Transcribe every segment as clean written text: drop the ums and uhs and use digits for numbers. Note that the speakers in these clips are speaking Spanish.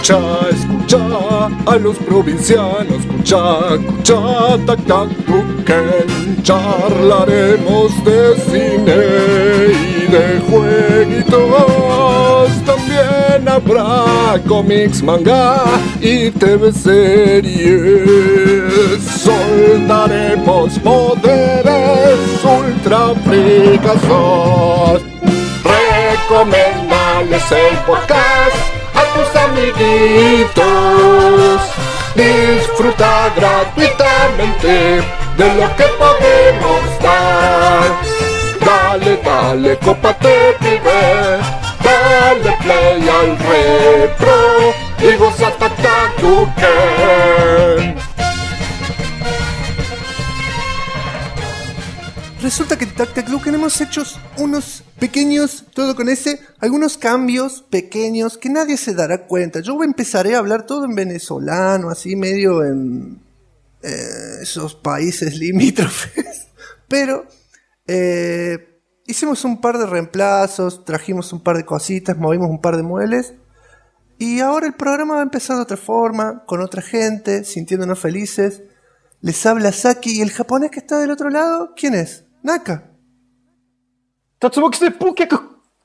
Escucha a los provincianos, escucha, tac, tac, tuquen. Charlaremos de cine y de jueguitos. También habrá cómics, manga y TV series. Soltaremos poderes ultra fricazos. Recomendales el podcast a tus amiguitos. Disfruta gratuitamente de lo que podemos dar. Dale, cópate, pibe. Dale play al retro y goza Tactacuquen. Resulta que en Tactacuquen hemos hecho unos pequeños, todo con ese, algunos cambios pequeños que nadie se dará cuenta. Yo empezaré a hablar todo en venezolano, así medio en esos países limítrofes. Pero hicimos un par de reemplazos, trajimos un par de cositas, movimos un par de muebles. Y ahora el programa va a empezar de otra forma, con otra gente, sintiéndonos felices. Les habla Saki y el japonés que está del otro lado, ¿quién es? Naka. Tatsumoki Seppuku.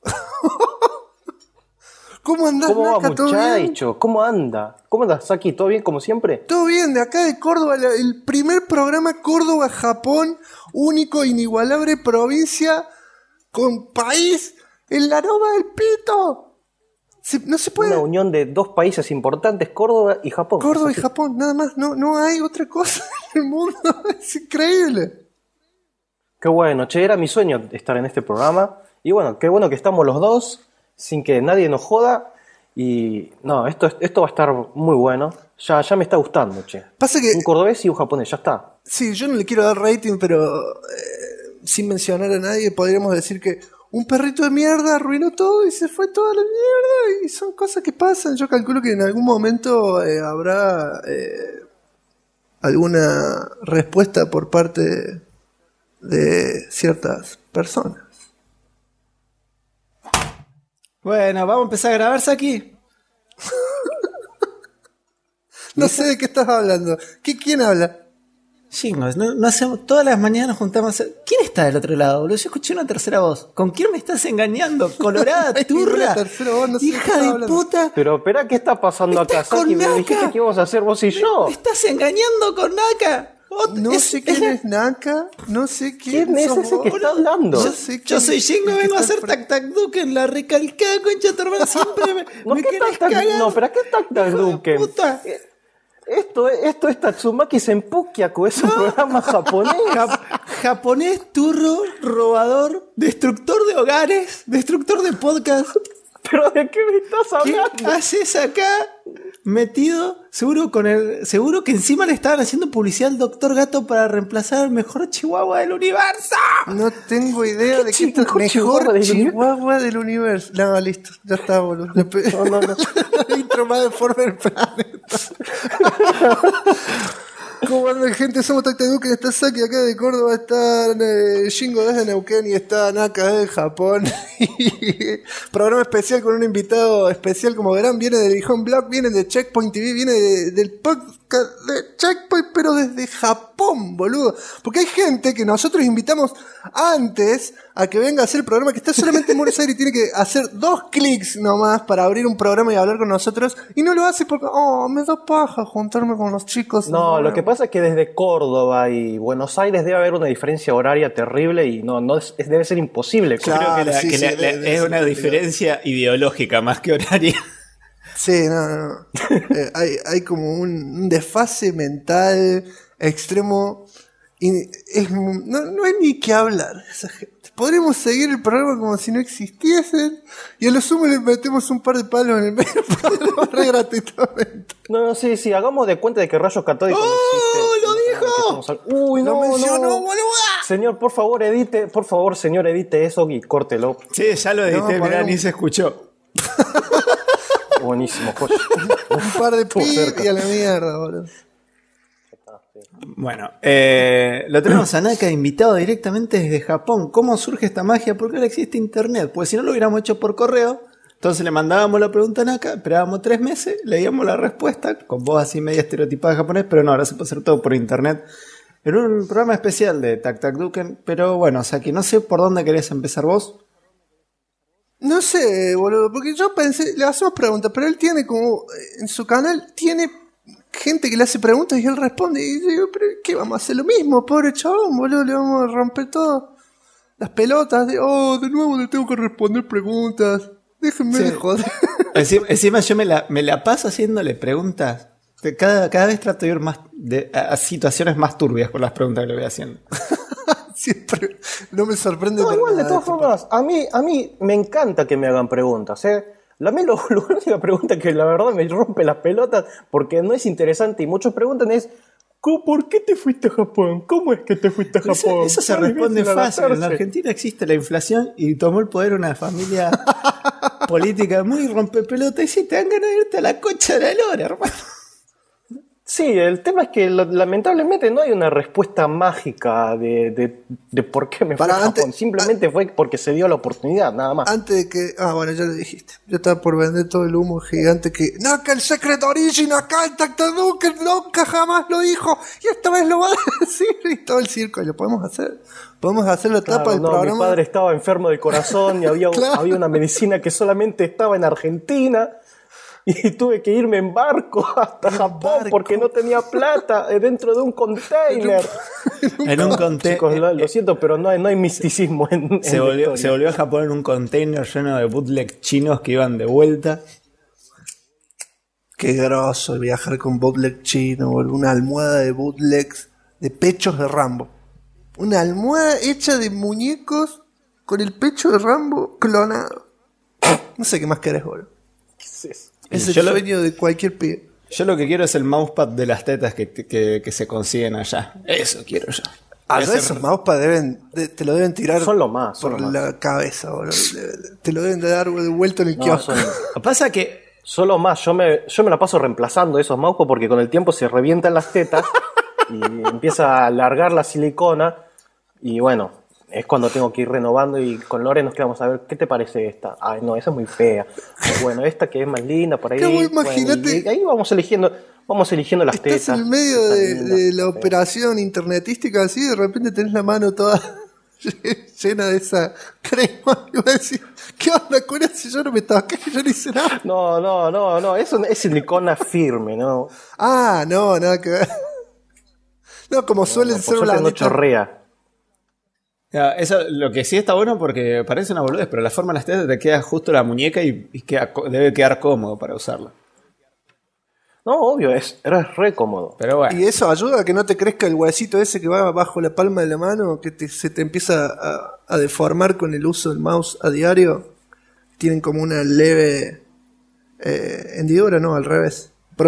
¿Cómo andás, ¿Cómo va, Naka? ¿Todo bien? muchacho? ¿Cómo anda? ¿Cómo andas, Saki? ¿Todo bien como siempre? Todo bien, de acá de Córdoba, el primer programa Córdoba-Japón, único, inigualable provincia con país en la Nova del Pito. No se puede. Una unión de dos países importantes, Córdoba y Japón. Córdoba y Japón, nada más, no hay otra cosa en el mundo, es increíble. Qué bueno, che, era mi sueño estar en este programa. Y bueno, qué bueno que estamos los dos, sin que nadie nos joda. Y no, esto va a estar muy bueno. Ya me está gustando, che. Pasa que, un cordobés y un japonés, ya está. Sí, yo no le quiero dar rating, pero sin mencionar a nadie, podríamos decir que un perrito de mierda arruinó todo y se fue toda la mierda. Y son cosas que pasan. Yo calculo que en algún momento habrá alguna respuesta por parte de ciertas personas. Bueno, vamos a empezar a grabar, Saki. No sé de qué estás hablando. ¿Quién habla? Chingos, no hacemos, todas las mañanas nos juntamos a... ¿Quién está del otro lado, boludo? Yo escuché una tercera voz. ¿Con quién me estás engañando? Colorada, turra, voz, no sé hija de hablando. Puta. Pero espera, ¿qué está pasando acá, Estás con Saki? Me Naka. dijiste que íbamos a hacer vos y yo. Me estás engañando con Naka. No sé quién es Naka, no sé quién es sos ese vos. que está hablando? Yo soy Shingo, vengo a hacer tac-tac-duken, la recalcada concha tu hermana, siempre me ¿qué querés tac-tac? cagar. No, pero ¿qué tac-tac-duken? Puta. Esto es Tatsumaki Senpukiaku, es un programa japonés. Japonés, turro, robador, destructor de hogares, destructor de podcast. ¿Pero de qué me estás hablando? ¿Qué haces acá metido? Seguro que encima le estaban haciendo publicidad al Doctor Gato para reemplazar al mejor chihuahua del universo. No tengo idea de qué es el mejor chihuahua del universo. No, listo, ya está, boludo. No. Intro más de forma del planeta. ¿Cómo anda, gente? Somos Tactacuquen, está Saki acá de Córdoba, está Shingo desde Neuquén y está Naka de Japón. Programa especial con un invitado especial, como verán, viene del Hijón Blog, viene de Checkpoint TV, viene del podcast de Checkpoint, pero desde Japón, boludo. Porque hay gente que nosotros invitamos antes a que venga a hacer el programa, que está solamente en Buenos Aires y tiene que hacer 2 clics nomás para abrir un programa y hablar con nosotros, y no lo hace porque, me da paja juntarme con los chicos. No, lo que pasa es que desde Córdoba y Buenos Aires debe haber una diferencia horaria terrible y debe ser imposible. Claro, creo que es una diferencia ideológica más que horaria. Sí, no. Hay como un desfase mental extremo. No hay ni que hablar de esa gente. Podríamos seguir el programa como si no existiesen y a lo sumo le metemos un par de palos en el medio para gratuitamente. No, sí, hagamos de cuenta de que Rayos Catódicos no existe. ¡Lo dijo! Uy, no mencionó, boluda. Señor, por favor, edite eso y córtelo. Sí, ya lo edité, mirá, ni se escuchó. Buenísimo, joya. Un par de pip y a la mierda, boludo. Bueno, lo tenemos a Naka invitado directamente desde Japón. ¿Cómo surge esta magia? Porque ahora existe internet. Pues si no lo hubiéramos hecho por correo, Entonces le mandábamos la pregunta a Naka, esperábamos 3 meses, leíamos la respuesta, con voz así media estereotipada japonés, pero no, ahora se puede hacer todo por internet. En un programa especial de Tak Tak Duken, pero bueno, o sea que no sé por dónde querés empezar vos. No sé, boludo, porque yo pensé, le hacemos preguntas, pero él tiene como, en su canal, tiene gente que le hace preguntas y él responde. Y yo digo, pero ¿qué? Vamos a hacer lo mismo, pobre chabón, boludo, le vamos a romper todo. Las pelotas, de nuevo le tengo que responder preguntas. Déjenme de joder. Encima yo me la paso haciéndole preguntas. Cada vez trato de ir más a situaciones más turbias con las preguntas que le voy haciendo. Siempre no me sorprende. No, igual, de todas formas, a mí me encanta que me hagan preguntas, ¿eh? La única pregunta que la verdad me rompe las pelotas, porque no es interesante y muchos preguntan es: ¿por qué te fuiste a Japón? ¿Cómo es que te fuiste a Japón? Eso se responde fácil. En la Argentina existe la inflación y tomó el poder una familia política muy rompepelota y si te dan ganas de irte a la concha de la lora, hermano. Sí, el tema es que lamentablemente no hay una respuesta mágica de por qué me fui a Japón. Simplemente fue porque se dio la oportunidad, nada más. Antes de que... bueno, ya lo dijiste. Yo estaba por vender todo el humo gigante que... No, que el Secret Origin acá en Tak Tak Duken nunca jamás lo dijo. Y esta vez lo va a decir. Y todo el circo. Y lo podemos hacer. Podemos hacer la tapa del programa. Mi padre estaba enfermo del corazón y había una medicina que solamente estaba en Argentina. Y tuve que irme en barco hasta Japón porque no tenía plata dentro de un container. En un container. Chicos, lo siento, pero no hay misticismo se volvió a Japón en un container lleno de bootleg chinos que iban de vuelta. Qué groso viajar con bootleg chino, boludo. Una almohada de bootlegs de pechos de Rambo. Una almohada hecha de muñecos con el pecho de Rambo clonado. No sé qué más querés, boludo. ¿Qué es eso? Es el sueño de cualquier pibe. Yo lo que quiero es el mousepad de las tetas que se consiguen allá. Eso quiero yo. Esos mousepad te lo deben tirar son lo más, por la cabeza, boludo. Te lo deben de dar de vuelta en el kiosco. Pasa que... Solo más, yo me la paso reemplazando esos mousepad porque con el tiempo se revientan las tetas y empieza a alargar la silicona y bueno... Es cuando tengo que ir renovando y con Lore nos quedamos a ver, ¿qué te parece esta? Ay, no, esa es muy fea. Bueno, esta que es más linda, por ahí. Imagínate. Y ahí vamos eligiendo las tetas. Estás en medio de la operación internetística así, de repente tenés la mano toda llena de esa crema. Y vas a decir, ¿qué onda con eso? Yo no me toqué, yo no hice nada. No, eso es silicona firme, ¿no? No, nada que ver. No, como suelen ser blanditas. No chorrea. Eso lo que sí está bueno porque parece una boludez, pero la forma de las tetas te queda justo la muñeca y debe quedar cómodo para usarla. No, obvio, era re cómodo. Pero bueno. Y eso ayuda a que no te crezca el huesito ese que va bajo la palma de la mano, que se te empieza a deformar con el uso del mouse a diario. Tienen como una leve hendidura, no, al revés.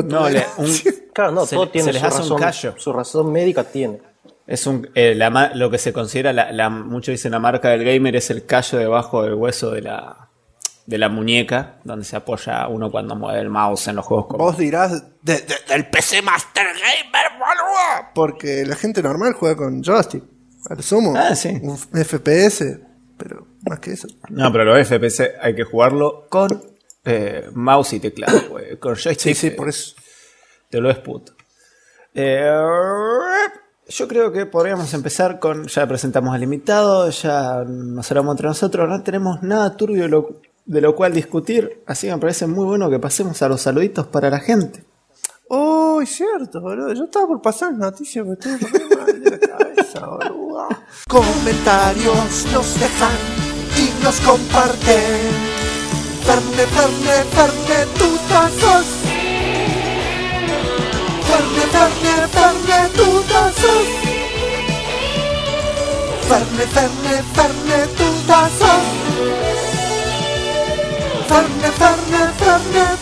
Claro, todo tiene se les hace un callo. Su razón médica tiene. Es lo que se considera, muchos dicen la marca del gamer, es el callo debajo del hueso de la muñeca, donde se apoya uno cuando mueve el mouse en los juegos. Vos dirás, del PC Master Gamer, boludo. Porque la gente normal juega con joystick. Al sumo, sí. Un FPS, pero más que eso. No, pero los FPS hay que jugarlo con mouse y teclado, güey. Con joystick. Sí, por eso. Te lo es puto. Yo creo que podríamos empezar con... Ya presentamos al invitado, ya nos hablamos entre nosotros, no tenemos nada turbio de lo cual discutir, así que me parece muy bueno que pasemos a los saluditos para la gente. Oh, es cierto, boludo. Yo estaba por pasar noticias, pero estoy re mal de la cabeza, boludo. Comentarios nos dejan y nos comparten. Ferne, tutazos. Ferne, tutazos. Ferne, tutazos. Ferne,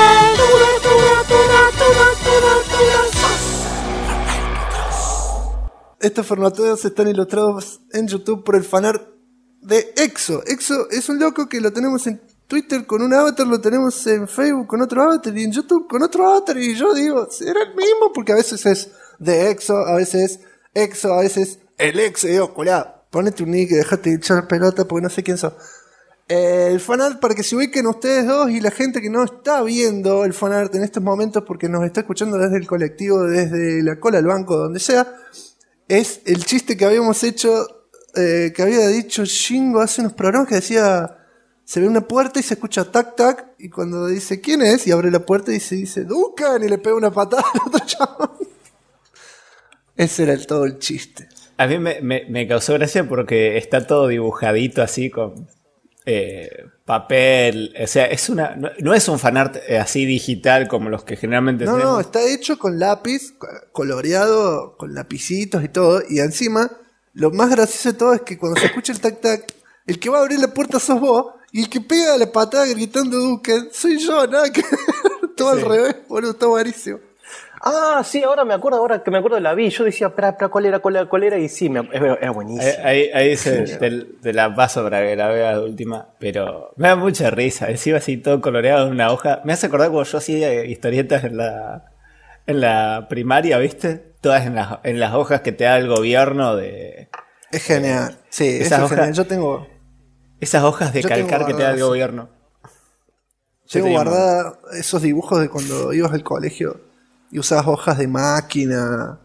estos formateos están ilustrados en YouTube por el fanart de Exo. Exo es un loco que lo tenemos en Twitter con un avatar, lo tenemos en Facebook con otro avatar y en YouTube con otro avatar. Y yo digo, ¿será el mismo? Porque a veces es de Exo, a veces el ex. Y digo, colá, ponete un nick y dejate de echar pelota porque no sé quién sos. El fanart, para que se ubiquen ustedes dos y la gente que no está viendo el fanart en estos momentos porque nos está escuchando desde el colectivo, desde la cola del banco, donde sea, es el chiste que habíamos hecho, que había dicho Shingo hace unos programas que decía, se ve una puerta y se escucha tac tac, y cuando dice ¿quién es? Y abre la puerta y se dice Dukan, y le pega una patada al otro chabón. Ese era todo el chiste. A mí me causó gracia porque está todo dibujadito así con papel. O sea, no es un fanart así digital como los que generalmente No, tenemos. no, está hecho con lápiz, coloreado, con lapicitos y todo. Y encima, lo más gracioso de todo es que cuando se escucha el tac tac, el que va a abrir la puerta sos vos, y el que pega la patada gritando Duque soy yo, nada que todo al revés, boludo, está buenísimo. Ah, sí, ahora que me acuerdo la vi. Yo decía, espera, ¿cuál era? Y sí, era buenísimo. Ahí te la paso para que la veas de última. Pero me da mucha risa. Encima así todo coloreado en una hoja. Me hace acordar como yo hacía historietas en la primaria, ¿viste? Todas en las hojas que te da el gobierno de... Es genial, sí, eso es genial. Yo tengo esas hojas de calcar que te da el guardadas, gobierno. Tengo guardadas esos dibujos de cuando ibas al colegio y usabas hojas de máquina,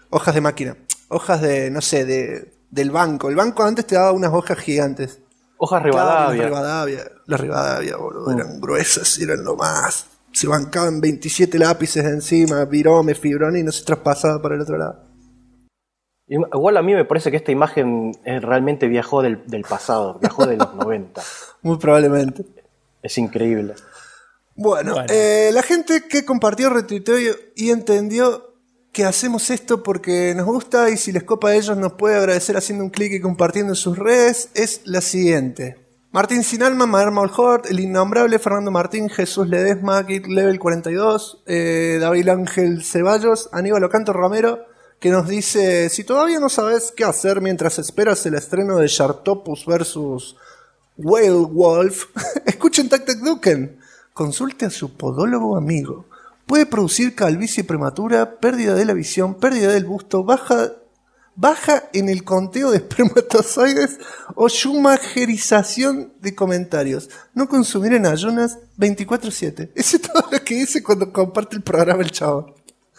hojas de, no sé, del banco. El banco antes te daba unas hojas gigantes. Hojas Claro, Rivadavia. las Rivadavia, boludo, eran gruesas, eran lo más. Se bancaban 27 lápices encima, virome, fibrón, y no se traspasaba para el otro lado. Igual a mí me parece que esta imagen realmente viajó del pasado, viajó de los 90. Muy probablemente. Es increíble. Bueno. La gente que compartió, retuiteó y entendió que hacemos esto porque nos gusta y si les copa a ellos nos puede agradecer haciendo un clic y compartiendo en sus redes es la siguiente. Martín Sinalma, Maermal Hort, El Innombrable, Fernando Martín, Jesús Ledesma, Git Level 42, David Ángel Ceballos, Aníbal Ocanto Romero, que nos dice, si todavía no sabes qué hacer mientras esperas el estreno de Sharktopus vs. Whale Wolf, escuchen Tac Tac Duken. Consulte a su podólogo amigo. Puede producir calvicie prematura, pérdida de la visión, pérdida del busto, baja en el conteo de espermatozoides o schumacherización de comentarios. No consumir en ayunas 24/7. Eso es todo lo que dice cuando comparte el programa el chabón.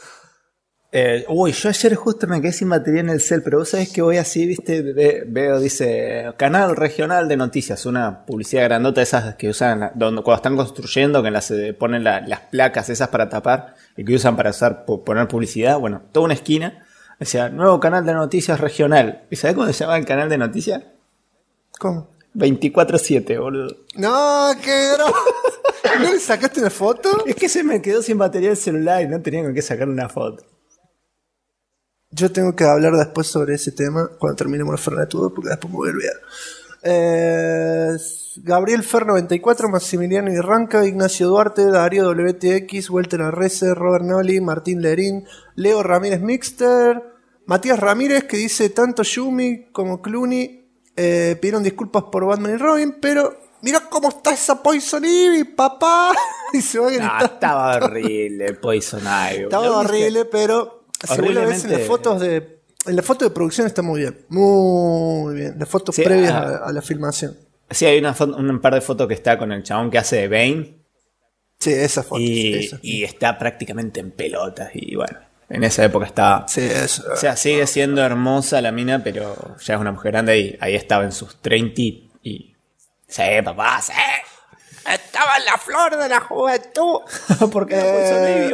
Yo ayer justo me quedé sin batería en el cel, pero vos sabés que voy así, viste, veo, dice, canal regional de noticias, una publicidad grandota, esas que usan cuando están construyendo, que ponen las placas esas para tapar y que usan para poner publicidad, bueno, toda una esquina, decía, nuevo canal de noticias regional. ¿Y sabés cómo se llama el canal de noticias? ¿Cómo? 24/7, boludo. No, qué grosso. ¿No le sacaste una foto? Es que se me quedó sin batería el celular y no tenía con qué sacar una foto. Yo tengo que hablar después sobre ese tema cuando terminemos el Fernetudo, porque después me voy a olvidar. Gabriel Fer 94, Maximiliano Irranca, Ignacio Duarte, Darío WTX, Walter Arrece, Robert Noli, Martín Lerín, Leo Ramírez Mixter, Matías Ramírez, que dice tanto Yumi como Clooney pidieron disculpas por Batman y Robin, pero mira cómo está esa Poison Ivy, papá. Y se va a gritar. No, estaba horrible Poison Ivy. Estaba horrible, pero si vos la ves en las fotos en la foto de producción está muy bien. Muy bien. Las fotos previas a la filmación. Sí, hay un par de fotos que está con el chabón que hace de Bane. Sí, esa foto. Y está prácticamente en pelotas. Y bueno, en esa época estaba... Sí, eso. O sea, sigue siendo hermosa la mina, pero ya es una mujer grande y ahí estaba en sus 30 y... Sí, papá, sí. Estaba en la flor de la juventud. Porque después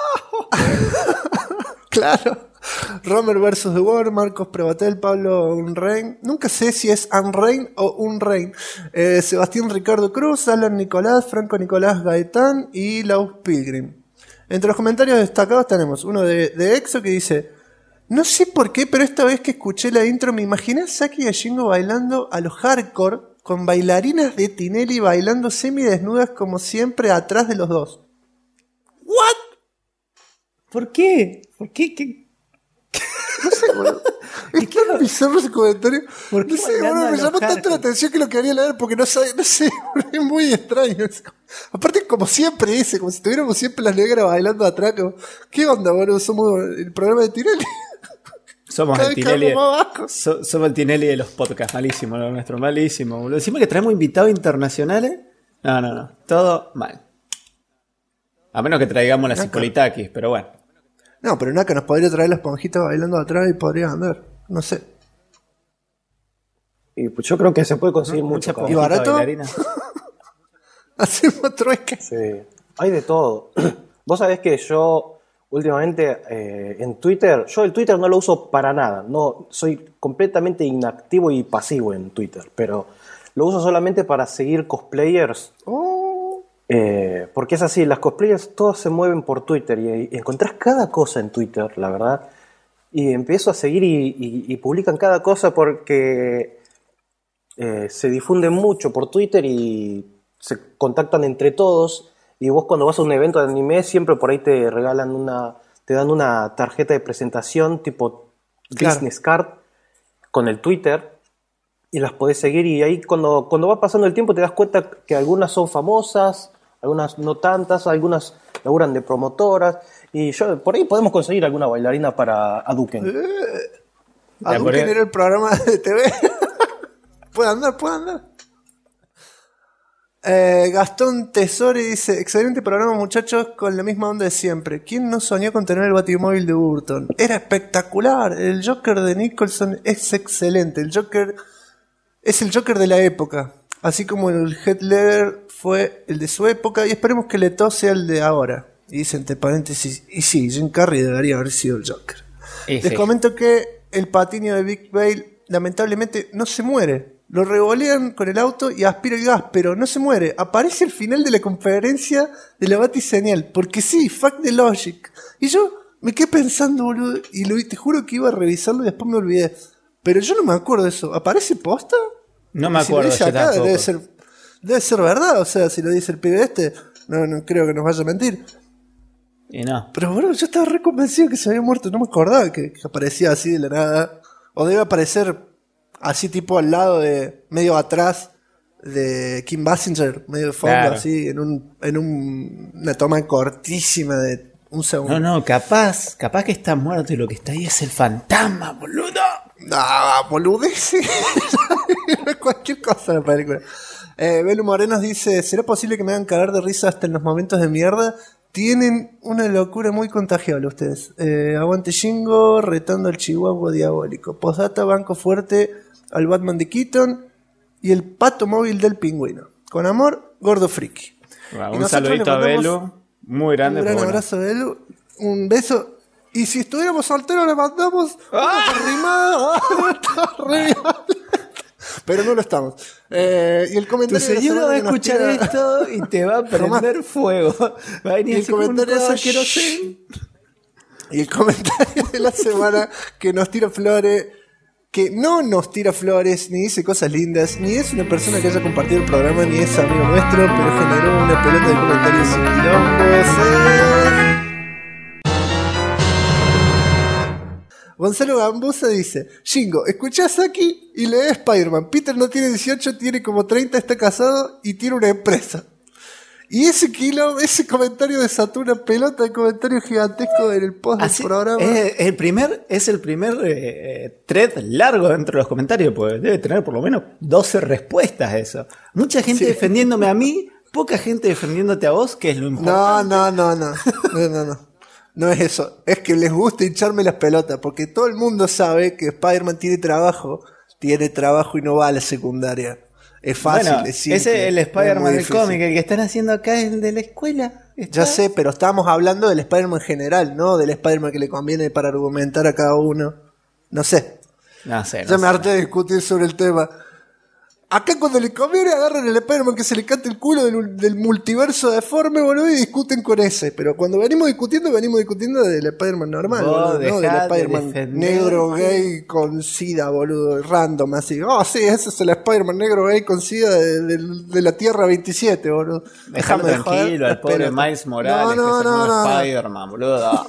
Claro. Romer vs. The War, Marcos Prevatel, Pablo Unrein. Nunca sé si es Unrein o Unrein. Sebastián Ricardo Cruz, Alan Nicolás, Franco Nicolás Gaetán y Laus Pilgrim. Entre los comentarios destacados tenemos uno de Exo que dice: no sé por qué, pero esta vez que escuché la intro me imaginé a Saki y a Shingo bailando a los hardcore con bailarinas de Tinelli bailando semidesnudas como siempre atrás de los dos. ¿What? ¿Por qué? ¿Por qué? No sé, boludo. Es tan bizarro ese comentario. ¿Por qué no sé, boludo, me llamó tanto la atención que lo quería leer porque no sé, es muy extraño. Aparte, como siempre dice, como si tuviéramos siempre las negras bailando atrás. Como, ¿qué onda, boludo? Somos el programa de Tinelli. Somos Cada el vez Tinelli. caemos más abajo. Somos el Tinelli de los podcasts. Malísimo, lo nuestro. Malísimo, boludo. Decimos que traemos invitados internacionales. No. Todo mal. A menos que traigamos las Hipolitakis, pero bueno. No, pero Naka nos podría traer la esponjita bailando atrás y podría andar. No sé. Y pues yo creo que se puede conseguir mucho. Mucha acá. ¿Y barato? bailarina. Hacemos trueque. Sí, hay de todo. Vos sabés que yo últimamente en Twitter, yo el Twitter no lo uso para nada. No, soy completamente inactivo y pasivo en Twitter, pero lo uso solamente para seguir cosplayers. Porque es así, las cosplayers todas se mueven por Twitter y encontrás cada cosa en Twitter, la verdad. Y empiezo a seguir y publican cada cosa porque se difunden mucho por Twitter y se contactan entre todos. Y vos cuando vas a un evento de anime siempre por ahí te regalan te dan una tarjeta de presentación tipo business card con el Twitter y las podés seguir. Y ahí cuando va pasando el tiempo te das cuenta que algunas son famosas, algunas no tantas, algunas laburan de promotoras. Y por ahí podemos conseguir alguna bailarina para Hadouken. Hadouken era el programa de TV. Puede andar. Gastón Tesori dice: excelente programa, muchachos, con la misma onda de siempre. ¿Quién no soñó con tener el Batimóvil de Burton? Era espectacular. El Joker de Nicholson es excelente. El Joker es el Joker de la época, así como el Heath Ledger fue el de su época, y esperemos que Leto sea el de ahora. Y dice entre paréntesis: y sí, Jim Carrey debería haber sido el Joker. Les comento que el patiño de Vic Bale lamentablemente no se muere. Lo revolean con el auto y aspira el gas, pero no se muere. Aparece al final de la conferencia de la Batiseñal. Porque sí, fuck the logic. Y yo me quedé pensando, boludo, y te juro que iba a revisarlo y después me olvidé. Pero yo no me acuerdo de eso. ¿Aparece posta? No me Si lo acuerdo. dice acá, debe ser verdad. O sea, si lo dice el pibe este, no creo que nos vaya a mentir. Y no. Pero bueno, yo estaba re convencido que se había muerto. No me acordaba que aparecía así de la nada. O debe aparecer así tipo al lado medio atrás de Kim Basinger, medio de fondo, claro. Así en una toma cortísima de un segundo. No, capaz que está muerto y lo que está ahí es el fantasma, boludo. No, boludece. Cualquier cosa en la película. Belu Morenos dice: ¿será posible que me hagan cagar de risa hasta en los momentos de mierda? Tienen una locura muy contagiable ustedes. Aguante Shingo, retando al chihuahua diabólico. Postdata, banco fuerte al Batman de Keaton y el pato móvil del pingüino. Con amor, Gordo Friki. Un saludito a Belu. Muy grande. Un gran abrazo a Belu. Un beso. Y si estuviéramos solteros le mandamos pero no lo estamos. Y el comentario tu señora va a escuchar esto y te va a prender fuego. Va a venir el comentario y el comentario de la semana que nos tira flores, que no nos tira flores, ni dice cosas lindas, ni es una persona que haya compartido el programa, ni es amigo nuestro, pero generó una pelota de comentarios y quilombos. Gonzalo Gambusa dice: Shingo, escuchá a Saki y lee Spider-Man. Peter no tiene 18, tiene como 30, está casado y tiene una empresa. Y ese comentario desató una pelota de comentarios gigantesco en el post del programa. Es el primer thread largo dentro de los comentarios, pues debe tener por lo menos 12 respuestas a eso. Mucha gente defendiéndome a mí, poca gente defendiéndote a vos, que es lo importante. No. No es eso, es que les gusta hincharme las pelotas, porque todo el mundo sabe que Spider-Man tiene trabajo y no va a la secundaria. Es fácil decir. Ese es el Spider-Man del cómic, el que están haciendo acá es el de la escuela. Ya sé, pero estábamos hablando del Spider-Man general, no del Spider-Man que le conviene para argumentar a cada uno. No sé. No sé. Me harté de discutir sobre el tema. Acá cuando le conviene agarran el Spider-Man que se le cante el culo del multiverso deforme, boludo, y discuten con ese. Pero cuando venimos discutiendo del Spider-Man normal, boludo, no del Spider-man negro gay con sida, boludo, random, así. Sí, ese es el Spider-Man negro gay con sida de la Tierra 27, boludo. Déjame tranquilo al pobre Miles Morales, no. Spider-Man, boludo.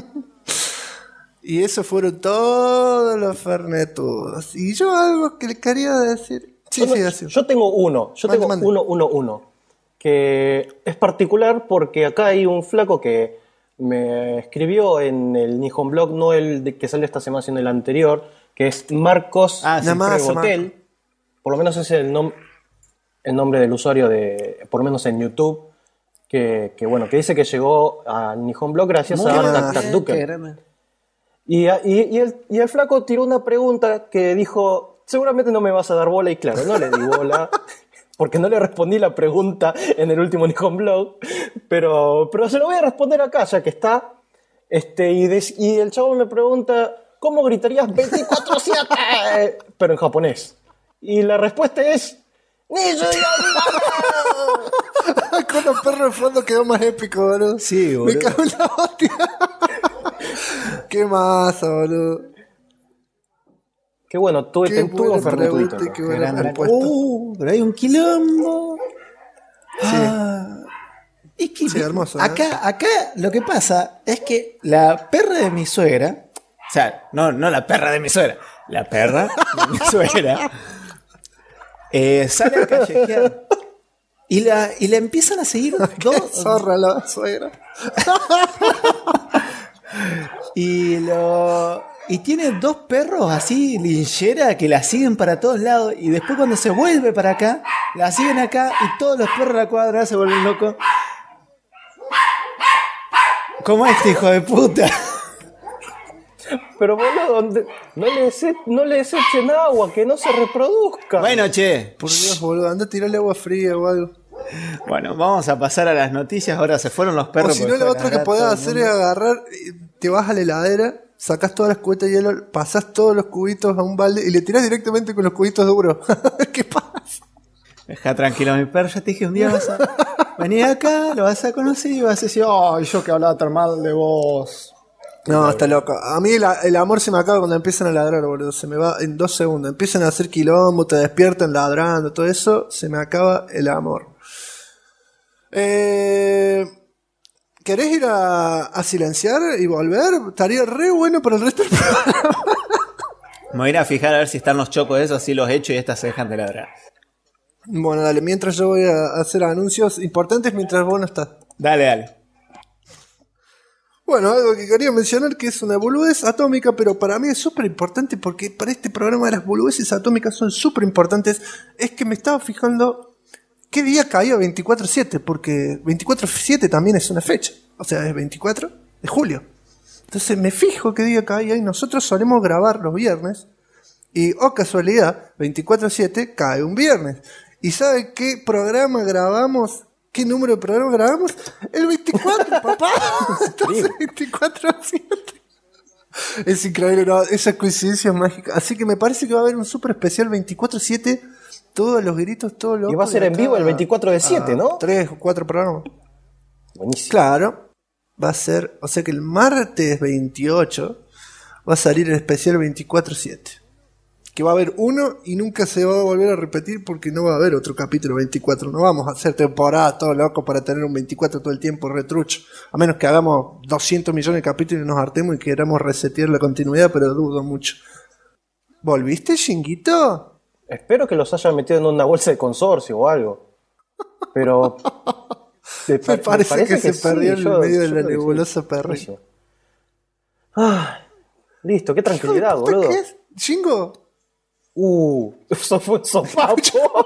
Y esos fueron todos los fernetudos. Y yo algo que le quería decir... Yo tengo uno, uno, que es particular porque acá hay un flaco que me escribió en el Nihon Blog, no el que sale esta semana, sino el anterior, que es Marcos nada más, Hotel. Por lo menos ese es el nombre del usuario, por lo menos en YouTube, que dice que llegó a Nihon Blog gracias a TacTacDuken. Y el flaco tiró una pregunta que dijo, seguramente no me vas a dar bola, y claro, no le di bola, porque no le respondí la pregunta en el último Nihon Blog, pero se lo voy a responder acá, ya que está. Y el chavo me pregunta, ¿cómo gritarías 24/7? Pero en japonés. Y la respuesta es... Con los perros de fondo quedó más épico, boludo. Sí, boludo. Me cago en la hostia. Qué masa, boludo. Qué bueno, tuve un fermentito. Qué buena respuesta. Pero hay un quilombo. Sí. Es que Sí, hermoso, acá lo que pasa es que la perra de mi suegra, o sea, no la perra de mi suegra, la perra de mi suegra, sale a callejear y la empiezan a seguir dos. Zorra la suegra. Y tiene dos perros así, linchera, que la siguen para todos lados. Y después cuando se vuelve para acá, la siguen acá y todos los perros de la cuadra se vuelven locos. Como este hijo de puta. Pero boludo, no les echen agua, que no se reproduzca. Bueno, che. Por Dios, boludo, anda a tirarle agua fría o algo. Bueno, vamos a pasar a las noticias. Ahora se fueron los perros. O si no, lo otro que podés hacer es agarrar, te vas a la heladera, sacás todas las cubetas de hielo, pasás todos los cubitos a un balde y le tirás directamente con los cubitos duros. ¿Qué pasa? Deja tranquilo, mi perro. Ya te dije, un día vas a venir acá, lo vas a conocer y vas a decir, ay, yo que hablaba tan mal de vos. No, está loco. A mí el amor se me acaba cuando empiezan a ladrar, boludo. Se me va en 2 segundos. Empiezan a hacer quilombo, te despiertan ladrando, todo eso. Se me acaba el amor. ¿Querés ir a silenciar y volver? Estaría re bueno para el resto del programa. Me voy a ir a fijar a ver si están los chocos esos, así los echo y estas se dejan de ladrar. Bueno, dale. Mientras yo voy a hacer anuncios importantes mientras vos no estás. Dale. Bueno, algo que quería mencionar que es una boludez atómica, pero para mí es súper importante porque para este programa las boludeces atómicas son súper importantes. Es que me estaba fijando qué día caía 24/7, porque 24/7 también es una fecha. O sea, es 24 de julio. Entonces me fijo qué día caía y nosotros solemos grabar los viernes. Y, oh casualidad, 24/7 cae un viernes. ¿Y sabe qué programa grabamos? ¿Qué número de programa grabamos? El 24, papá. Entonces 24/7. Es increíble, ¿no? Esa coincidencia es mágica. Así que me parece que va a haber un súper especial 24/7. Todos los gritos, todos los... Y va a ser en vivo el 24/7, ¿no? 3 o 4 programas. Buenísimo. Claro. Va a ser... O sea que el martes 28 va a salir el especial 24/7. Que va a haber uno y nunca se va a volver a repetir porque no va a haber otro capítulo 24. No vamos a hacer temporada todo loco para tener un 24 todo el tiempo retrucho. A menos que hagamos 200 millones de capítulos y nos hartemos y queramos resetear la continuidad, pero dudo mucho. ¿Volviste, Shinguito? Espero que los hayan metido en una bolsa de consorcio o algo. Pero... me parece que se perdió en el medio de la creo que nebulosa sí. perri. Listo, qué tranquilidad, ¿Hijo de puta, boludo. ¿qué es? ¿Shingo? Eso fue un sopapo.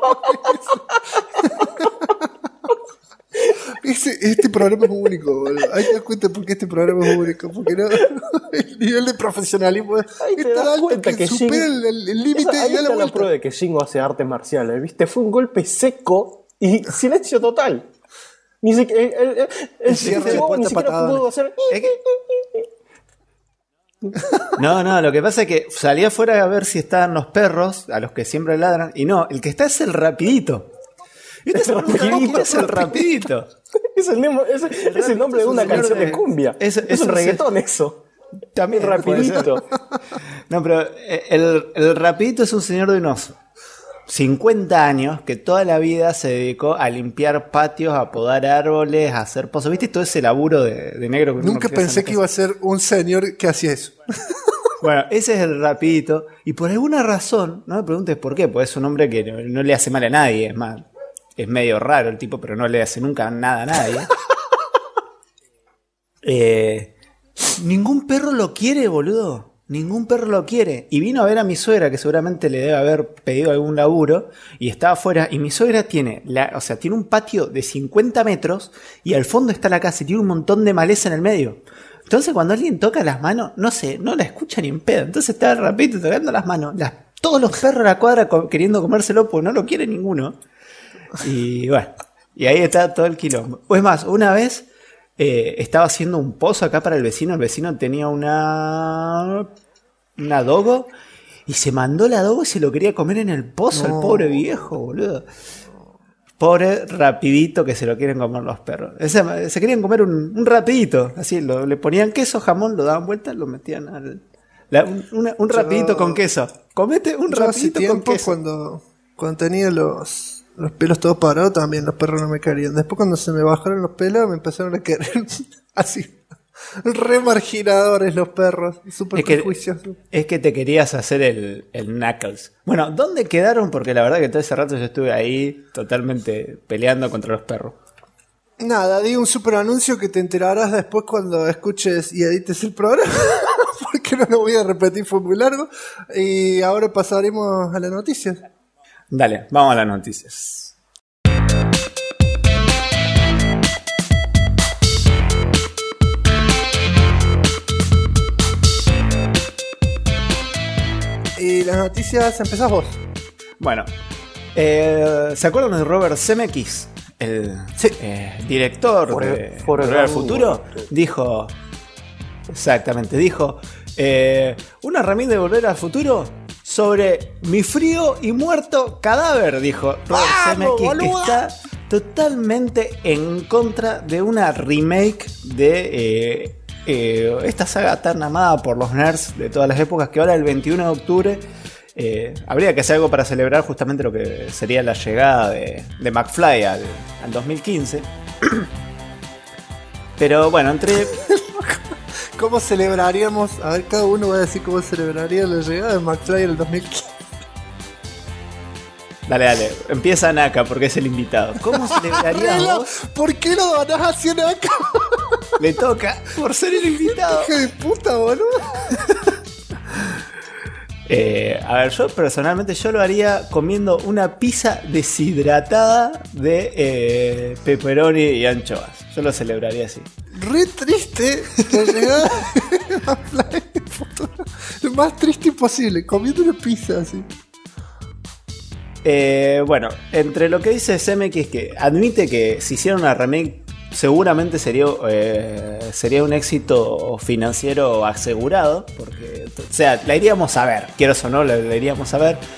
Este programa es único, boludo. Ahí te das cuenta por qué este programa es único. Porque no, el nivel de profesionalismo es Ahí te tan das alto cuenta que que supera el límite Ahí y da la está la vuelta. prueba de que Shingo hace artes marciales, ¿viste? Fue un golpe seco y silencio total. Ni siquiera el cierre de Shingo puerta ni siquiera patadones. pudo hacer... Es que- No, lo que pasa es que salí afuera a ver si estaban los perros, a los que siempre ladran, y no, el que está es el rapidito. Y usted se pregunta, ¿quién es el rapidito? Es el nombre de una señor canción de de- cumbia. es Es un un reggaetón eso. También Rapidito. No, pero el rapidito es un señor de unos 50 años que toda la vida se dedicó a limpiar patios, a podar árboles, a hacer pozos. ¿Viste todo ese laburo de negro? Que uno Nunca empieza pensé en que iba a ser un señor que hacía eso. Bueno, ese es el rapidito. Y por alguna razón, no me preguntes por qué, porque es un hombre que no le hace mal a nadie. Es más, es medio raro el tipo, pero no le hace nunca nada a nadie. Ningún perro lo quiere, boludo. Ningún perro lo quiere. Y vino a ver a mi suegra, que seguramente le debe haber pedido algún laburo, y estaba afuera. Y mi suegra tiene tiene un patio de 50 metros y al fondo está la casa y tiene un montón de maleza en el medio. Entonces cuando alguien toca las manos, no la escucha ni en pedo. Entonces está rapidito tocando las manos. Todos los perros de la cuadra queriendo comérselo porque no lo quiere ninguno. Y bueno, y ahí está todo el quilombo. Es más, una vez estaba haciendo un pozo acá para el vecino tenía una dogo y se mandó la dogo y se lo quería comer en el pozo, el pobre viejo, boludo. Pobre rapidito que se lo quieren comer los perros. Se querían comer un rapidito, así, le ponían queso, jamón, lo daban vuelta, lo metían un rapidito con queso. Comete un rapidito con queso. Cuando tenía los pelos todos parados, también los perros no me querían. Después cuando se me bajaron los pelos, me empezaron a querer. Así. Re marginadores los perros. Súper prejuiciosos. Es que te querías hacer el Knuckles. Bueno, ¿dónde quedaron? Porque la verdad que todo ese rato yo estuve ahí totalmente peleando contra los perros. Nada, di un super anuncio que te enterarás después cuando escuches y edites el programa. Porque no lo voy a repetir, fue muy largo. Y ahora pasaremos a las noticias. Dale, vamos a las noticias. Y las noticias empezás vos. Bueno, ¿se acuerdan de Robert Zemeckis? El director de Volver al Futuro. Dijo, una remake de Volver al Futuro sobre mi frío y muerto cadáver, dijo Robert Zemeckis, que está totalmente en contra de una remake de esta saga tan amada por los nerds de todas las épocas, que ahora el 21 de octubre habría que hacer algo para celebrar justamente lo que sería la llegada de McFly al 2015. Pero bueno, entre... ¿Cómo celebraríamos? A ver, cada uno va a decir cómo celebraría la llegada de McFly en el 2015. Dale, empieza Naka porque es el invitado. ¿Cómo celebrarías vos? ¿Por qué lo donás hacia Naka? Le toca por ser el invitado. ¡Hijo de puta, boludo! A ver, yo personalmente lo haría comiendo una pizza deshidratada de pepperoni y anchoas. Yo lo celebraría así. Re triste la llegada de McFly en el futuro. Lo más triste imposible, comiendo una pizza así. Bueno, entre lo que dice Zemeckis, que admite que si hiciera una remake seguramente sería un éxito financiero asegurado, porque, o sea, la iríamos a ver, quieras o no, la iríamos a ver,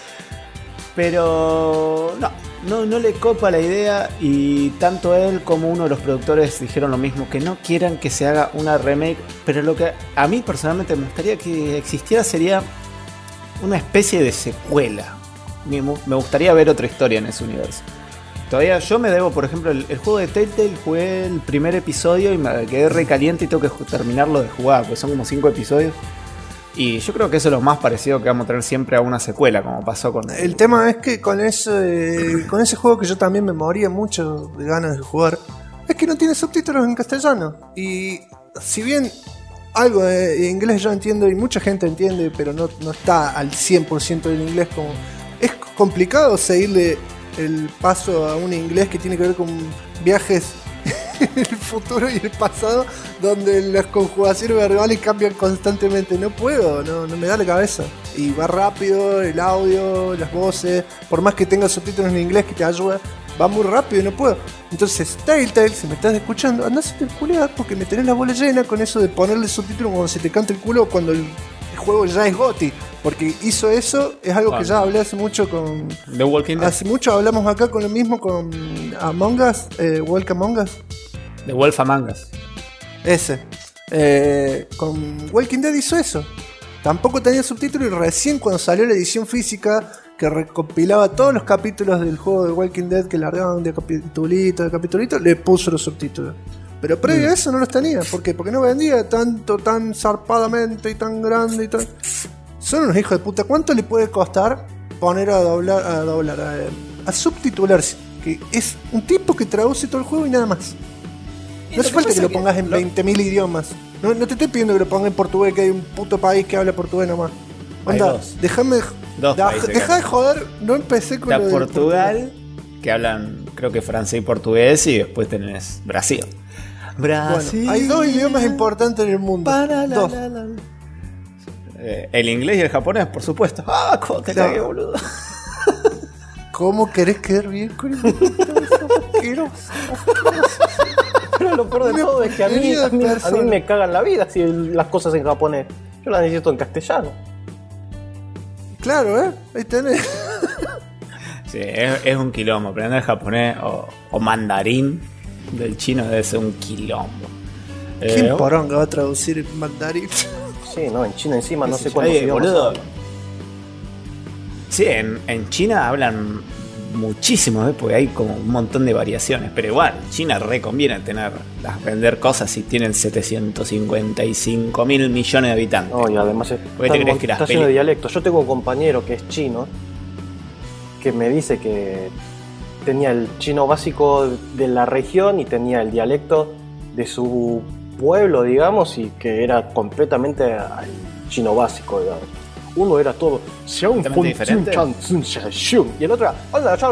pero no le copa la idea, y tanto él como uno de los productores dijeron lo mismo, que no quieran que se haga una remake, pero lo que a mí personalmente me gustaría que existiera sería una especie de secuela. Me gustaría ver otra historia en ese universo. Todavía yo me debo, por ejemplo, el juego de Telltale, jugué el primer episodio y me quedé recaliente y tengo que terminarlo de jugar, porque son como 5 episodios. Y yo creo que eso es lo más parecido que vamos a tener siempre a una secuela, como pasó con... El tema es que con ese juego que yo también me moría mucho de ganas de jugar, es que no tiene subtítulos en castellano. Y si bien algo de inglés yo entiendo y mucha gente entiende, pero no está al 100% del inglés, como... Es complicado seguirle el paso a un inglés que tiene que ver con viajes en el futuro y el pasado, donde las conjugaciones verbales cambian constantemente. No puedo, no me da la cabeza. Y va rápido, el audio, las voces, por más que tenga subtítulos en inglés que te ayuda, va muy rápido y no puedo. Entonces, Telltale, si me estás escuchando, andás a hacer culiar porque me tenés la bola llena con eso de ponerle subtítulos cuando se te canta el culo, cuando el juego ya es GOTY. Porque hizo eso, es algo que ya hablé hace mucho con... The Walking Dead. Hace mucho hablamos acá con lo mismo, con Among Us, Walk Among Us. The Wolf Among Us. Ese. Con Walking Dead hizo eso. Tampoco tenía subtítulos y recién cuando salió la edición física que recompilaba todos los capítulos del juego de Walking Dead que largaban de capitulito, le puso los subtítulos. Pero previo a eso no los tenía. ¿Por qué? Porque no vendía tanto, tan zarpadamente y tan grande y tan... Son unos hijos de puta. ¿Cuánto le puede costar poner a subtitularse? Que es un tipo que traduce todo el juego y nada más. No hace falta que lo pongas en 20.000 idiomas. No te estoy pidiendo que lo pongas en portugués, que hay un puto país que habla portugués nomás. Hay Onda, dos. déjame. Dos países que Deja de joder, no empecé con Está lo de Portugal, que hablan, creo que francés y portugués, y después tenés Brasil. Brasil. Bueno, hay dos idiomas importantes en el mundo. Dos. El inglés y el japonés, por supuesto. ¡Ah, cómo te Claro. cagué, boludo! ¿Cómo querés quedar bien con el asqueroso? Pero lo peor de Una todo es que a mí persona. me cagan la vida si las cosas en japonés. Yo las necesito en castellano. Claro, ahí tenés. Sí, es un quilombo. Aprender japonés o mandarín del chino debe ser un quilombo. ¿Quién poronga va a traducir el mandarín? Sí, no, en China encima no sé cuántos Oye, idiomas boludo. hablan. Sí, en China hablan muchísimo, porque hay como un montón de variaciones. Pero igual, China reconviene vender cosas si tienen 755 mil millones de habitantes. No, y además ¿Por qué te crees que las está lleno de pelis- dialectos. Yo tengo un compañero que es chino que me dice que tenía el chino básico de la región y tenía el dialecto de su pueblo, digamos, y que era completamente al chino básico, digamos. Uno era todo Completamente diferente. y el otro era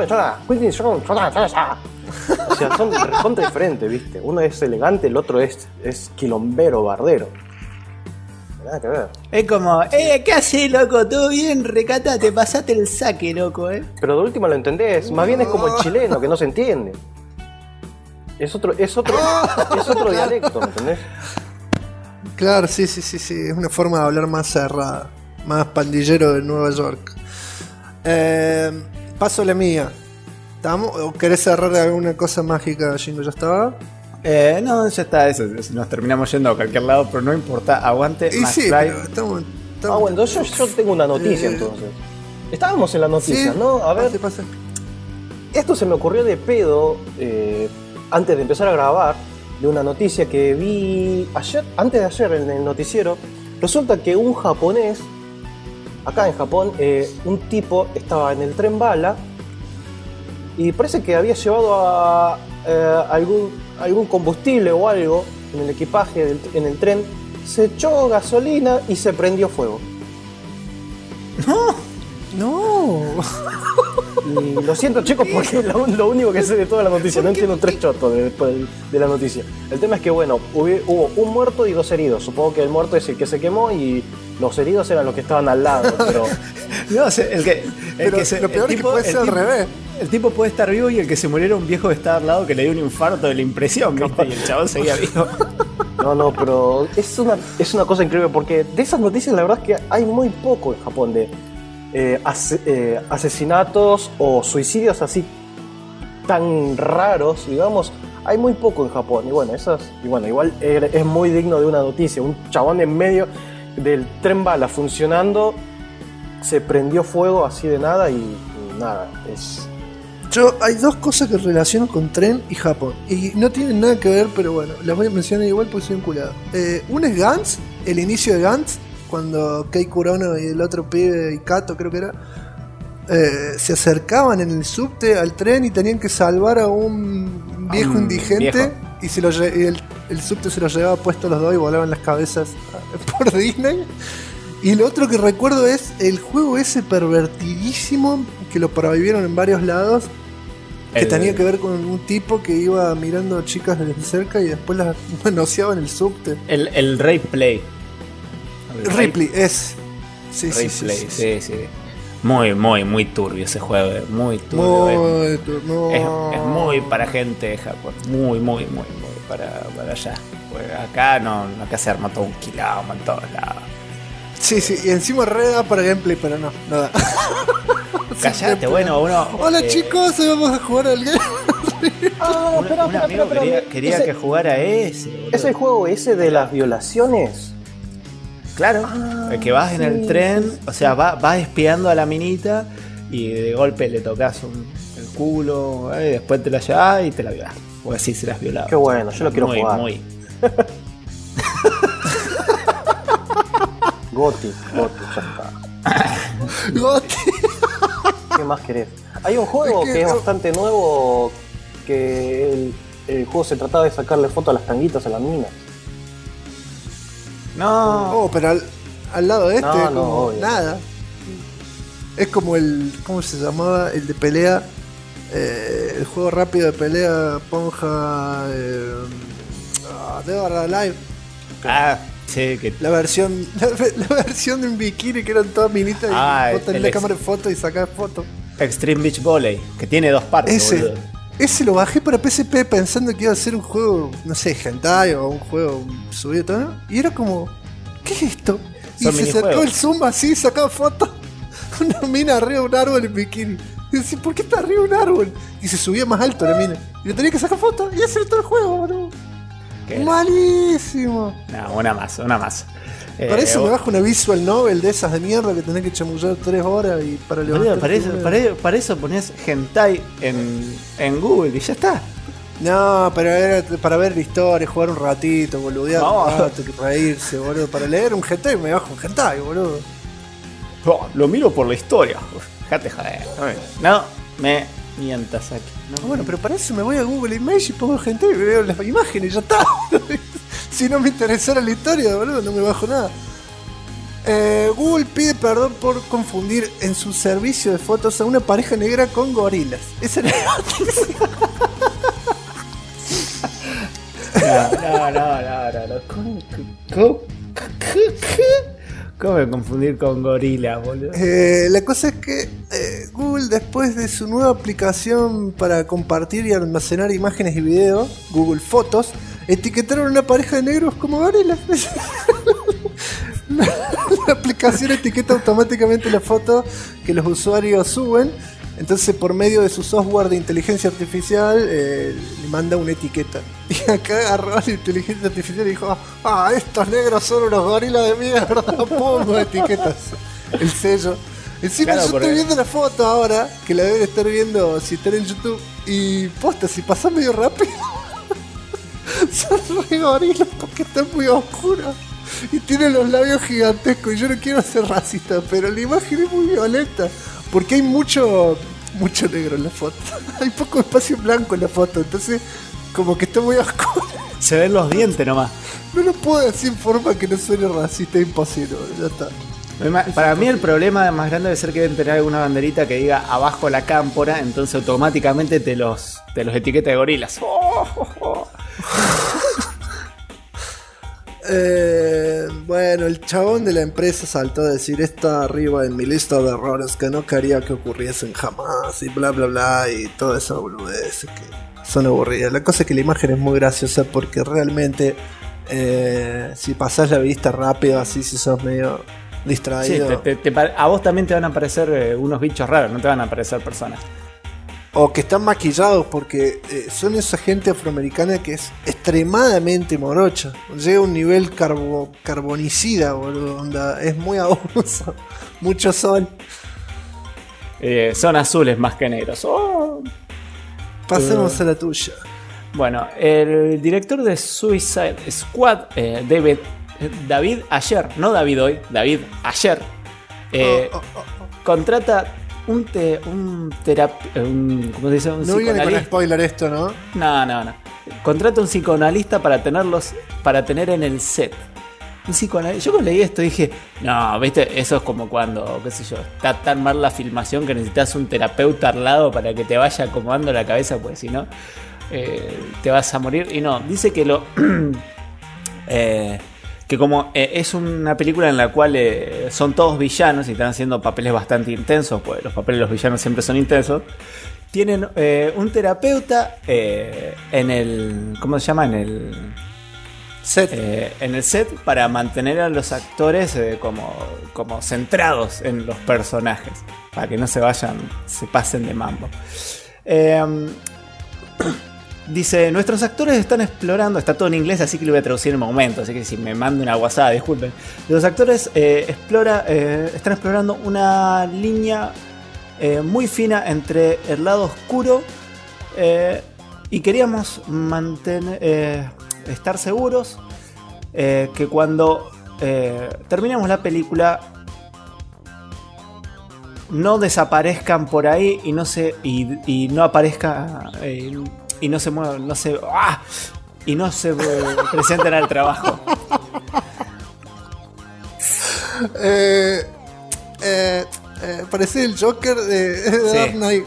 o sea, son recontra diferentes, ¿viste? Uno es elegante, el otro es quilombero, bardero. Nada que ver. Es como, ¿qué haces, loco? ¿Todo bien? Recata, te pasaste el saque, loco, Pero de última lo entendés, más bien es como el chileno, que no se entiende. Es otro dialecto, ¿me entendés? Claro, sí. Es una forma de hablar más cerrada. Más pandillero de Nueva York. Paso la mía. ¿Estamos? ¿O querés cerrar de alguna cosa mágica, Jingo? ¿Ya estaba? No, ya está, eso. Nos terminamos yendo a cualquier lado, pero no importa. Aguante, Y Max sí, Fly. pero estamos Bueno, yo tengo una noticia entonces. Estábamos en la noticia, sí, ¿no? A ver, pase. esto se me ocurrió de pedo antes de empezar a grabar, de una noticia que vi antes de ayer en el noticiero. Resulta que un japonés, acá en Japón, un tipo estaba en el tren bala y parece que había llevado a algún combustible o algo en el equipaje en el tren, se echó gasolina y se prendió fuego. No. Y lo siento, chicos, porque es lo único que sé de toda la noticia. No entiendo tres chotos después de la noticia. El tema es que, bueno, hubo un muerto y 2 heridos. Supongo que el muerto es el que se quemó y los heridos eran los que estaban al lado. Pero No, o sea, Pero lo peor es que puede ser al revés. El tipo puede estar vivo y el que se muriera un viejo que estaba al lado que le dio un infarto de la impresión, ¿viste? Y el chabón seguía vivo. no, pero es una cosa increíble porque de esas noticias la verdad es que hay muy poco en Japón de asesinatos o suicidios así tan raros, digamos. Hay muy poco en Japón y bueno, igual es muy digno de una noticia. Un chabón en medio del tren bala funcionando se prendió fuego así de nada y nada, Hay dos cosas que relaciono con tren y Japón. Y no tienen nada que ver, pero bueno, las voy a mencionar igual porque soy un culado. Una es Gantz, el inicio de Gantz, cuando Kei Kurono y el otro pibe, y Kato creo que era, se acercaban en el subte al tren y tenían que salvar a un viejo indigente. Viejo. Y el subte se los llevaba puestos los dos y volaban las cabezas por Disney. Y lo otro que recuerdo es el juego ese pervertidísimo que lo prohibieron en varios lados, que tenía que ver con un tipo que iba mirando chicas desde cerca y después las manoseaba en el subte. El Ray Play. Ripley es. Sí, Ray sí, Play, sí, sí. sí. Muy turbio ese juego, muy turbio. Es muy para gente de Japón, muy para allá. Pues acá acá se arma todo un quilombo en todos lados. Sí, y encima reda para gameplay, pero no da. Callate, bueno, uno. Hola chicos, hoy vamos a jugar al game. Un amigo quería que jugara ese. Boludo. ¿Es el juego ese de las violaciones? Claro, el que vas en el tren, o sea, vas espiando a la minita y de golpe le tocas el culo, y después te la llevas y te la violas. O así se las violaba. Qué bueno, yo lo quiero jugar. Goti, ya está. Goti. ¿Qué más querés? Hay un juego Es que que es no- bastante nuevo, que el juego se trataba de sacarle fotos a las tanguitas a las minas. No. Oh, pero al lado de este, No, no, como obvio. nada. Es como el. ¿Cómo se llamaba? El de pelea. El juego rápido de pelea, Ponja. Dead or Alive. Ah, sí, que. La versión de un bikini que eran todas minitas y vos tenés la cámara de fotos y sacás fotos. Extreme Beach Volley, que tiene 2 partes, boludo. Ese lo bajé para PSP pensando que iba a ser un juego, no sé, hentai o un juego subido todo, ¿no? Y era como, ¿qué es esto? Y Son se sacó minijuegos. el zoom así, sacaba fotos. Una mina arriba de un árbol en bikini. Y decía, ¿por qué está arriba de un árbol? Y se subía más alto la mina. Y le tenía que sacar fotos y hacer todo el juego, boludo. Qué Malísimo. No, una más. Para eso me bajo una visual novel de esas de mierda que tenés que chamullar 3 horas y para Boludo, levantar. para eso ponías hentai en Google y ya está. No, pero era para ver la historia, jugar un ratito, boludear No. un rato, reírse, boludo. Para leer un hentai me bajo un hentai, boludo. Oh, lo miro por la historia. Dejate joder. No me mientas aquí. No, Bueno, pero para eso me voy a Google Image y pongo hentai y veo las imágenes y ya está. Si no me interesara la historia, boludo, no me bajo nada. Google pide perdón por confundir en su servicio de fotos a una pareja negra con gorilas. Esa era la noticia. No. ¿Cómo me confundir con gorila, boludo? La cosa es que Google, después de su nueva aplicación para compartir y almacenar imágenes y videos, Google Fotos, etiquetaron a una pareja de negros como gorilas. La aplicación etiqueta automáticamente las fotos que los usuarios suben. Entonces, por medio de su software de inteligencia artificial, le manda una etiqueta. Y acá agarró la inteligencia artificial y dijo: ah, estos negros son unos gorilas de mierda. Pongo etiquetas. El sello. Encima Claro, yo porque- estoy viendo la foto ahora, que la deben estar viendo si están en YouTube. Y posta, si pasa medio rápido. Son re gorilas porque están muy oscuros. Y tienen los labios gigantescos. Y yo no quiero ser racista, pero la imagen es muy violenta. Porque hay mucho negro en la foto. Hay poco espacio blanco en la foto. Entonces, como que está muy oscuro. Se ven los dientes nomás. No lo puedo decir en forma que no suene racista, imposible. Ya está. Para mí el problema más grande debe ser que deben tener alguna banderita que diga abajo la cámpora, entonces automáticamente te los etiqueta de gorilas. Bueno, el chabón de la empresa saltó a decir: está arriba en mi lista de errores que no quería que ocurriesen jamás, y bla bla bla, y toda esa boludez que son aburridas. La cosa es que la imagen es muy graciosa porque realmente si pasás la vista rápido así, si sos medio Sí, distraído, a vos también te van a aparecer unos bichos raros, no te van a aparecer personas. o que están maquillados, porque son esa gente afroamericana que es extremadamente morocha. Llega a un nivel carbonicida, boludo. Onda, es muy abuso. Mucho sol. Son azules más que negros. Oh. Pasemos a la tuya. Bueno, el director de Suicide Squad, David Ayer, no David hoy, David Ayer, contrata un ¿cómo se dice? Un No viene con psicoanalista. spoiler esto, ¿no? No. Contrata un psicoanalista para tener en el set. Un psicoanalista. Yo cuando leí esto dije, no, viste, eso es como cuando, qué sé yo, está tan mal la filmación que necesitas un terapeuta al lado para que te vaya acomodando la cabeza, porque si no, te vas a morir. Y no, dice que que como es una película en la cual son todos villanos y están haciendo papeles bastante intensos, pues los papeles de los villanos siempre son intensos. Tienen un terapeuta en el, ¿cómo se llama? En el set para mantener a los actores como centrados en los personajes, para que no se pasen de mambo. Dice, nuestros actores están explorando, está todo en inglés, así que lo voy a traducir en el momento, así que si me mando una guasada, disculpen. Los actores están explorando una línea muy fina entre el lado oscuro y queríamos estar seguros que cuando terminemos la película no desaparezcan por ahí y no aparezca y no se mueven, y no se presentan al trabajo. Parece el Joker de Dark Knight.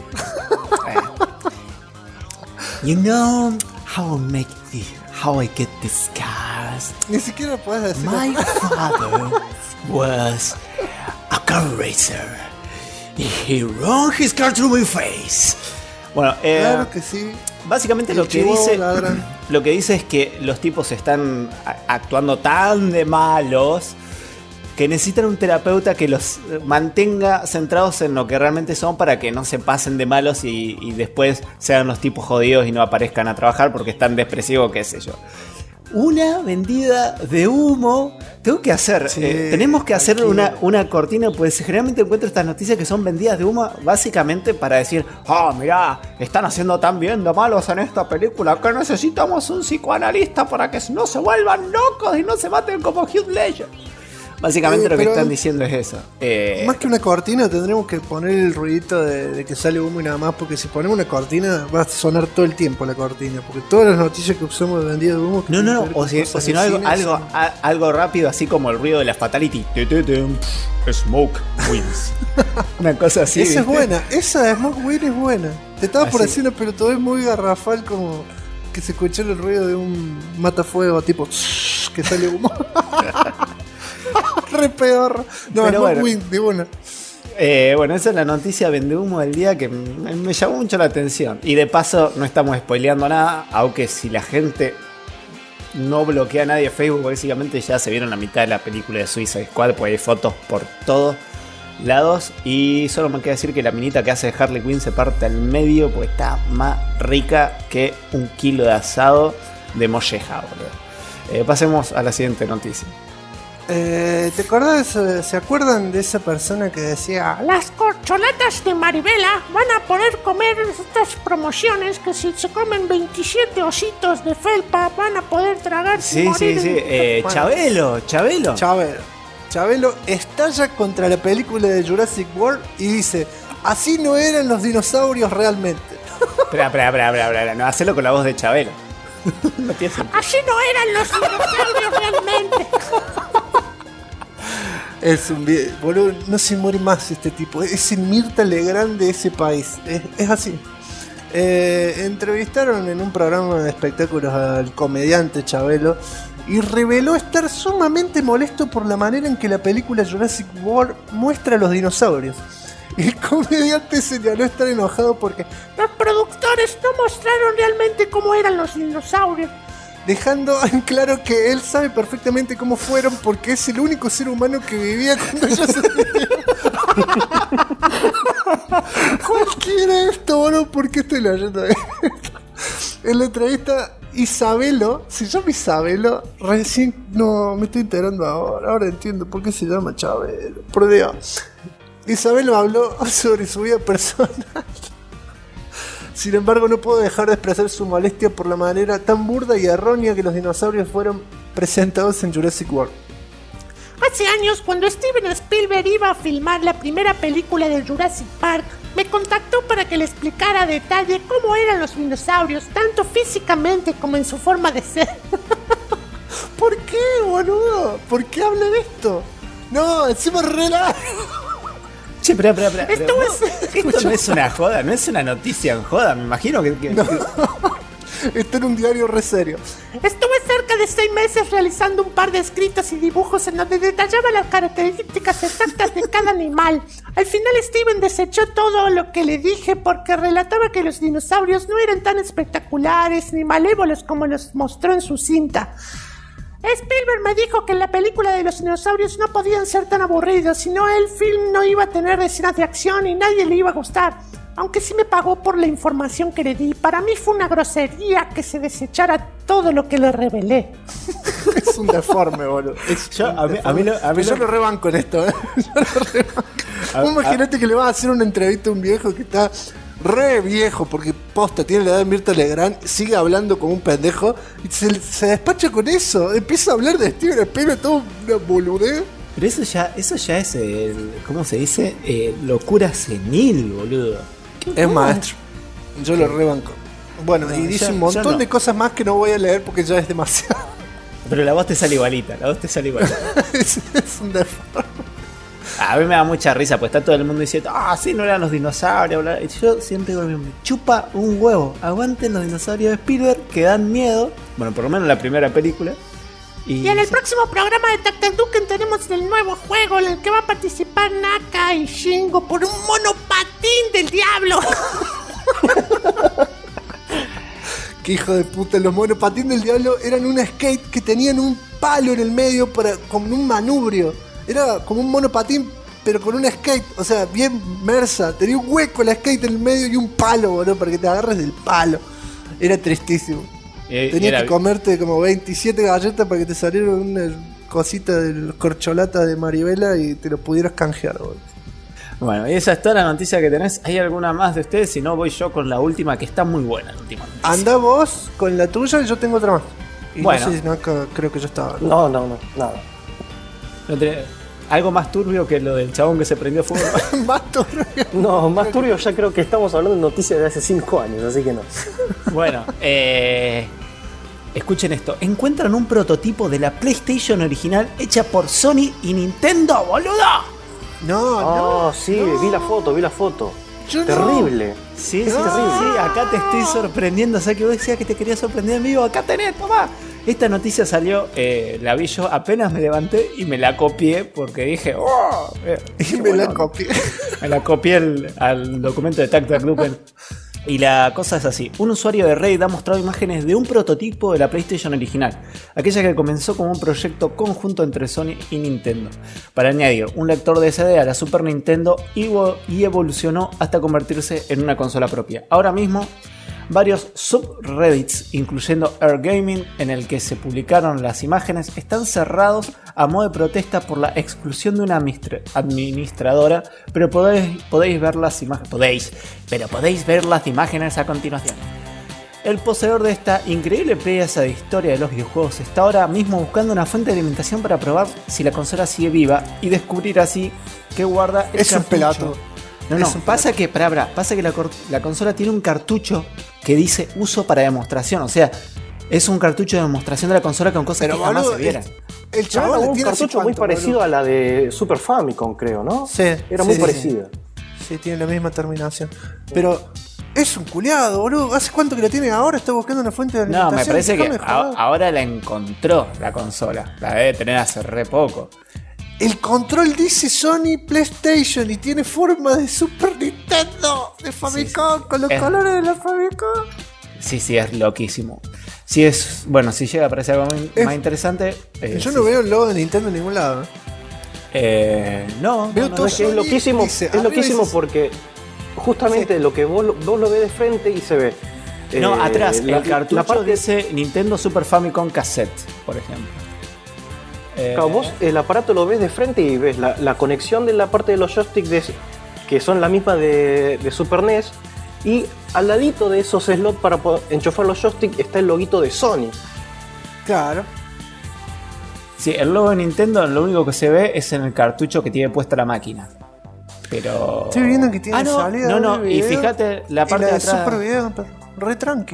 You know how I get these scars. Ni siquiera puedes decir. My father was a car racer. He ran his car through my face. Bueno, claro que sí. Básicamente lo que dice es que los tipos están actuando tan de malos que necesitan un terapeuta que los mantenga centrados en lo que realmente son para que no se pasen de malos y después sean los tipos jodidos y no aparezcan a trabajar porque están depresivos, qué sé yo. Una vendida de humo. Tengo que hacer. Sí, tenemos que hacer una cortina, pues generalmente encuentro estas noticias que son vendidas de humo básicamente para decir: mirá, están haciendo tan bien de malos en esta película que necesitamos un psicoanalista para que no se vuelvan locos y no se maten como Heath Ledger. Básicamente lo que están diciendo es eso. Más que una cortina tendremos que poner el ruidito de que sale humo y nada más, porque si ponemos una cortina va a sonar todo el tiempo la cortina, porque todas las noticias que usamos de vendido de humo... No, o si no algo rápido, así como el ruido de la Fatality. Smoke wins. Una cosa así. Esa, ¿viste? Es buena, esa de Smoke Wins es buena. Te estaba por decir, pero todo es muy garrafal, como que se escuchó el ruido de un matafuego tipo que sale humo. Re peor. No, es bueno. De una. Bueno, esa es la noticia vende humo del día que me llamó mucho la atención. Y de paso, no estamos spoileando nada. Aunque si la gente no bloquea a nadie en Facebook, básicamente ya se vieron la mitad de la película de Suicide Squad, porque hay fotos por todos lados. Y solo me queda decir que la minita que hace de Harley Quinn se parte al medio, porque está más rica que un kilo de asado de molleja, boludo. Pasemos a la siguiente noticia. ¿Te acordás? ¿Se acuerdan de esa persona que decía: las corcholatas de Maribela van a poder comer estas promociones que si se comen 27 ositos de felpa van a poder tragar sin morir? Sí. Bueno, Chabelo estalla contra la película de Jurassic World y dice: así no eran los dinosaurios realmente. Espera, no, hacelo con la voz de Chabelo. No tiene sentido. Así no eran los dinosaurios realmente. Es un boludo, no se muere más este tipo. Es el Mirta Legrand de ese país. Es así. Entrevistaron en un programa de espectáculos al comediante Chabelo y reveló estar sumamente molesto por la manera en que la película Jurassic World muestra a los dinosaurios. El comediante señaló estar enojado porque los productores no mostraron realmente cómo eran los dinosaurios, dejando en claro que él sabe perfectamente cómo fueron porque es el único ser humano que vivía cuando ellos se cualquiera esto, boludo, ¿por qué estoy leyendo esto? En la entrevista, Isabelo, se llama Isabelo, recién, no, me estoy enterando ahora entiendo por qué se llama Chabelo, por Dios. Isabelo habló sobre su vida personal. Sin embargo, no puedo dejar de expresar su molestia por la manera tan burda y errónea que los dinosaurios fueron presentados en Jurassic World. Hace años, cuando Steven Spielberg iba a filmar la primera película de Jurassic Park, me contactó para que le explicara a detalle cómo eran los dinosaurios, tanto físicamente como en su forma de ser. ¿Por qué, boludo? ¿Por qué habla de esto? No, encima relá. Che, espera. Esto no es una joda, no es una noticia en joda, me imagino que... No. Esto era un diario re serio. Estuve cerca de 6 meses realizando un par de escritos y dibujos en donde detallaba las características exactas de cada animal. Al final Steven desechó todo lo que le dije porque relataba que los dinosaurios no eran tan espectaculares ni malévolos como los mostró en su cinta. Spielberg me dijo que en la película de los dinosaurios no podían ser tan aburridos, sino el film no iba a tener escenas de acción y nadie le iba a gustar. Aunque sí me pagó por la información que le di. Para mí fue una grosería que se desechara todo lo que le revelé. Es un deforme, boludo. Yo lo rebanco en esto, ¿eh? Imagínate que le vas a hacer una entrevista a un viejo que está re viejo, porque posta, tiene la edad de Mirta Legrand, sigue hablando como un pendejo y se despacha con eso. Empieza a hablar de Steven Spielberg, todo una boludez. Pero eso ya es, ¿cómo se dice? Locura senil, boludo. Es maestro. Yo lo rebanco. Bueno, No, y dice yo- un montón yo no. de cosas más que no voy a leer porque ya es demasiado. Pero la voz te sale igualita, es un deforme. A mí me da mucha risa, pues está todo el mundo diciendo, sí, no eran los dinosaurios, bla, bla. Y yo siempre digo lo mismo, chupa un huevo, aguanten los dinosaurios de Spielberg que dan miedo, bueno, por lo menos en la primera película. Y en el próximo programa de Tactaduken tenemos el nuevo juego en el que va a participar Naka y Shingo por un monopatín del diablo. Qué hijo de puta, los monopatín del diablo eran un skate que tenían un palo en el medio como un manubrio. Era como un monopatín, pero con un skate, o sea, bien mersa. Tenía un hueco el skate en el medio y un palo, boludo, para que te agarres del palo. Era tristísimo. Tenías que comerte como 27 galletas para que te saliera una cosita de los corcholatas de Maribela y te lo pudieras canjear, boludo. Bueno, y esa es toda la noticia que tenés. ¿Hay alguna más de ustedes? Si no, voy yo con la última, que está muy buena, la última noticia. Anda vos con la tuya y yo tengo otra más. Y Bueno. no sé si Naka creo que yo estaba. No, nada. ¿No tenés algo más turbio que lo del chabón que se prendió fuego? Más turbio. No, más turbio ya creo que estamos hablando de noticias de hace 5 años, así que no. Bueno, escuchen esto. Encuentran un prototipo de la PlayStation original hecha por Sony y Nintendo, boludo. No. Sí, vi la foto. Yo no. Sí, Terrible. sí, sí, acá te estoy sorprendiendo. O sea que vos decías que te querías sorprender en vivo. Acá tenés, tomá. Esta noticia salió, la vi yo, apenas me levanté y me la copié porque dije, Y me la copié. Me la copié al documento de Tactaduken. Y la cosa es así: un usuario de Reddit ha mostrado imágenes de un prototipo de la PlayStation original, aquella que comenzó como un proyecto conjunto entre Sony y Nintendo, para añadir un lector de CD a la Super Nintendo y evolucionó hasta convertirse en una consola propia. Ahora mismo, varios subreddits, incluyendo Air Gaming, en el que se publicaron las imágenes, están cerrados a modo de protesta por la exclusión de una administradora, pero podéis ver las imágenes. Podéis ver las imágenes a continuación. El poseedor de esta increíble pieza de historia de los videojuegos está ahora mismo buscando una fuente de alimentación para probar si la consola sigue viva y descubrir así que guarda el Es un cartucho. pelato. No, Es un pasa que la consola tiene un cartucho que dice uso para demostración. O sea, es un cartucho de demostración de la consola con cosas Pero que jamás boludo, se vieran. el Era chabón un tiene así cartucho muy cuánto, parecido boludo. a la de Super Famicom, creo, ¿no? Sí, Era sí, muy sí, parecida. Sí, tiene la misma terminación. Pero es un culiado, boludo. ¿Hace cuánto que la tiene ahora? Está buscando una fuente de No, alimentación. me parece que Déjame joder. ahora la encontró la consola. La debe tener hace re poco. El control dice Sony PlayStation y tiene forma de Super Nintendo, de Famicom, con los Es- colores de la Famicom. Sí, es loquísimo. Si llega a aparecer algo más interesante. Yo sí. no veo el logo de Nintendo en ningún lado. No, Veo no, todo Es que es Sony loquísimo, dice, es arriba loquísimo dice- porque justamente lo que vos lo ves de frente y se ve. No, atrás, la el cartucho parte dice Nintendo Super Famicom Cassette, por ejemplo. Claro, vos el aparato lo ves de frente y ves la conexión de la parte de los joysticks que son la misma de Super NES, y al ladito de esos slots para poder enchufar los joysticks está el loguito de Sony. Claro. Sí, el logo de Nintendo lo único que se ve es en el cartucho que tiene puesta la máquina. Pero. Estoy viendo que tiene no, salida no, de y video, fíjate la y parte la de de atrás. Super Video, pero re tranqui.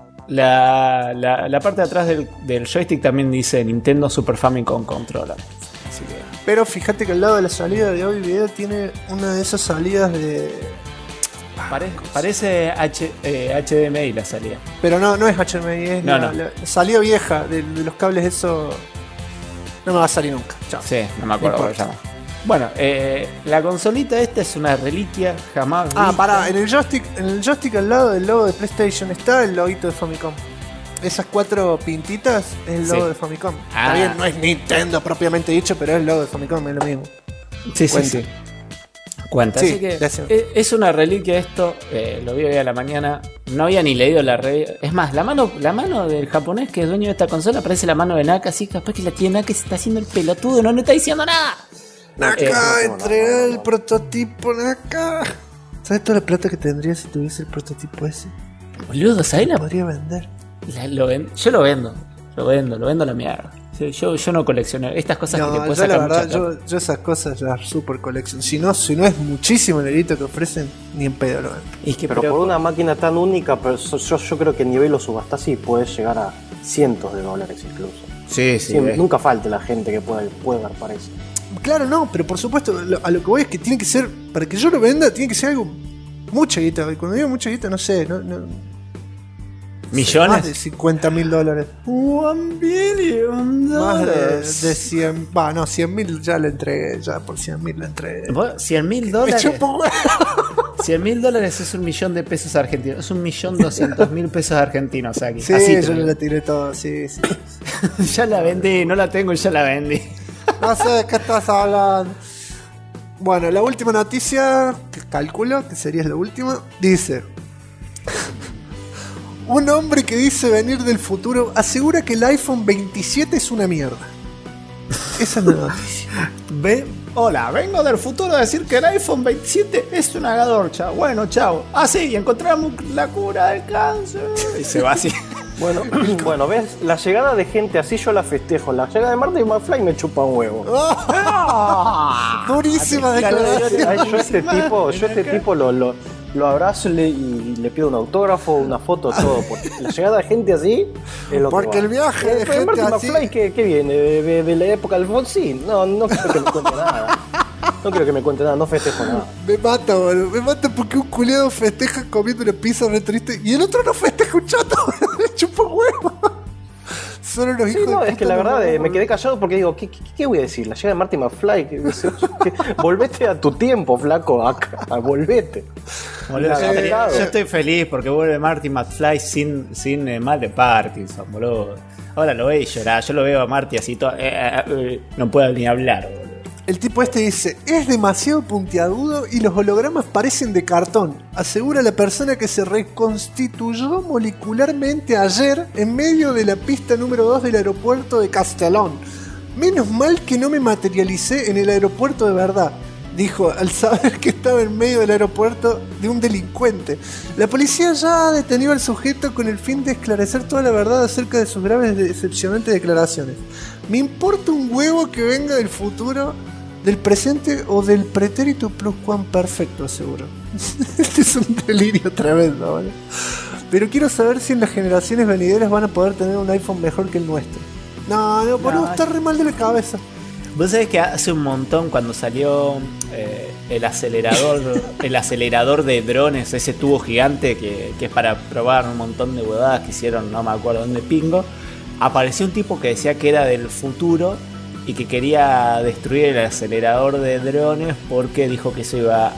La parte de atrás del joystick también dice Nintendo Super Famicom Controller. Así que. Pero fíjate que al lado de la salida de audio y video tiene una de esas salidas de... Parece HDMI la salida. Pero no es HDMI, es No, la, no. la salida vieja de los cables eso. No me va a salir nunca. Chao. Sí, no me acuerdo No cómo se importa. llama. Bueno, la consolita esta es una reliquia jamás Ah, vista. pará, en el joystick al lado del logo de PlayStation está el loguito de Famicom. Esas 4 pintitas es el logo Sí. de Famicom. Ah. Está bien, no es Nintendo propiamente dicho, pero es el logo de Famicom, es lo mismo. Sí, Cuenta. sí. Cuenta. Sí, Así que gracias. es una reliquia esto. Lo vi hoy a la mañana. No había ni leído la red. Es más, la mano del japonés que es dueño de esta consola parece la mano de Naka. Así capaz que la tiene Naka y se está haciendo el pelotudo. No está diciendo nada. Naka, entrega el prototipo, Naka. ¿Sabes toda la plata que tendría si tuviese el prototipo ese? Boludo, ¿sabes la? Podría vender. Yo lo vendo. Lo vendo a la mierda. Sí, yo no colecciono estas cosas que te No, puedes yo la sacar verdad, mucha plata. yo esas cosas las super colecciono. Si no es muchísimo el delito que ofrecen, ni en pedo lo ven. Es que, Pero por una máquina tan única, pero yo creo que en nivel lo subastás y puedes llegar a cientos de dólares incluso. Sí, Nunca falte la gente que pueda dar para eso. Claro, no, pero por supuesto, a lo que voy es que tiene que ser, para que yo lo venda, tiene que ser algo mucha guita. Y cuando digo mucha guita, no sé, no, ¿millones? más de $50,000. $1 billion. Más de 100, no, 100,000 ya le entregué, ya por 100,000 le entregué. $100,000. Me chupo huevo. $100,000 es $1 millón de pesos argentinos. Es 1.200.000 pesos argentinos aquí. Sí, Así te yo digo. le tiré todo, sí. Ya la vendí, no la tengo y ya la vendí. No sé de qué estás hablando. Bueno, la última noticia, que calculo que sería la última, dice: un hombre que dice venir del futuro asegura que el iPhone 27 es una mierda. Esa es la noticia. Hola, vengo del futuro a decir que el iPhone 27 es una gadorcha. Bueno, chao. Ah, sí, encontramos la cura del cáncer. Y se va así. Bueno, ves, la llegada de gente así yo la festejo. La llegada de Marty McFly me chupa un huevo. Durísima declaración. Ay, yo este tipo lo abrazo y le pido un autógrafo, una foto, todo. Porque la llegada de gente así es lo Porque que va. el viaje de Pero gente Marty así. McFly, ¿qué viene? ¿De la época del Alfonsín? No creo que me cuente nada. No quiero que me cuente nada, no festejo nada. Me mata, boludo. Me mata porque un culiado festeja comiendo una pizza re triste y el otro no festeja un chato. Le chupa un huevo. Solo los Sí, hijos no, de es que puta la verdad no, me boludo. quedé callado porque digo, ¿qué voy a decir? La llegada de Marty McFly. Volvete a tu tiempo, flaco, acá, volvete. Boludo, yo estoy feliz porque vuelve Marty McFly sin mal de Parkinson, boludo. Ahora lo veis llorar, yo lo veo a Marty así todo, no puedo ni hablar, boludo. El tipo este dice: es demasiado puntiagudo y los hologramas parecen de cartón, asegura la persona que se reconstituyó molecularmente ayer en medio de la pista número 2 del aeropuerto de Castellón. Menos mal que no me materialicé en el aeropuerto de verdad, dijo al saber que estaba en medio del aeropuerto de un delincuente. La policía ya ha detenido al sujeto con el fin de esclarecer toda la verdad acerca de sus graves y decepcionantes declaraciones. Me importa un huevo que venga del futuro, del presente o del pretérito pluscuamperfecto, aseguro. Este es un delirio tremendo, ¿vale? Pero quiero saber si en las generaciones venideras van a poder tener un iPhone mejor que el nuestro. No, boludo, está re mal de la cabeza. Vos sabés que hace un montón cuando salió el acelerador de drones, ese tubo gigante que es para probar un montón de huevadas que hicieron, no me acuerdo dónde pingo, apareció un tipo que decía que era del futuro y que quería destruir el acelerador de drones porque dijo que eso iba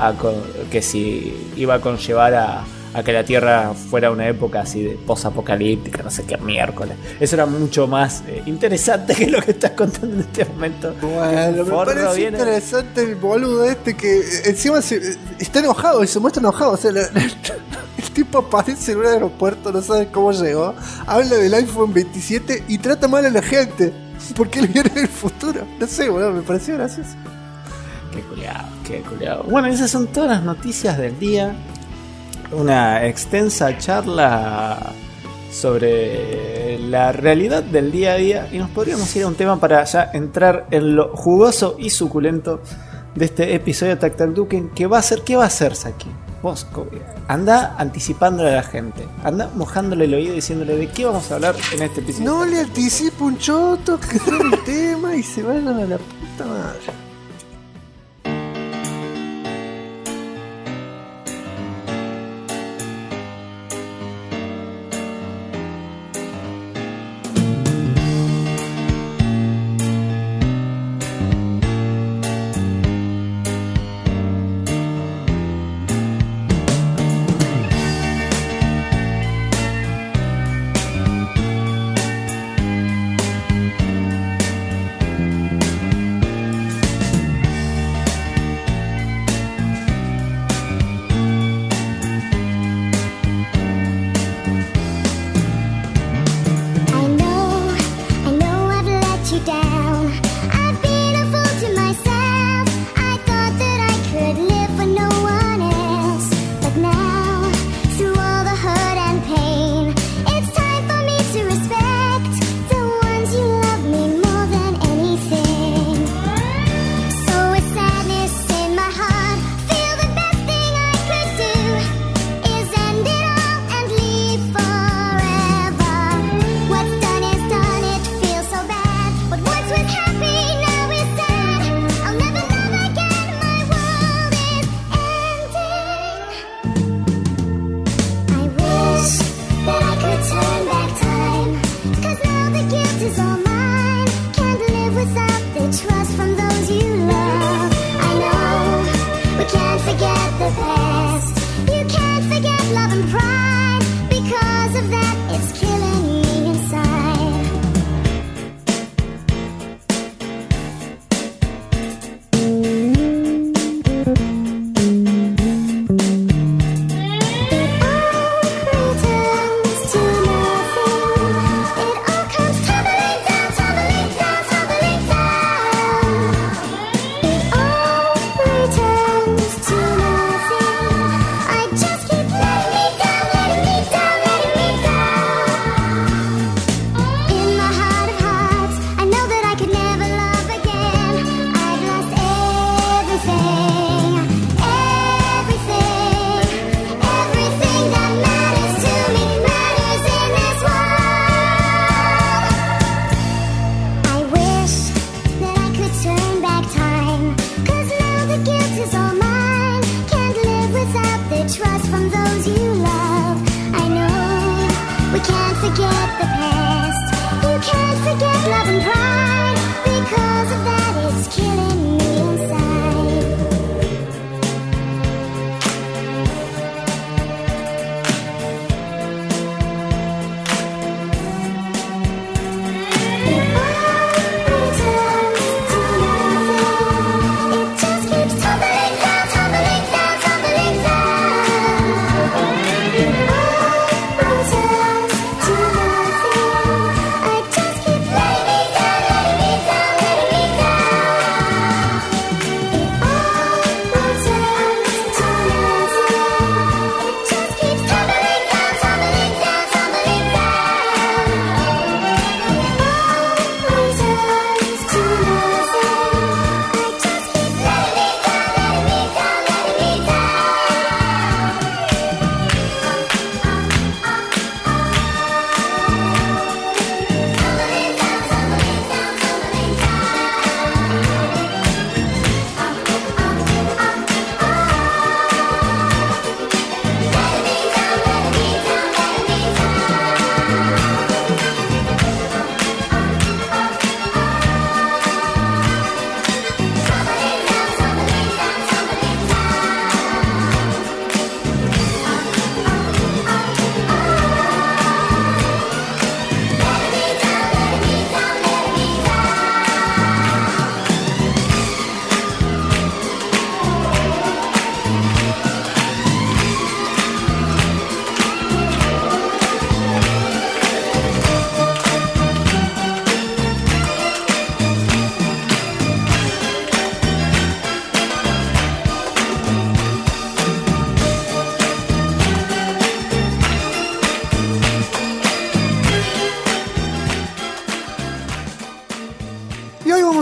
a conllevar a que la Tierra fuera una época así de posapocalíptica, no sé qué miércoles. Eso era mucho más interesante que lo que estás contando en este momento. Bueno, me parece interesante el boludo este que encima está enojado y se muestra enojado. O sea, el tipo aparece en un aeropuerto, no sabe cómo llegó, habla del iPhone 27 y trata mal a la gente porque él viene del futuro. No sé, boludo, me pareció gracioso. Qué culiado. Bueno, esas son todas las noticias del día. Una extensa charla sobre la realidad del día a día y nos podríamos ir a un tema para ya entrar en lo jugoso y suculento de este episodio de Tac Tac Duken. ¿Qué va a hacer Saki? Vos anda anticipándole a la gente, anda mojándole el oído diciéndole de qué vamos a hablar en este episodio. No le anticipo un choto, que sea el tema y se vayan a la puta madre.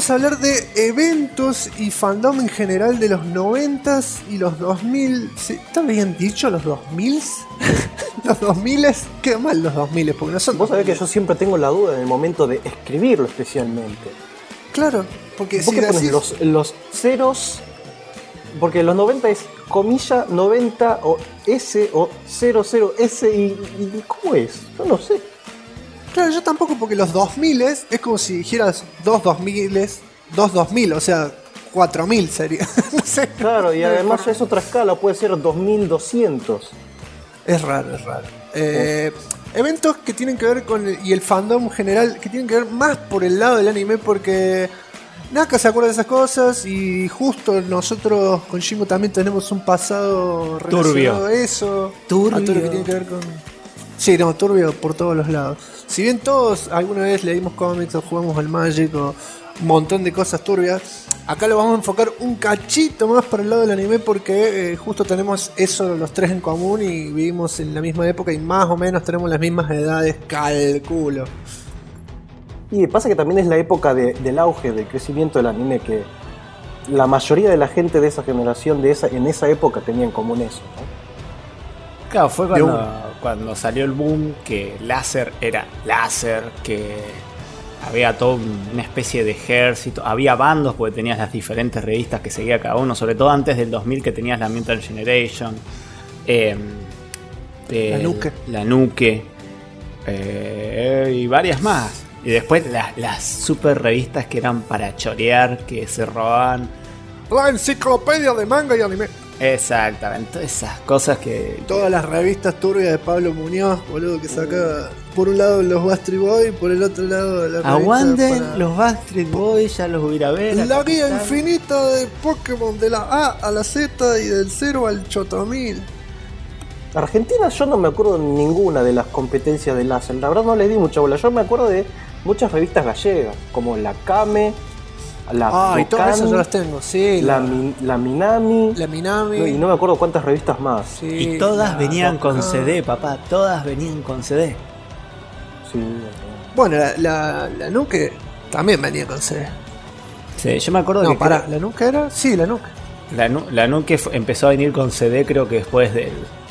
vamos a hablar de eventos y fandom en general de los 90s y los 2000. ¿Sí? ¿Está bien dicho los 2000s? Los 2000s, queda mal los 2000s porque no son. Vos sabés que yo siempre tengo la duda en el momento de escribirlo especialmente. Claro, porque ¿Vos si qué pones decís... los ceros? Porque los 90 es comilla 90 o S o 00S y ¿cómo es? Yo no sé. Claro, yo tampoco, porque los 2000s es como si dijeras dos 2000, o sea, 4000 sería. No sé. Claro, y además es otra escala, puede ser 2200. Es raro. Eventos que tienen que ver con y el fandom general, que tienen que ver más por el lado del anime, porque Naka se acuerda de esas cosas y justo nosotros con Shingo también tenemos un pasado relacionado a eso. Turbio. A todo lo que tiene que ver con... Sí, no, turbio por todos los lados. Si bien todos alguna vez leímos cómics o jugamos al Magic o un montón de cosas turbias, acá lo vamos a enfocar un cachito más para el lado del anime porque justo tenemos eso los tres en común y vivimos en la misma época y más o menos tenemos las mismas edades, calculo. Y pasa que también es la época del auge, del crecimiento del anime, que la mayoría de la gente de esa generación, en esa época, tenía en común eso, ¿no? Claro, fue cuando salió el boom, que láser era láser, que había toda una especie de ejército, había bandos porque tenías las diferentes revistas que seguía cada uno, sobre todo antes del 2000 que tenías la Mutant Generation, la Nuke, y varias más. Y después las super revistas que eran para chorear, que se robaban. La enciclopedia de manga y anime. Exactamente, todas esas cosas que... Todas las revistas turbias de Pablo Muñoz, boludo, que sacaba por un lado los Backstreet Boys y por el otro lado la aguanten para... los Backstreet Boys, ya los voy a ir a ver. La guía infinita de Pokémon de la A a la Z y del 0 al Chotomil. Argentina yo no me acuerdo de ninguna de las competencias de láser, la verdad no les di mucha bola. Yo me acuerdo de muchas revistas gallegas, como la Kame, la y todas esas yo las tengo, sí. La Minami. La Minami. Y no me acuerdo cuántas revistas más. Sí, y todas venían con CD, papá, todas venían con CD. Sí. Bueno, la Nuke también venía con CD. Sí, yo me acuerdo No, que... pará, ¿la Nuke era? Sí, la Nuke. La Nuke empezó a venir con CD, creo que después del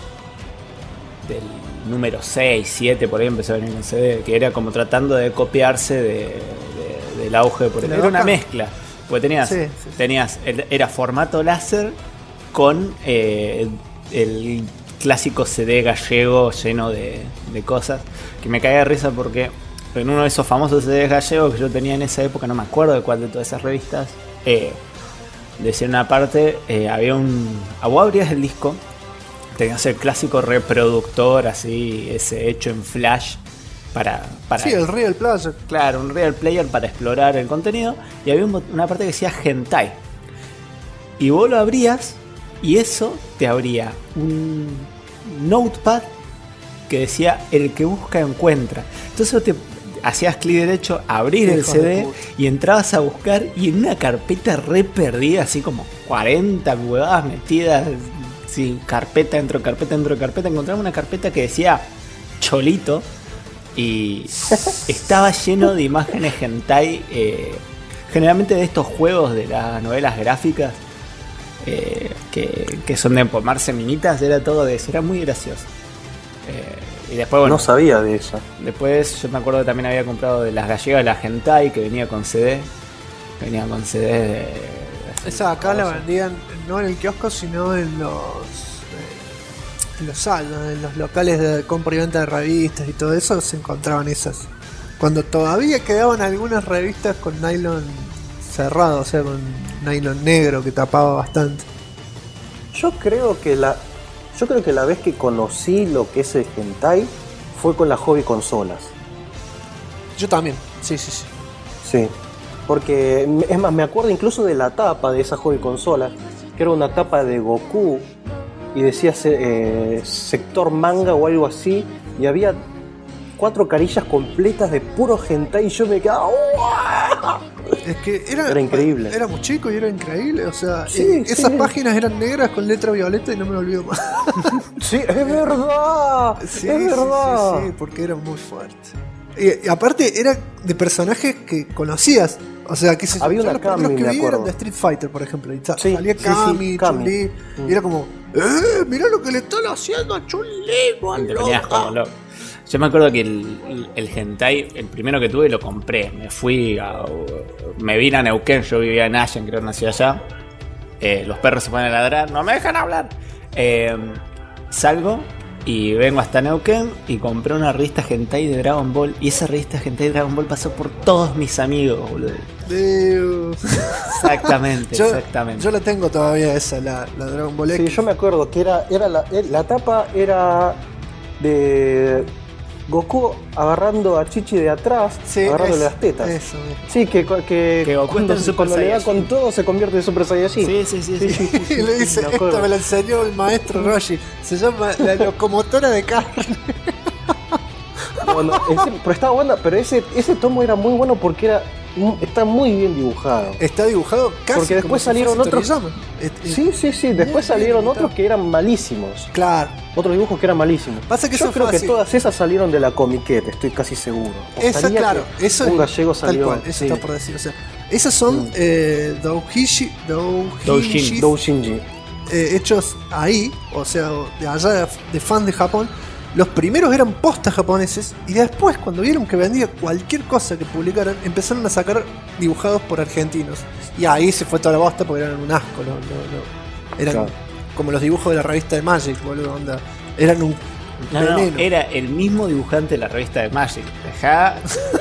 número 6, 7, por ahí empezó a venir con CD, que era como tratando de copiarse del auge. Era una mezcla, porque tenías era formato láser con el clásico CD gallego lleno de cosas, que me caía de risa porque en uno de esos famosos CDs gallegos que yo tenía en esa época, no me acuerdo de cuál de todas esas revistas, decía una parte, vos abrías el disco, tenías el clásico reproductor así, ese hecho en flash para sí, el Real Player. Claro, un Real Player para explorar el contenido, y había una parte que decía hentai, y vos lo abrías y eso te abría un notepad que decía el que busca encuentra. Entonces te hacías clic derecho, abrir el CD y entrabas a buscar, y en una carpeta re perdida, así como 40 huevadas metidas, sí, carpeta dentro de carpeta dentro de carpeta, encontraba una carpeta que decía Cholito y estaba lleno de imágenes hentai, generalmente de estos juegos de las novelas gráficas, que son de empomarse minitas, era todo de eso, era muy gracioso. Y después, bueno, no sabía de esa. Después yo me acuerdo que también había comprado de las gallegas la hentai, que venía con CD. Venía con CD de... Esa acá la vendían no en el kiosco, sino en los saldos, en los locales de compra y venta de revistas y todo eso se encontraban esas. Cuando todavía quedaban algunas revistas con nylon cerrado, o sea, con nylon negro que tapaba bastante. Yo creo que la vez que conocí lo que es el hentai fue con las hobby consolas. Yo también, sí. Sí, porque es más, me acuerdo incluso de la tapa de esa hobby consola, que era una tapa de Goku y decía sector manga o algo así, y había 4 carillas completas de puro hentai y yo me quedaba... ¡Oh! Es que era increíble. Éramos chicos y era increíble, o sea, sí, esas páginas eran negras con letra violeta y no me lo olvido más. Sí, es verdad. Sí, es verdad. Sí, porque era muy fuerte. Y aparte era de personajes que conocías. O sea, qué sé yo, Había yo una los primeros Kami, que me vi eran acuerdo. de Street Fighter, por ejemplo. Y Sí, salía sí, Kami, sí, Kami. Chun-Li, y era como, mirá lo que le están haciendo a Chun-Li, Te ponías como loco. Yo me acuerdo que el hentai, el primero que tuve, lo compré. Me vine a Neuquén, yo vivía en Allen, creo que nací allá. Los perros se ponen a ladrar, no me dejan hablar. Salgo y vengo hasta Neuquén y compré una revista hentai de Dragon Ball. Y esa revista hentai de Dragon Ball pasó por todos mis amigos, boludo. Exactamente, exactamente. Yo la tengo todavía esa, la Dragon Ball Sí, X. yo me acuerdo que era la tapa era de Goku agarrando a Chichi de atrás, agarrándole las tetas. Eso, Sí, que Goku cuando, está en Super cuando le da Saiyajin. con todo se convierte en Super Saiyajin. Sí. y le dice, me acuerdo. esto me lo enseñó el maestro Roshi. Se llama la locomotora de carne. Bueno, pero estaba buena, pero ese tomo era muy bueno porque está muy bien dibujado. Está dibujado casi Porque después como si salieron fuese otros. Toriyama. Sí. Después salieron otros que eran malísimos. Claro. Otros dibujos que eran malísimos. Pasa que yo eso creo fue que así. todas esas salieron de la Comiquete, estoy casi seguro. Esa, Apostaría claro, que eso un gallego salió. tal cual, eso sí. está por decir. O sea, esas son doujinshis Doujinji. hechos ahí, o sea, de allá de fans de Japón. Los primeros eran postas japoneses y después, cuando vieron que vendía cualquier cosa que publicaran, empezaron a sacar dibujados por argentinos. Y ahí se fue toda la bosta porque eran un asco. Eran Claro. como los dibujos de la revista de Magic, boludo, onda. Eran un No, veneno. era el mismo dibujante de la revista de Magic. Dejá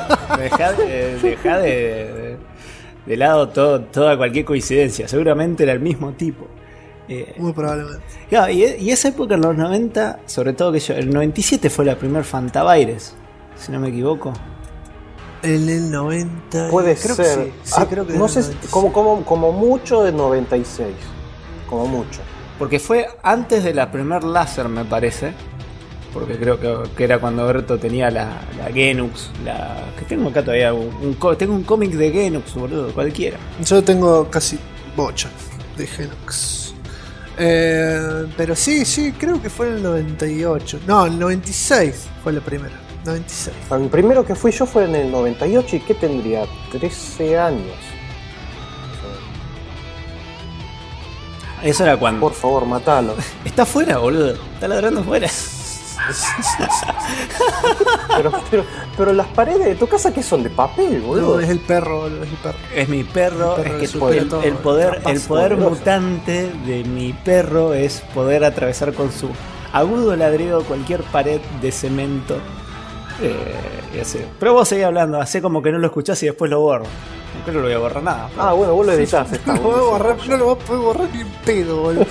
de lado toda cualquier coincidencia. Seguramente era el mismo tipo. Muy probablemente. Claro, y esa época en los 90, sobre todo que el 97 fue la primer Fantabaires, si no me equivoco. En el 90. Puede creo ser. Que sí. Sí, creo que no en el sé, 96. como mucho de 96. Como mucho. Porque fue antes de la primer láser, me parece. Porque creo que era cuando Berto tenía la Genux. Que tengo acá todavía. Tengo un cómic de Genux, boludo, cualquiera. Yo tengo casi bocha de Genox. Pero sí, creo que fue en el 98. No, el 96 fue la primera. 96. El primero que fui yo fue en el 98 y ¿qué tendría? 13 años. Eso era cuando. Por favor, matalo. Está afuera, boludo. Está ladrando afuera. Pero las paredes de tu casa, ¿qué son? ¿De papel, boludo? No, es el perro, boludo, es el perro. Es mi perro. El perro Es le que supera todo, el poder capaz, poderoso. mutante de mi perro es poder atravesar con su agudo ladrido cualquier pared de cemento. Y así. Pero vos seguís hablando, hacé como que no lo escuchás y después lo borro. Aunque no lo voy a borrar nada. Ah, bueno, vos lo editas. No lo voy a borrar, no lo voy a poder borrar ni en pedo, boludo.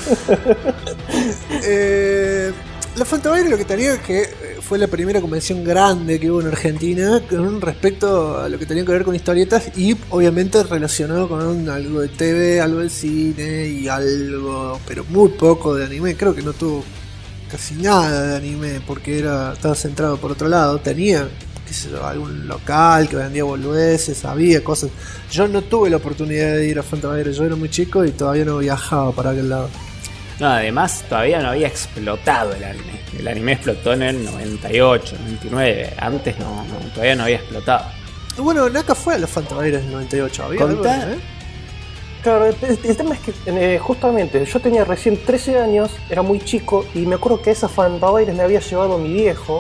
La Fantabaire lo que tenía es que fue la primera convención grande que hubo en Argentina con respecto a lo que tenía que ver con historietas y obviamente relacionado con algo de TV, algo de cine y algo, pero muy poco de anime. Creo que no tuvo casi nada de anime porque estaba centrado por otro lado. Tenía, qué sé yo, algún local que vendía boludeces, había cosas. Yo no tuve la oportunidad de ir a Fantabaire, yo era muy chico y todavía no viajaba para aquel lado. No, además todavía no había explotado el anime. El anime explotó en el 98, 99. Antes todavía no había explotado. Bueno, Naka fue a la Fantabaire en el 98. ¿Había algo, Contá. Claro, el tema es que justamente yo tenía recién 13 años, era muy chico y me acuerdo que esa Fantabaire me había llevado mi viejo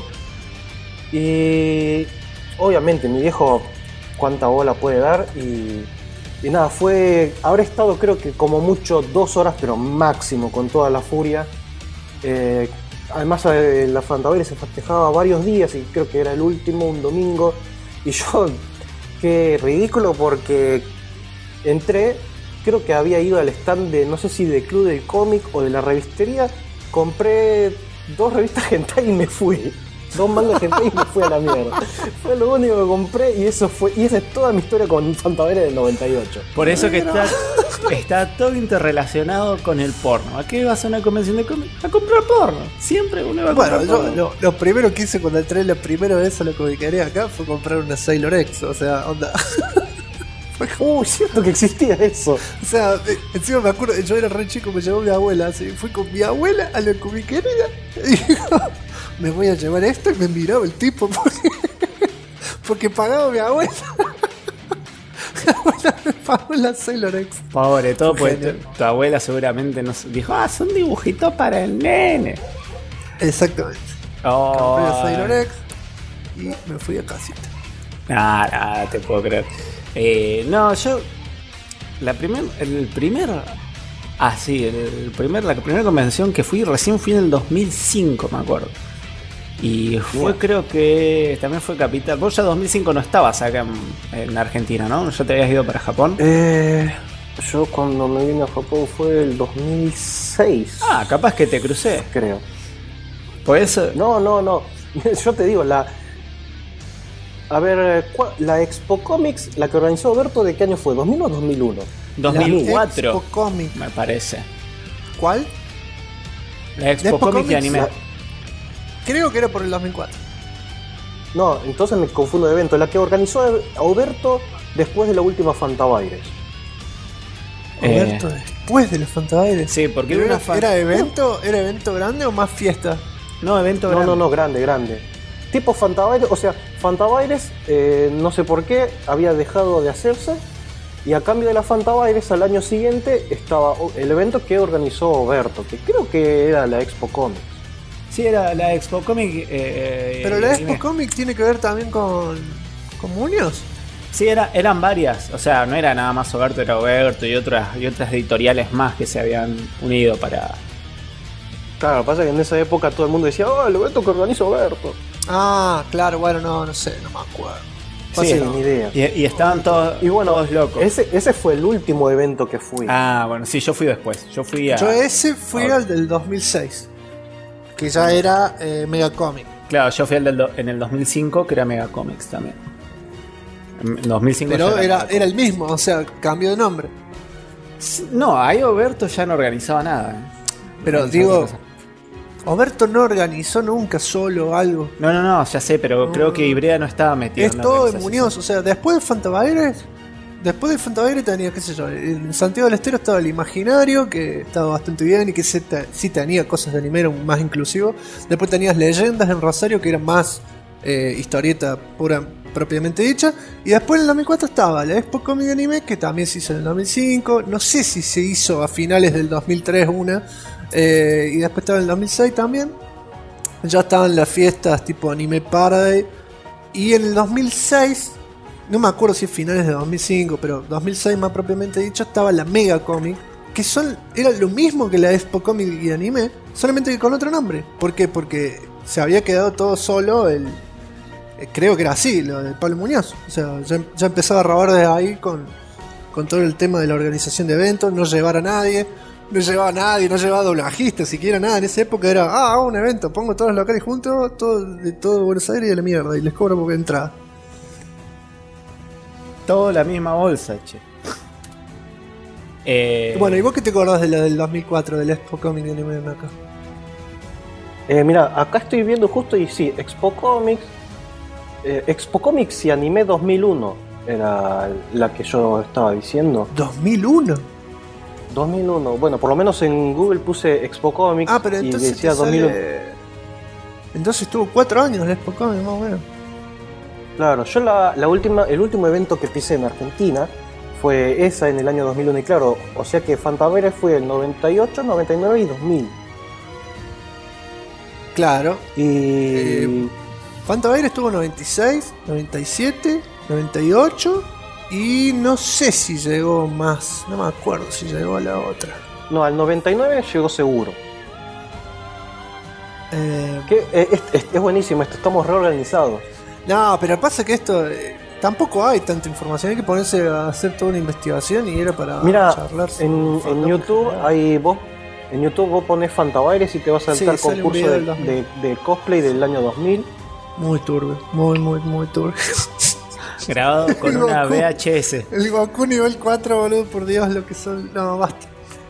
y obviamente mi viejo cuánta bola puede dar y nada, habré estado creo que como mucho 2 horas pero máximo con toda la furia. Además la Fantabaire se festejaba varios días y creo que era el último, un domingo y yo, qué ridículo porque entré. Creo que había ido al stand de, no sé si de Club del Cómic o de la revistería. Compré 2 revistas hentai y me fui. 2 mangas hentai y me fui a la mierda. Fue lo único que compré y esa es toda mi historia con Fantabaire del 98. Por eso que está todo interrelacionado con el porno. ¿A qué vas a una convención de cómic? A comprar porno. Siempre uno va a comprar Bueno, porno. yo lo primero que hice cuando entré la primera vez a la comiquería acá fue comprar una Sailor X. O sea, onda. Cierto que existía eso. O sea, encima me acuerdo, yo era re chico, me llevó mi abuela, así, fui con mi abuela a la comiquería y dijo, me voy a llevar esto y me miraba el tipo porque pagaba mi abuela. Paola Sailor X. Pobre, todo pues Genial. tu abuela seguramente nos dijo, son dibujitos para el nene. Exactamente. Oh, Compré la Sailor X y me fui a casita. Nada, te puedo creer. No, yo. La primera convención que fui, recién fui en el 2005, me acuerdo. Y fue, creo que también fue Capital. Vos ya 2005 no estabas acá en Argentina, ¿no? Ya te habías ido para Japón. Yo cuando me vine a Japón fue el 2006. Ah, capaz que te crucé. Creo. Por eso. No. Yo te digo, a ver, la Expo Comics, la que organizó Berto, ¿de qué año fue? ¿2000 o 2001? 2004, Expo Comic. me parece. ¿Cuál? La Expo Comics de anime. Creo que era por el 2004. No, entonces me confundo de evento. La que organizó Alberto después de la última Fantabaires. Roberto, después de los Fantabaires. Sí, porque ¿Pero era ¿Era evento grande o más fiesta? No, evento grande. No, grande. Tipo Fantabaires, o sea, Fantabaires, no sé por qué, había dejado de hacerse. Y a cambio de la Fantabaires, al año siguiente estaba el evento que organizó Berto, que creo que era la Expo Comics. Sí, era la Expo Comic. Pero la Expo Comic tiene que ver también con Muñoz. Sí, eran varias. O sea, no era nada más Oberto, era Oberto y otras editoriales más que se habían unido para. Claro, lo que pasa es que en esa época todo el mundo decía, el evento que organizó Berto. Ah, claro, bueno, no sé, no me acuerdo. Sí, ni idea. Y estaban todos, Y bueno, todos locos. Ese fue el último evento que fui. Ah, bueno, sí, yo fui después. Yo fui Yo ese fui al del 2006, que ya era Mega Comic. Claro, yo fui en el 2005, que era Mega Comics también. En 2005 Pero ya era el mismo, o sea, cambio de nombre. No, ahí Oberto ya no organizaba nada. Pero digo, Oberto no organizó nunca solo algo. No, ya sé, pero creo que Ibrea no estaba metido. Es todo de Muñoz, o sea, después de Fantabaires tenía, qué sé yo, en Santiago del Estero estaba el Imaginario, que estaba bastante bien y que sí tenía cosas de anime, era más inclusivo. Después tenías Leyendas en Rosario, que era más historieta pura, propiamente dicha. Y después en el 2004 estaba la Expo Comic de Anime, que también se hizo en el 2005. No sé si se hizo a finales del 2003 una. Y después estaba en el 2006 también. Ya estaban las fiestas tipo Anime Paradise. Y en el 2006, no me acuerdo si es finales de 2005, pero 2006 más propiamente dicho, estaba la Mega Comic, que era lo mismo que la Expo Comic y Anime, solamente que con otro nombre. ¿Por qué? Porque se había quedado todo solo creo que era así, lo de Pablo Muñoz. O sea, ya empezaba a robar desde ahí con todo el tema de la organización de eventos, no llevar a nadie. No llevaba doblajistas, siquiera nada. En esa época era, un evento, pongo todos los locales juntos, de todo Buenos Aires y de la mierda, y les cobro porque entrada. Todo la misma bolsa, che. Bueno, ¿y vos qué te acordás de la del 2004, del Expo Comic de Anime de acá? Mira, acá estoy viendo justo y sí, Expo Comics y Anime 2001 era la que yo estaba diciendo. ¿2001? 2001, bueno, por lo menos en Google puse Expo Comics pero y entonces decía 2001. Entonces tuvo 4 años la Expo Comic, más o menos. Claro, yo el último evento que pisé en Argentina fue esa en el año 2001 y claro, o sea que Fantabaires fue el 98, 99 y 2000. Claro. Y Fantabaires estuvo 96, 97, 98 y no sé si llegó más, no me acuerdo si llegó a la otra. No, al 99 llegó seguro. Es buenísimo esto, estamos reorganizados. No, pero pasa que esto tampoco hay tanta información, hay que ponerse a hacer toda una investigación y era para charlar. En YouTube en YouTube vos pones Fantabaires y te vas a saltar concurso de cosplay del año 2000. Muy turbio, muy turbio. Grabado con una VHS. El Goku nivel 4, boludo, por Dios, lo que son. No, basta.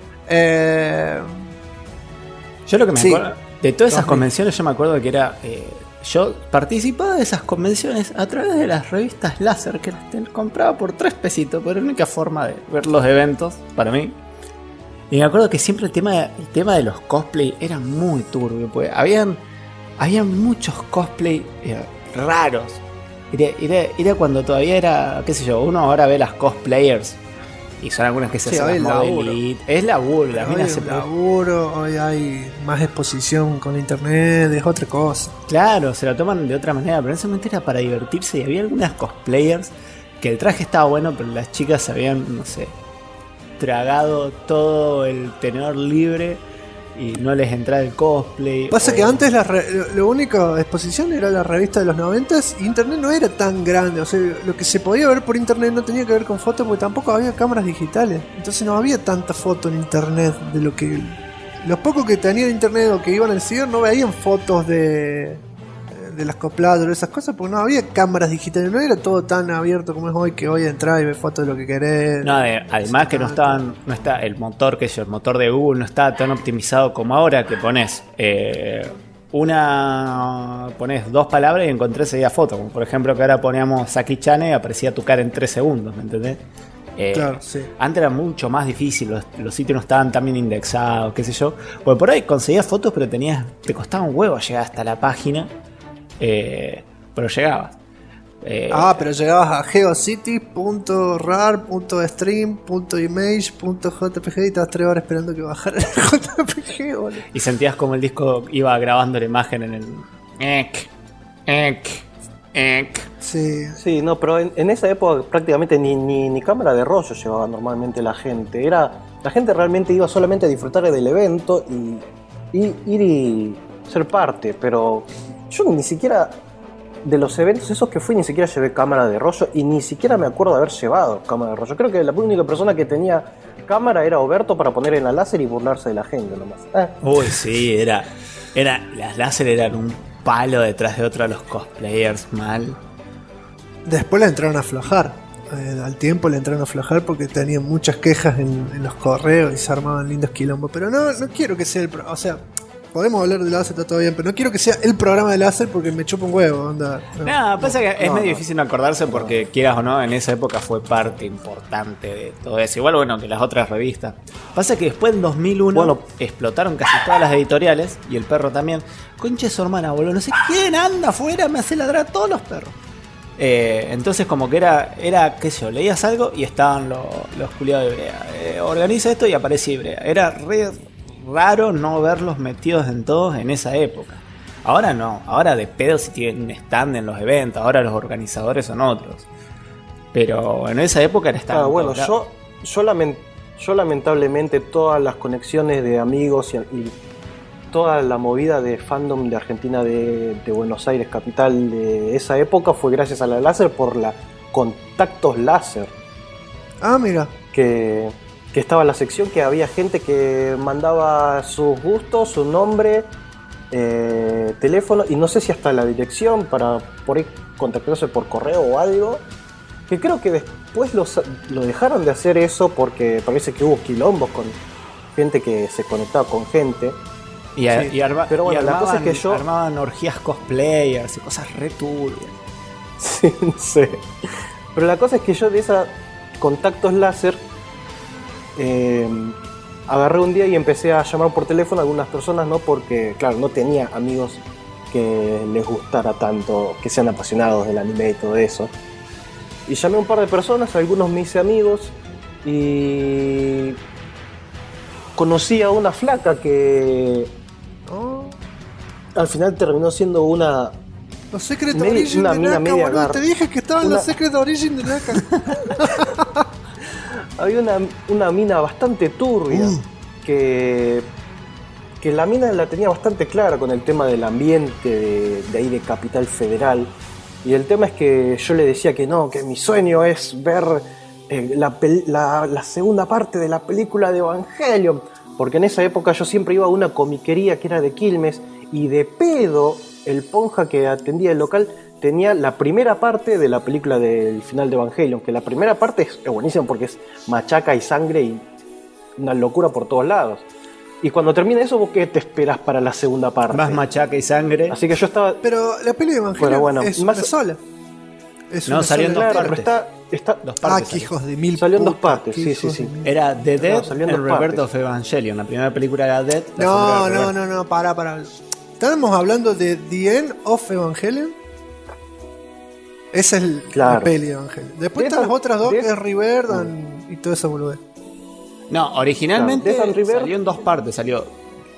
Yo lo que me acuerdo de todas esas convenciones, yo me acuerdo que era. Yo participaba de esas convenciones a través de las revistas láser que las compraba por 3 pesitos, por la única forma de ver los eventos para mí. Y me acuerdo que siempre el tema de los cosplay era muy turbio, pues habían muchos cosplay raros. Era cuando todavía era, qué sé yo, uno ahora ve las cosplayers y son algunas que se Sí, hacen hoy las es laburo. modelitas. Es laburo, la Hoy mina hay se un laburo, hoy hay más exposición con internet, es otra cosa. Claro, se lo toman de otra manera, pero en ese momento era para divertirse y había algunas cosplayers que el traje estaba bueno, pero las chicas habían, no sé, tragado todo el tenedor libre y no les entraba el cosplay. Pasa que antes la única exposición era la revista de los 90 y internet no era tan grande, o sea, lo que se podía ver por internet no tenía que ver con fotos porque tampoco había cámaras digitales, entonces no había tanta foto en internet de lo que... Los pocos que tenían internet o que iban al ciber no veían fotos de las copladas o esas cosas porque no había cámaras digitales, no era todo tan abierto como es hoy, que hoy entras y ves fotos de lo que querés. No, además que no está el motor, que es el motor de Google, no está tan optimizado como ahora, que pones pones 2 palabras y encontré seguida foto, como por ejemplo que ahora poníamos Saki Chane y aparecía tu cara en 3 segundos, ¿me entendés? Claro, sí. Antes era mucho más difícil, los sitios no estaban tan bien indexados, qué sé yo, porque por ahí conseguías fotos pero te costaba un huevo llegar hasta la página, pero llegabas. Pero llegabas a geocities.rar.stream.image.jpg y estabas 3 horas esperando que bajara el JPG, boludo. Y sentías como el disco iba grabando la imagen en el... Sí. Sí, no, pero en esa época prácticamente ni cámara de rollo llevaba normalmente la gente. La gente realmente iba solamente a disfrutar del evento y ir y ser parte, pero yo ni siquiera de los eventos esos que fui ni siquiera llevé cámara de rollo y ni siquiera me acuerdo de haber llevado cámara de rollo. Creo que la única persona que tenía cámara era Oberto para poner en la láser y burlarse de la gente nomás. Uy, sí, las láser eran un palo detrás de otro a los cosplayers, mal. Después la entraron a aflojar. Al tiempo le entraron a aflojar porque tenían muchas quejas en los correos y se armaban lindos quilombos. Pero no quiero que sea o sea, podemos hablar de láser, está todo bien, pero no quiero que sea el programa de láser porque me chupa un huevo, onda. No, pasa que es medio difícil no acordarse porque, quieras o no, en esa época fue parte importante de todo eso. Igual, bueno, que las otras revistas. Pasa que después en 2001 explotaron casi todas las editoriales y el perro también. Concha de su hermana, boludo. No sé quién anda afuera, me hace ladrar a todos los perros. Entonces como que era qué sé yo, leías algo y estaban los culiados de Ibrea. Organiza esto y aparece Ibrea. Era re raro no verlos metidos en todos en esa época. Ahora no, ahora de pedo si tienen un stand en los eventos, ahora los organizadores son otros. Pero en esa época era stand. Bueno, yo lamentablemente todas las conexiones de amigos y toda la movida de fandom de Argentina, de Buenos Aires, capital de esa época, fue gracias a la láser por la Contactos Láser. Mira. Que estaba la sección que había gente que mandaba sus gustos, su nombre, teléfono y no sé si hasta la dirección para por ahí contactarse por correo o algo. Que creo que después lo dejaron de hacer eso porque parece que hubo quilombos con gente que se conectaba con gente. Pero bueno, la cosa es que armaban orgías cosplayers y cosas re turbias. Sí, no sé. Pero la cosa es que yo de esa Contactos Láser agarré un día y empecé a llamar por teléfono a algunas personas, ¿no? Porque, claro, no tenía amigos que les gustara tanto, que sean apasionados del anime y todo eso. Y llamé a un par de personas, algunos me hice amigos y conocí a una flaca que al final terminó siendo una... Los Secret Origin de Naka, boludo. Te dije que estaban los Secret Origin de Naka. Había una mina bastante turbia que la mina la tenía bastante clara con el tema del ambiente de ahí de Capital Federal. Y el tema es que yo le decía que no, que mi sueño es ver la segunda parte de la película de Evangelion. Porque en esa época yo siempre iba a una comiquería que era de Quilmes y de pedo el ponja que atendía el local tenía la primera parte de la película del final de Evangelion, que la primera parte es buenísima porque es machaca y sangre y una locura por todos lados. Y cuando termina eso, ¿vos qué te esperas para la segunda parte? Más machaca y sangre. Así que yo estaba... Pero la peli de Evangelion es más una sola. Salió en dos partes. Está dos partes. Que hijos de mil. Salió en dos partes, sí. Era The Dead salió en and dos Rebirth partes. of Evangelion. La primera película era Dead. No, para. ¿Estamos hablando de The End of Evangelion? Esa es Claro. la peli de Evangelion. Después están las otras dos, que es Rebirth y todo eso, boludez. No, originalmente Claro, Death and Rebirth. salió en dos partes. Salió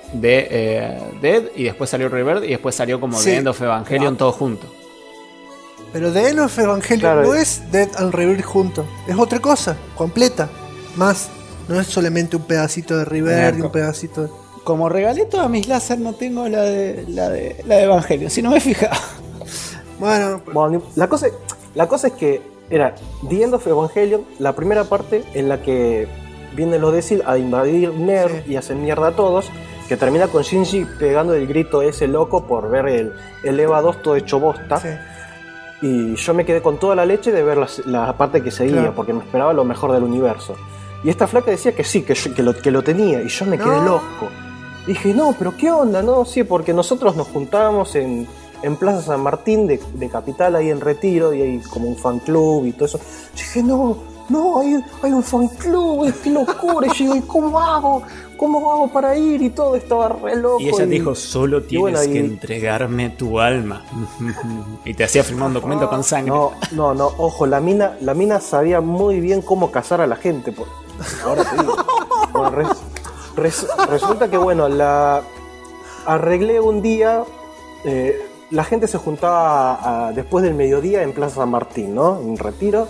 de Dead y después salió Rebirth y después salió como Sí. The End of Evangelion todo junto. Pero The End of Evangelion Claro. no es Dead and Rebirth juntos. Es otra cosa, completa. Más. No es solamente un pedacito de Rebirth y un pedacito de... Como regalé todas mis láser, no tengo la de Evangelion. Si no me fijaba. Bueno, Bueno, la cosa es que era The End of Evangelion, la primera parte en la que vienen los Decil a invadir Ner Sí. y hacen mierda a todos, que termina con Shinji pegando el grito ese loco por ver el EVA 2 todo hecho bosta. sí. Y yo me quedé con toda la leche de ver la parte que seguía, Claro. porque me esperaba lo mejor del universo. Y esta flaca decía que sí, que lo tenía, y yo me quedé No. loco. Dije, no, pero ¿qué onda? No, sí, porque nosotros nos juntábamos en Plaza San Martín de Capital, ahí en Retiro, y hay como un fan club y todo eso. Yo dije, no, hay un fan club, qué locura. Y yo digo, ¿y cómo hago? ¿Cómo hago para ir? Y todo estaba re loco. Y ella dijo, solo tienes bueno, que entregarme tu alma. Y te hacía firmar un documento con sangre. No, ojo, la mina sabía muy bien cómo cazar a la gente. Ahora te digo. Bueno, resulta que, bueno, la arreglé un día. La gente se juntaba después del mediodía en Plaza San Martín, ¿no? En Retiro.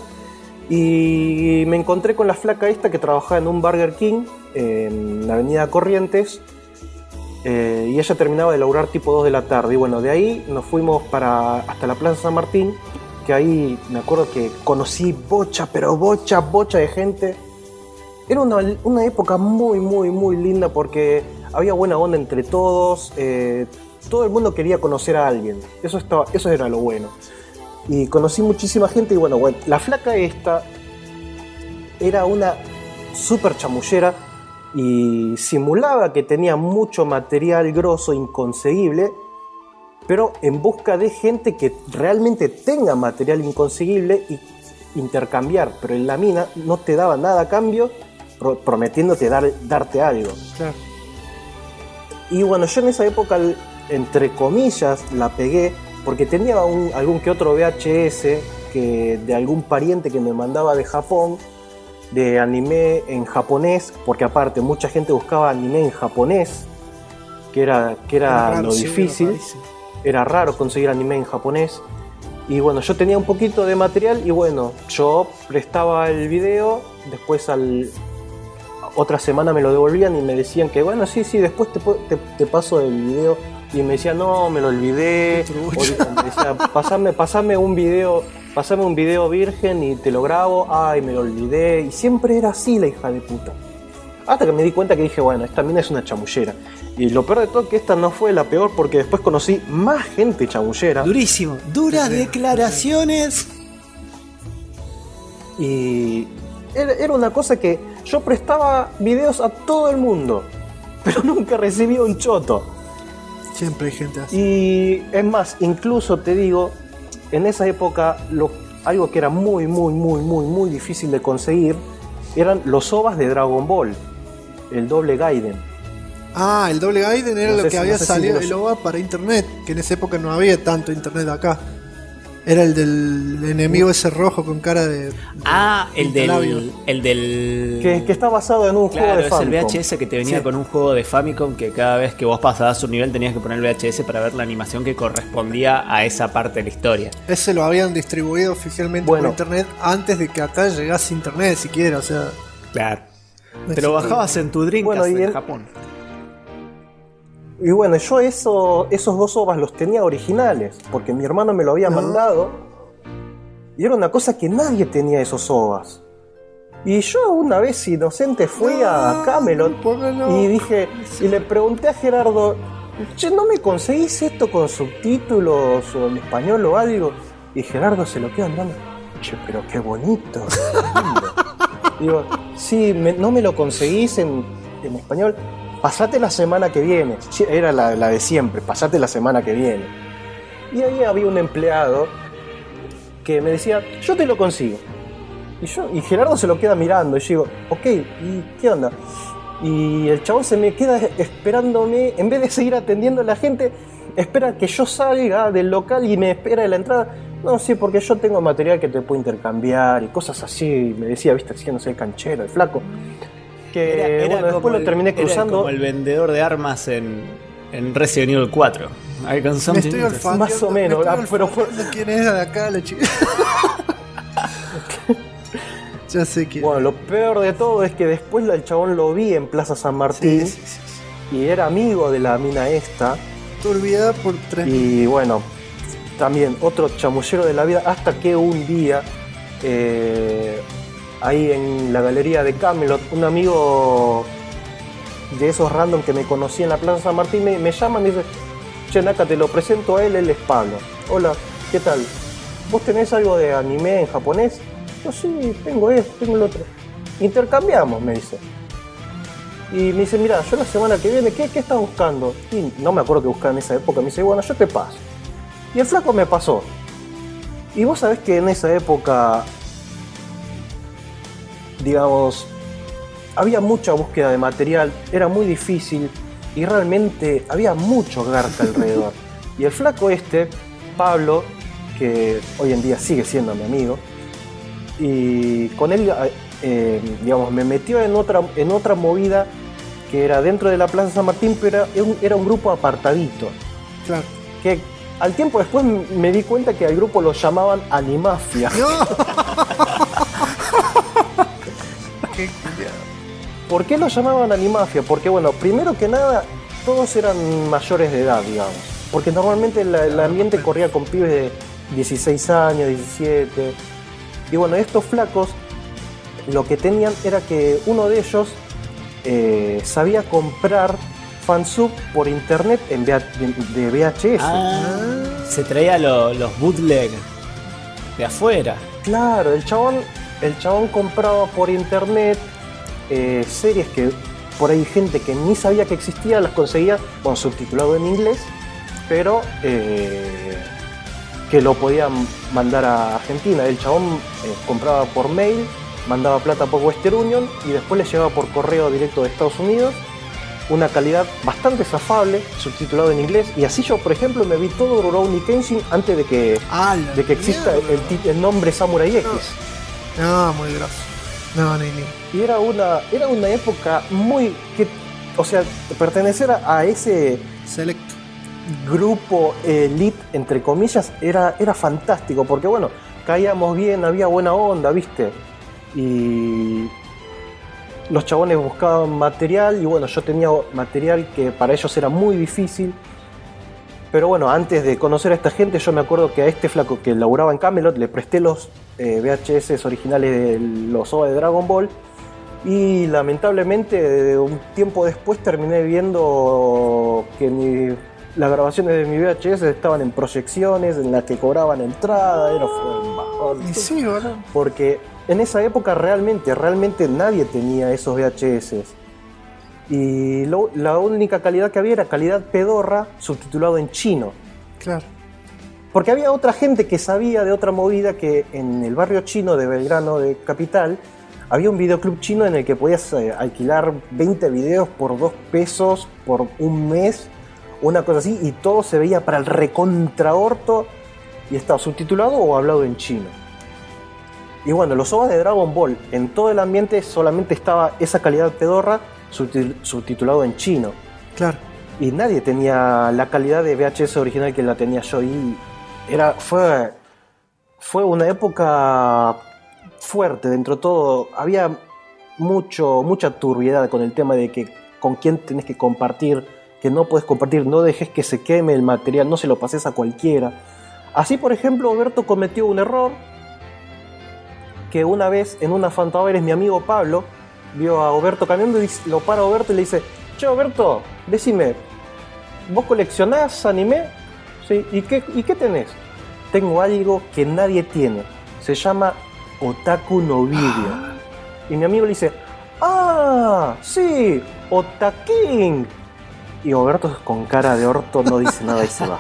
Y me encontré con la flaca esta que trabajaba en un Burger King en la avenida Corrientes. Y ella terminaba de laburar tipo 2 de la tarde. Y bueno, de ahí nos fuimos hasta la Plaza San Martín, que ahí me acuerdo que conocí bocha de gente. Era una época muy, muy, muy linda porque había buena onda entre todos. Todo el mundo quería conocer a alguien. Eso era lo bueno. Y conocí muchísima gente y bueno, la flaca esta era una súper chamullera y simulaba que tenía mucho material grosso inconseguible, pero en busca de gente que realmente tenga material inconseguible y intercambiar. Pero en la mina no te daba nada a cambio, prometiéndote darte algo. Claro. Y bueno, yo en esa época, entre comillas, la pegué porque tenía algún que otro VHS de algún pariente que me mandaba de Japón, de anime en japonés, porque aparte mucha gente buscaba anime en japonés, que era raro, lo sí, difícil. rarísimo. Era raro conseguir anime en japonés. Y bueno, yo tenía un poquito de material y bueno, yo prestaba el video, después otra semana me lo devolvían y me decían que bueno, sí, después te paso el video. Y me decía, no, me lo olvidé. O me decía, pasame un video virgen y te lo grabo. Ay, me lo olvidé. Y siempre era así la hija de puta. Hasta que me di cuenta que dije, bueno, esta mina es una chamullera. Y lo peor de todo es que esta no fue la peor porque después conocí más gente chamullera. Durísimo. Duras declaraciones. Y era una cosa que yo prestaba videos a todo el mundo, pero nunca recibí un choto. Siempre hay gente así. Y es más, incluso te digo, en esa época algo que era muy, muy, muy, muy, muy difícil de conseguir eran los OVAs de Dragon Ball, el doble Gaiden. Ah, el doble Gaiden era No lo sé que si- había no sé si salido los- el OVA para internet, que en esa época no había tanto internet acá. Era el del enemigo ese rojo con cara de... Ah, el Labio. del... Que está basado en un Claro, juego de es el Famicom. VHS que te venía Sí. con un juego de Famicom que cada vez que vos pasabas un nivel tenías que poner el VHS para ver la animación que correspondía a esa parte de la historia. Ese lo habían distribuido oficialmente Bueno. por internet antes de que acá llegase internet siquiera, o sea... Claro. no Te lo existía. bajabas en tu Dreamcast Bueno, y en el- Japón. Y bueno, yo esos dos OVAs los tenía originales, porque mi hermano me lo había mandado. Y era una cosa que nadie tenía esos OVAs. Y yo una vez inocente fui a Camelot póngalo. y dije, y le pregunté a Gerardo, che, ¿no me conseguís esto con subtítulos o en español o algo? Y Gerardo se lo queda mirando, che, pero qué bonito, qué lindo. Digo, sí, no me lo conseguís en español, pasate la semana que viene. Sí, era la de siempre, pasate la semana que viene. Y ahí había un empleado que me decía, yo te lo consigo. Y Gerardo se lo queda mirando y yo digo, ok, ¿y qué onda? Y el chabón se me queda esperándome, en vez de seguir atendiendo a la gente, espera que yo salga del local y me espera en la entrada. No, sí, porque yo tengo material que te puedo intercambiar y cosas así. Me decía, viste, haciéndose el canchero, el flaco. Que Era bueno, después como lo terminé era cruzando. como el vendedor de armas en Resident Evil 4. I can Me something estoy interesting. olfateando. Más o menos, me estoy pero fue- olfateando quién era de acá, la chica. Ya sé quién. Bueno, lo peor de todo es que después el chabón lo vi en Plaza San Martín Sí. y era amigo de la mina esta. Turbidad por 3. Y bueno, también otro chamullero de la vida, hasta que un día, ahí en la galería de Camelot, un amigo de esos random que me conocí en la Plaza San Martín me llaman y dice: che, Naka, te lo presento a él es Pablo. Hola, ¿qué tal? ¿Vos tenés algo de anime en japonés? Yo sí, tengo esto, tengo el otro. Intercambiamos, me dice. Y me dice, mira, yo la semana que viene, ¿qué estás buscando? Y no me acuerdo qué buscaba en esa época. Me dice, bueno, yo te paso. Y el flaco me pasó. Y vos sabés que en esa época, digamos, había mucha búsqueda de material, era muy difícil y realmente había mucho garca alrededor. Y el flaco este, Pablo, que hoy en día sigue siendo mi amigo, y con él, digamos, me metió en otra movida que era dentro de la Plaza San Martín, pero era un grupo apartadito. Claro. Que al tiempo después me di cuenta que al grupo lo llamaban Animafia. ¡No! Qué culiado. ¿Por qué lo llamaban Animafia? Porque, bueno, primero que nada, todos eran mayores de edad, digamos. Porque normalmente el ambiente corría con pibes de 16 años, 17. Y bueno, estos flacos, lo que tenían era que uno de ellos sabía comprar fansub por internet de VHS. Se traía los bootleg de afuera. Claro, el chabón compraba por internet series que por ahí gente que ni sabía que existía las conseguía con subtitulado en inglés, pero que lo podían mandar a Argentina. El chabón compraba por mail, mandaba plata por Western Union y después le llegaba por correo directo de Estados Unidos, una calidad bastante zafable, subtitulado en inglés. Y así yo, por ejemplo, me vi todo Rurouni Kenshin antes de que exista el nombre Samurai X. No, muy grosso. No, ni. Y era una época muy... o sea, pertenecer a ese Select. grupo elite, entre comillas, era fantástico, porque bueno, caíamos bien, había buena onda, ¿viste? Y los chabones buscaban material y bueno, yo tenía material que para ellos era muy difícil. Pero bueno, antes de conocer a esta gente, yo me acuerdo que a este flaco que laburaba en Camelot le presté los VHS originales de los OVA de Dragon Ball. Y lamentablemente, un tiempo después terminé viendo que las grabaciones de mi VHS estaban en proyecciones en las que cobraban entrada. Era un bajón. Y sí, boludo. Porque en esa época realmente nadie tenía esos VHS. Y la única calidad que había era calidad pedorra, subtitulado en chino. Claro. Porque había otra gente que sabía de otra movida, que en el barrio chino de Belgrano, de Capital, había un videoclub chino en el que podías alquilar 20 videos por 2 pesos por un mes, una cosa así, y todo se veía para el recontraorto y estaba subtitulado o hablado en chino. Y bueno, los OVAs de Dragon Ball, en todo el ambiente solamente estaba esa calidad pedorra subtitulado en chino. Claro. Y nadie tenía la calidad de VHS original que la tenía yo. Y fue una época fuerte dentro de todo. Había mucha turbiedad con el tema de que con quién tenés que compartir, que no puedes compartir, no dejes que se queme el material, no se lo pases a cualquiera. Así, por ejemplo, Oberto cometió un error que una vez en una Fantaveres mi amigo Pablo vio a Oberto caminando y lo para a Oberto y le dice: che, Oberto, decime, ¿vos coleccionás anime? Sí. ¿Y qué tenés? Tengo algo que nadie tiene. Se llama Otaku no Video. Y mi amigo le dice: ¡ah! ¡Sí! ¡Otaking! Y Oberto con cara de orto no dice nada y se va.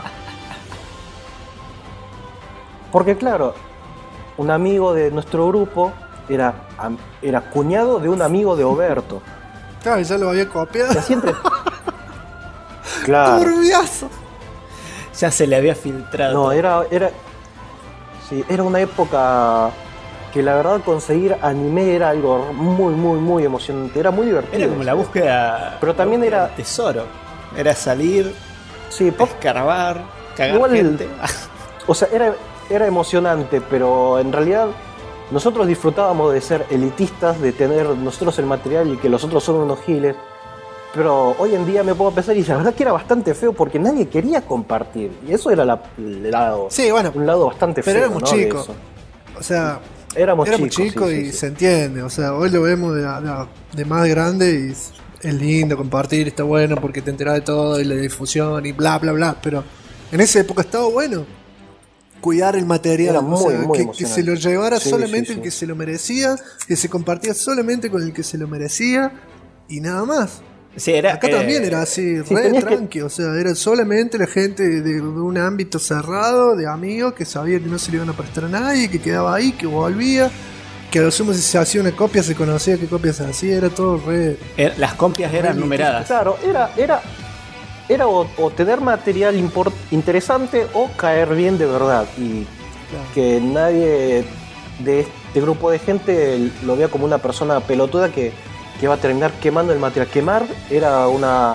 Porque claro, un amigo de nuestro grupo era cuñado de un amigo de Oberto. Claro, ya lo había copiado. Y así entre... Claro. Turbiazo. Ya se le había filtrado. No, todo. sí, era una época que la verdad conseguir anime era algo muy, muy, muy emocionante. Era muy divertido. Era como la búsqueda. Pero también búsqueda era- del tesoro. Era salir, Sí, escarbar, cagar Igual- gente. o sea, era emocionante, pero en realidad nosotros disfrutábamos de ser elitistas, de tener nosotros el material y que los otros son unos giles. Pero hoy en día me puedo pensar y la verdad que era bastante feo porque nadie quería compartir. Y eso era el lado, Sí, bueno, un lado bastante pero feo. éramos ¿no? de chicos. eso. O sea, Éramos éramos chicos, chicos sí, y sí, sí. se entiende. O sea, hoy lo vemos de más grande y es lindo compartir, está bueno porque te enterás de todo y la difusión y bla, bla, bla. Pero en esa época estaba bueno cuidar el material. Era o muy, sea, muy que emocionante. se lo llevara Sí, solamente sí, sí. el que se lo merecía, que se compartía solamente con el que se lo merecía y nada más. Sí, era, Acá también era así, sí, re tenías que- tranqui, o sea, era solamente la gente de un ámbito cerrado, de amigos, que sabía que no se le iban a prestar a nadie, que quedaba ahí, que volvía, que a lo sumo si se hacía una copia se conocía qué copia se hacía, era todo re... Las copias eran numeradas. Claro, era o tener material interesante o caer bien de verdad. Y Claro. que nadie de este grupo de gente lo vea como una persona pelotuda que va a terminar quemando el material. Quemar era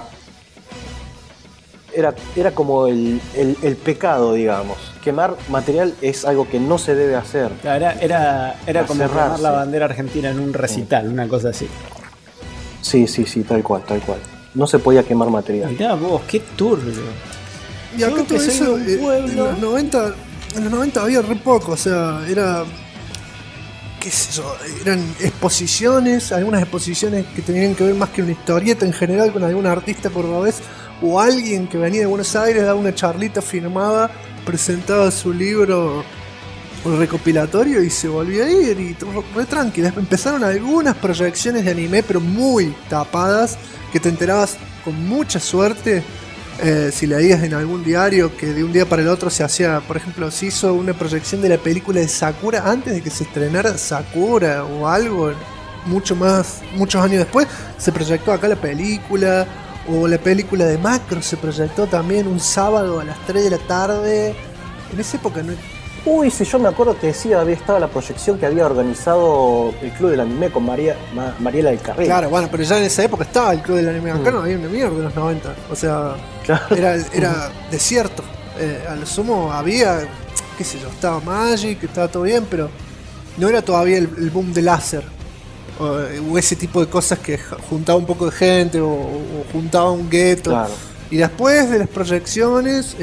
era como el pecado, digamos. Quemar material es algo que no se debe hacer. Claro, era como cerrarse. quemar la bandera argentina en un recital, una cosa así. Sí, tal cual. No se podía quemar material. Mirá vos, qué turbio. Y acá Yo que todo soy eso, de un pueblo. en los 90 había re poco, o sea, era... qué sé yo, eran exposiciones, algunas exposiciones que tenían que ver más que una historieta en general con algún artista cordobés o alguien que venía de Buenos Aires, daba una charlita firmada, presentaba su libro recopilatorio y se volvía a ir y todo re tranqui. Después empezaron algunas proyecciones de anime pero muy tapadas que te enterabas con mucha suerte si leías en algún diario que de un día para el otro se hacía, por ejemplo, se hizo una proyección de la película de Sakura antes de que se estrenara Sakura o algo, muchos años después se proyectó acá la película, o la película de Macro se proyectó también un sábado a las 3 de la tarde. En esa época no... Uy, si yo me acuerdo que decía, había estado la proyección que había organizado el Club del Anime con Mariela del Carril. Claro, bueno, pero ya en esa época estaba el Club del Anime. Acá no había una mierda en los 90. O sea, Claro. era desierto. A lo sumo había, qué sé yo, estaba Magic, estaba todo bien, pero no era todavía el boom de láser. O ese tipo de cosas que juntaba un poco de gente o juntaba un gueto. Claro. Y después de las proyecciones,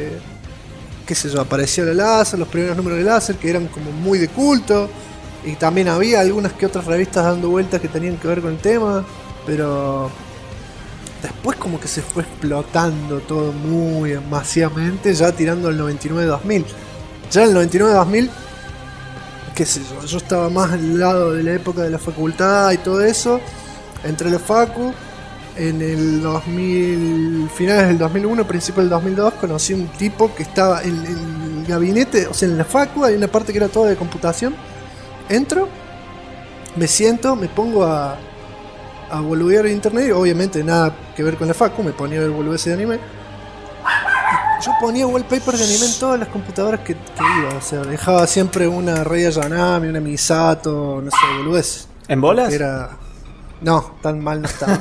qué sé yo, apareció la láser, los primeros números de láser que eran como muy de culto. Y también había algunas que otras revistas dando vueltas que tenían que ver con el tema. Pero después como que se fue explotando todo muy masivamente, ya tirando al 99-2000. Ya en el 99-2000, qué sé yo estaba más al lado de la época de la facultad y todo eso. Entré a la facu. En el 2000, finales del 2001, principios del 2002, conocí un tipo que estaba en el gabinete, o sea, en la facu, hay una parte que era toda de computación. Entro, me siento, me pongo a boludear en internet, y obviamente nada que ver con la facu, me ponía a ver boludeces de anime. Yo ponía wallpaper de anime en todas las computadoras que iba, o sea, dejaba siempre una Rei Ayanami, una Misato, no sé, boludeces. ¿En bolas? Era... No, tan mal no estaba.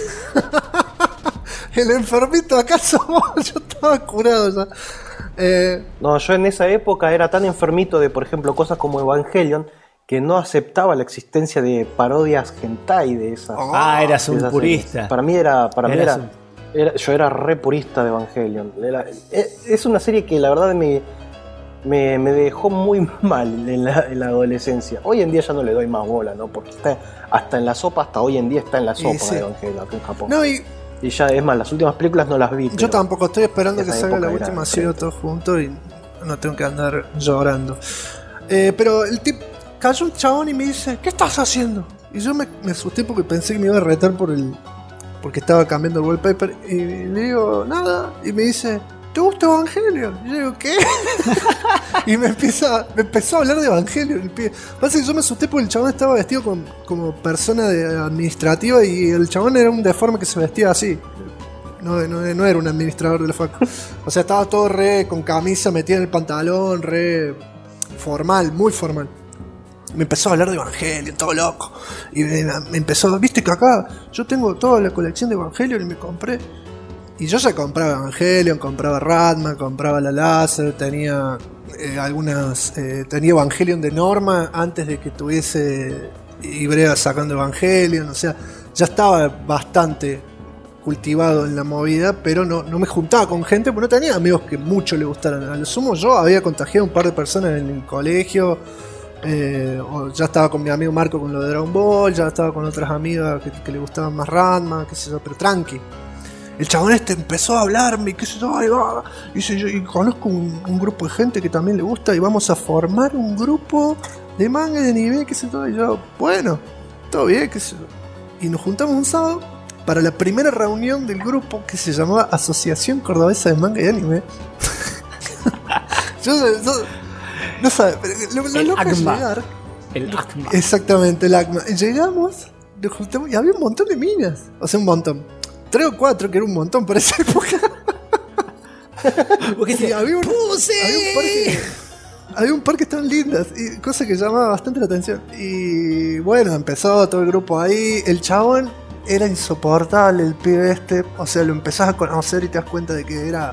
El enfermito acá somos, yo estaba curado ya. No, yo en esa época era tan enfermito de, por ejemplo, cosas como Evangelion, que no aceptaba la existencia de parodias hentai de esas. Eras de un esas purista. series. Para mí Eras yo era re purista de Evangelion. Es una serie que la verdad me dejó muy mal en la adolescencia. Hoy en día ya no le doy más bola, ¿no? Porque está hasta en la sopa, hasta hoy en día está en la sopa sí. de Evangelion acá en Japón. No, y Y ya, es más, las últimas películas no las vi. yo pero tampoco estoy esperando que esa salga la época era última serie frente. todos juntos y no tengo que andar llorando. Pero el tipo cayó un chabón y me dice, ¿qué estás haciendo? Y yo me asusté porque pensé que me iba a retar porque estaba cambiando el wallpaper. Y le digo, nada. Y me dice, ¿te gusta Evangelion? Y yo digo, ¿qué? Y me empezó a hablar de Evangelion. El pibe. Pasa que yo me asusté porque el chabón estaba vestido como persona administrativa y el chabón era un deforme que se vestía así. no era un administrador de la facu. O sea, estaba todo re con camisa metida en el pantalón, re formal, muy formal. Me empezó a hablar de Evangelion, todo loco. Y me empezó, viste que acá yo tengo toda la colección de Evangelion y me compré. Y yo ya compraba Evangelion, compraba Ratman, compraba la Láser, tenía tenía Evangelion de Norma antes de que tuviese Ibrea sacando Evangelion. O sea, ya estaba bastante cultivado en la movida, pero no me juntaba con gente porque no tenía amigos que mucho le gustaran. A lo sumo yo había contagiado a un par de personas en el colegio. O ya estaba con mi amigo Marco con lo de Dragon Ball, ya estaba con otras amigas que le gustaban más Ranma, qué sé yo, pero tranqui. El chabón empezó a hablarme, qué sé yo, y conozco un grupo de gente que también le gusta y vamos a formar un grupo de manga de anime, qué sé yo, y yo, bueno, todo bien, qué sé yo. Y nos juntamos un sábado para la primera reunión del grupo que se llamaba Asociación Cordobesa de Manga y Anime. yo no sabes, lo loco es llegar. El ACMA. Exactamente, el ACMA. Llegamos, nos juntamos y había un montón de minas. O sea, un montón. 3 o 4, que era un montón para esa época. Porque había un par que estaban lindas, y cosa que llamaba bastante la atención. Y bueno, empezó todo el grupo ahí. El chabón era insoportable, el pibe este. O sea, lo empezás a conocer y te das cuenta de que era...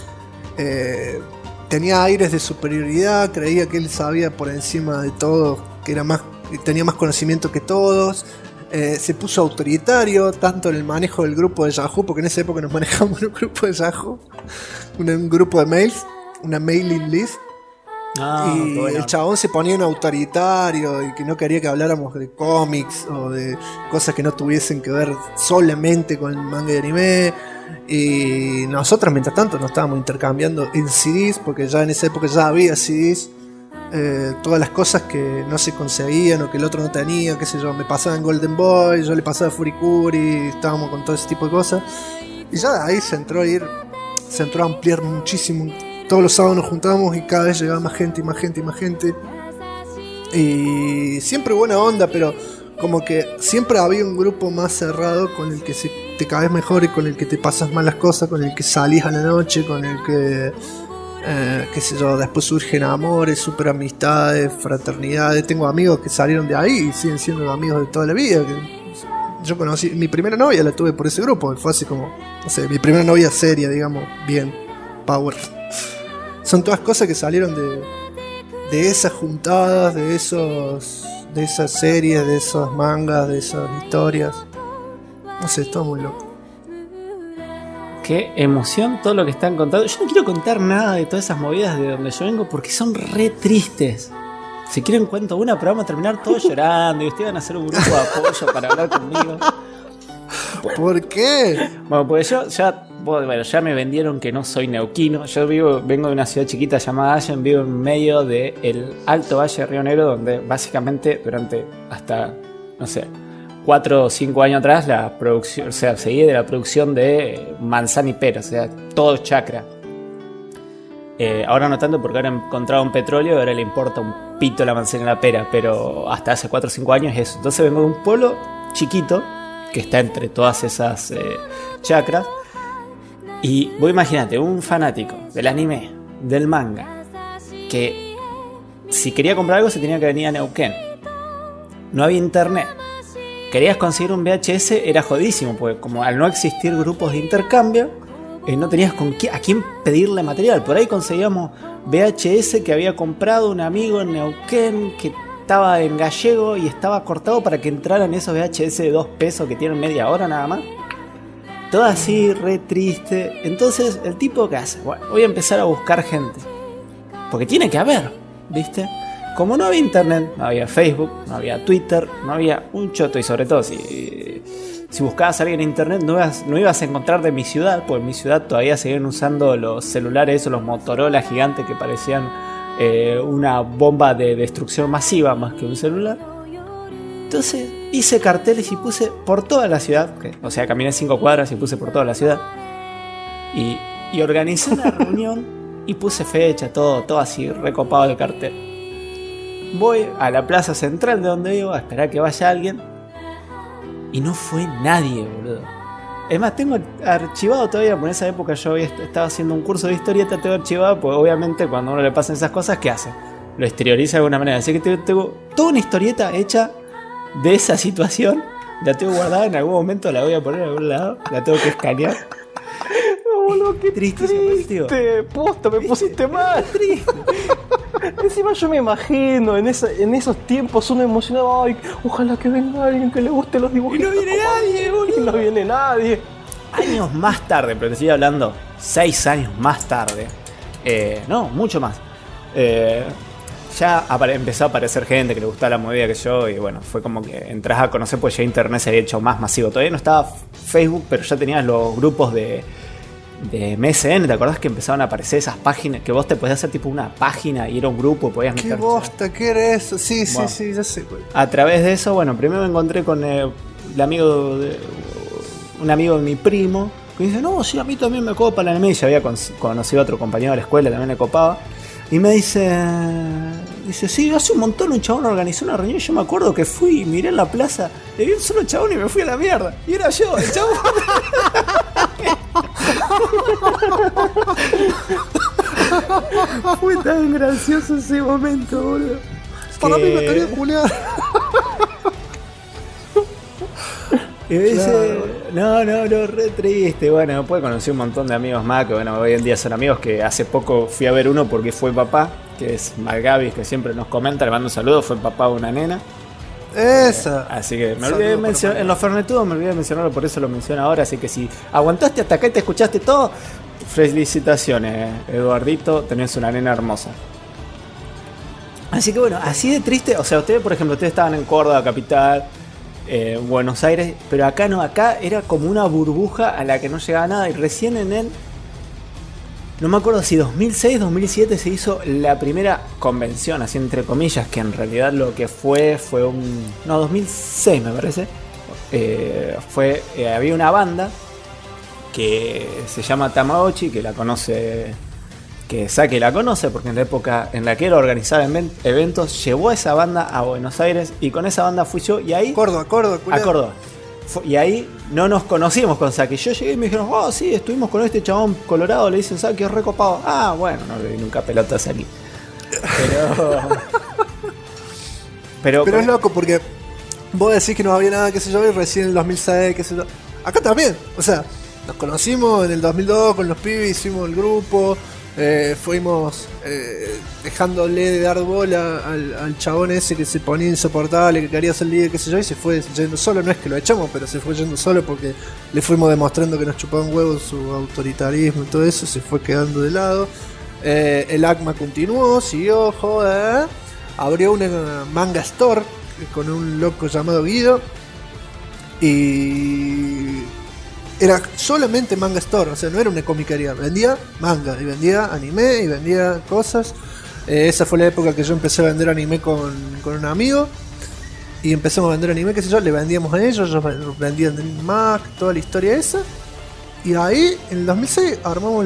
tenía aires de superioridad, creía que él sabía por encima de todo, que tenía más conocimiento que todos. Se puso autoritario, tanto en el manejo del grupo de Yahoo, porque en esa época nos manejamos en un grupo de Yahoo, un grupo de mails, una mailing list. Y bueno, el chabón se ponía un autoritario y que no quería que habláramos de cómics o de cosas que no tuviesen que ver solamente con el manga y anime. Y nosotros mientras tanto nos estábamos intercambiando en CDs, porque ya en esa época ya había CDs, todas las cosas que no se conseguían o que el otro no tenía, qué sé yo, me pasaba en Golden Boy, yo le pasaba a Furikuri, estábamos con todo ese tipo de cosas. Y ya de ahí se entró a ampliar muchísimo. Todos los sábados nos juntábamos y cada vez llegaba más gente y más gente y más gente. Y siempre buena onda, pero como que siempre había un grupo más cerrado con el que te caes mejor y con el que te pasas mal las cosas, con el que salís a la noche, con el que, qué sé yo, después surgen amores, super amistades, fraternidades. Tengo amigos que salieron de ahí y siguen siendo amigos de toda la vida. Yo conocí, mi primera novia la tuve por ese grupo, fue así como, no sé, mi primera novia seria, digamos, bien, power. Son todas cosas que salieron de esas juntadas, de esas series, de esos mangas, de esas historias. No sé, todo muy loco. Qué emoción todo lo que están contando. Yo no quiero contar nada de todas esas movidas de donde yo vengo porque son re tristes. Si quieren cuento una, pero vamos a terminar todos llorando y ustedes van a hacer un grupo de apoyo para hablar conmigo. ¿Por qué? Bueno, pues ya me vendieron que no soy neuquino. Yo vengo de una ciudad chiquita llamada Allen, vivo en medio del Alto Valle de Río Negro, donde básicamente durante hasta, no sé, 4 o 5 años atrás la producción, o sea, seguí de la producción de manzana y pera, o sea, todo chacra. Ahora no tanto porque ahora he encontrado un petróleo y ahora le importa un pito la manzana y la pera, pero hasta hace 4 o 5 años es eso. Entonces vengo de un pueblo chiquito que está entre todas esas chacras. Y vos imagínate, un fanático del anime, del manga, que si quería comprar algo se tenía que venir a Neuquén. No había internet. Querías conseguir un VHS, era jodísimo, porque como al no existir grupos de intercambio, no tenías a quién pedirle material. Por ahí conseguíamos VHS que había comprado un amigo en Neuquén, que estaba en gallego y estaba cortado para que entraran esos VHS de 2 pesos que tienen media hora nada más. Todo así, re triste. Entonces, el tipo que hace, bueno, voy a empezar a buscar gente. Porque tiene que haber, ¿viste? Como no había internet, no había Facebook, no había Twitter, no había un choto. Y sobre todo, si buscabas a alguien en internet, no ibas a encontrar de mi ciudad. Porque en mi ciudad todavía seguían usando los celulares, esos, los Motorola gigantes que parecían una bomba de destrucción masiva más que un celular. Entonces hice carteles y puse por toda la ciudad, o sea, caminé 5 cuadras y puse por toda la ciudad. Y organicé una reunión y puse fecha, todo así, recopado el cartel. Voy a la plaza central de donde vivo a esperar que vaya alguien. Y no fue nadie, boludo. Es más, tengo archivado todavía, por esa época yo estaba haciendo un curso de historieta, tengo archivado, pues obviamente cuando a uno le pasan esas cosas, ¿qué hace? Lo exterioriza de alguna manera. Así que tengo toda una historieta hecha de esa situación, la tengo guardada, en algún momento la voy a poner en algún lado, la tengo que escanear. No, boludo, qué Triste, posta, me pusiste mal. Triste. Encima yo me imagino en esos tiempos uno emocionado, ay, ojalá que venga alguien que le guste los dibujos. Y no viene nadie, boludo. Y no viene nadie. Años más tarde, pero te estoy hablando 6 años más tarde. No, mucho más. Ya empezó a aparecer gente que le gustaba la movida que yo. Y bueno, fue como que entras a conocer, pues ya internet se había hecho más masivo. Todavía no estaba Facebook, pero ya tenías los grupos de MSN. ¿Te acordás que empezaban a aparecer esas páginas? Que vos te podías hacer tipo una página y era un grupo, podías meter. Qué bosta, ¿qué era eso? Sí, Bueno. sí, ya sé, güey. A través de eso, bueno, primero me encontré con un amigo de mi primo, que dice, no, sí, a mí también me copa el anime. Y ya había conocido a otro compañero de la escuela, también le copaba. Y me dice, sí, hace un montón un chabón organizó una reunión. Yo me acuerdo que fui y miré en la plaza, le vi un solo chabón y me fui a la mierda. Y era yo, el chabón. Fue tan gracioso ese momento, boludo. Para mí me quería culiar. Y me dice, no, re triste. Bueno, después conocí un montón de amigos más que bueno, hoy en día son amigos, que hace poco fui a ver uno porque fue papá, que es Malgavis, que siempre nos comenta, le mando un saludo, fue papá de una nena. Esa. Así que me olvidé de mencionar, en los Fernetudos me olvidé de mencionarlo, por eso lo menciono ahora. Así que si aguantaste hasta acá y te escuchaste todo, felicitaciones, Eduardito, tenés una nena hermosa. Así que bueno, así de triste, o sea, ustedes por ejemplo, ustedes estaban en Córdoba, capital, Buenos Aires, pero acá no, acá era como una burbuja a la que no llegaba nada. Y recién no me acuerdo si 2006, 2007 se hizo la primera convención, así entre comillas, que en realidad lo que fue no, 2006 me parece. Había una banda que se llama Tamagotchi, que la conoce, que Saki la conoce, porque en la época en la que él organizaba eventos, llevó a esa banda a Buenos Aires, y con esa banda fui yo, y ahí... Córdoba, a culiao. Córdoba. Y ahí no nos conocimos con Saki. Yo llegué y me dijeron, oh sí, estuvimos con este chabón colorado, le dicen Saki, es recopado. Ah, bueno, no le di nunca pelota a Saki. Pero es loco porque vos decís que no había nada, qué sé yo, y recién en el 2006, qué sé yo. Acá también, o sea, nos conocimos en el 2002 con los pibes, hicimos el grupo, fuimos dejándole de dar bola al chabón ese que se ponía insoportable, que quería ser líder, qué sé yo, y se fue yendo solo. No es que lo echamos, pero se fue yendo solo porque le fuimos demostrando que nos chupaba un huevo su autoritarismo y todo eso, se fue quedando de lado. El ACMA continuó, siguió, joder, abrió una manga store con un loco llamado Guido, y era solamente manga store, o sea, no era una comiquería, vendía manga, y vendía anime, y vendía cosas. Esa fue la época que yo empecé a vender anime con un amigo, y empezamos a vender anime, qué sé yo, le vendíamos a ellos vendían Mac, toda la historia esa, y ahí, en el 2006, armamos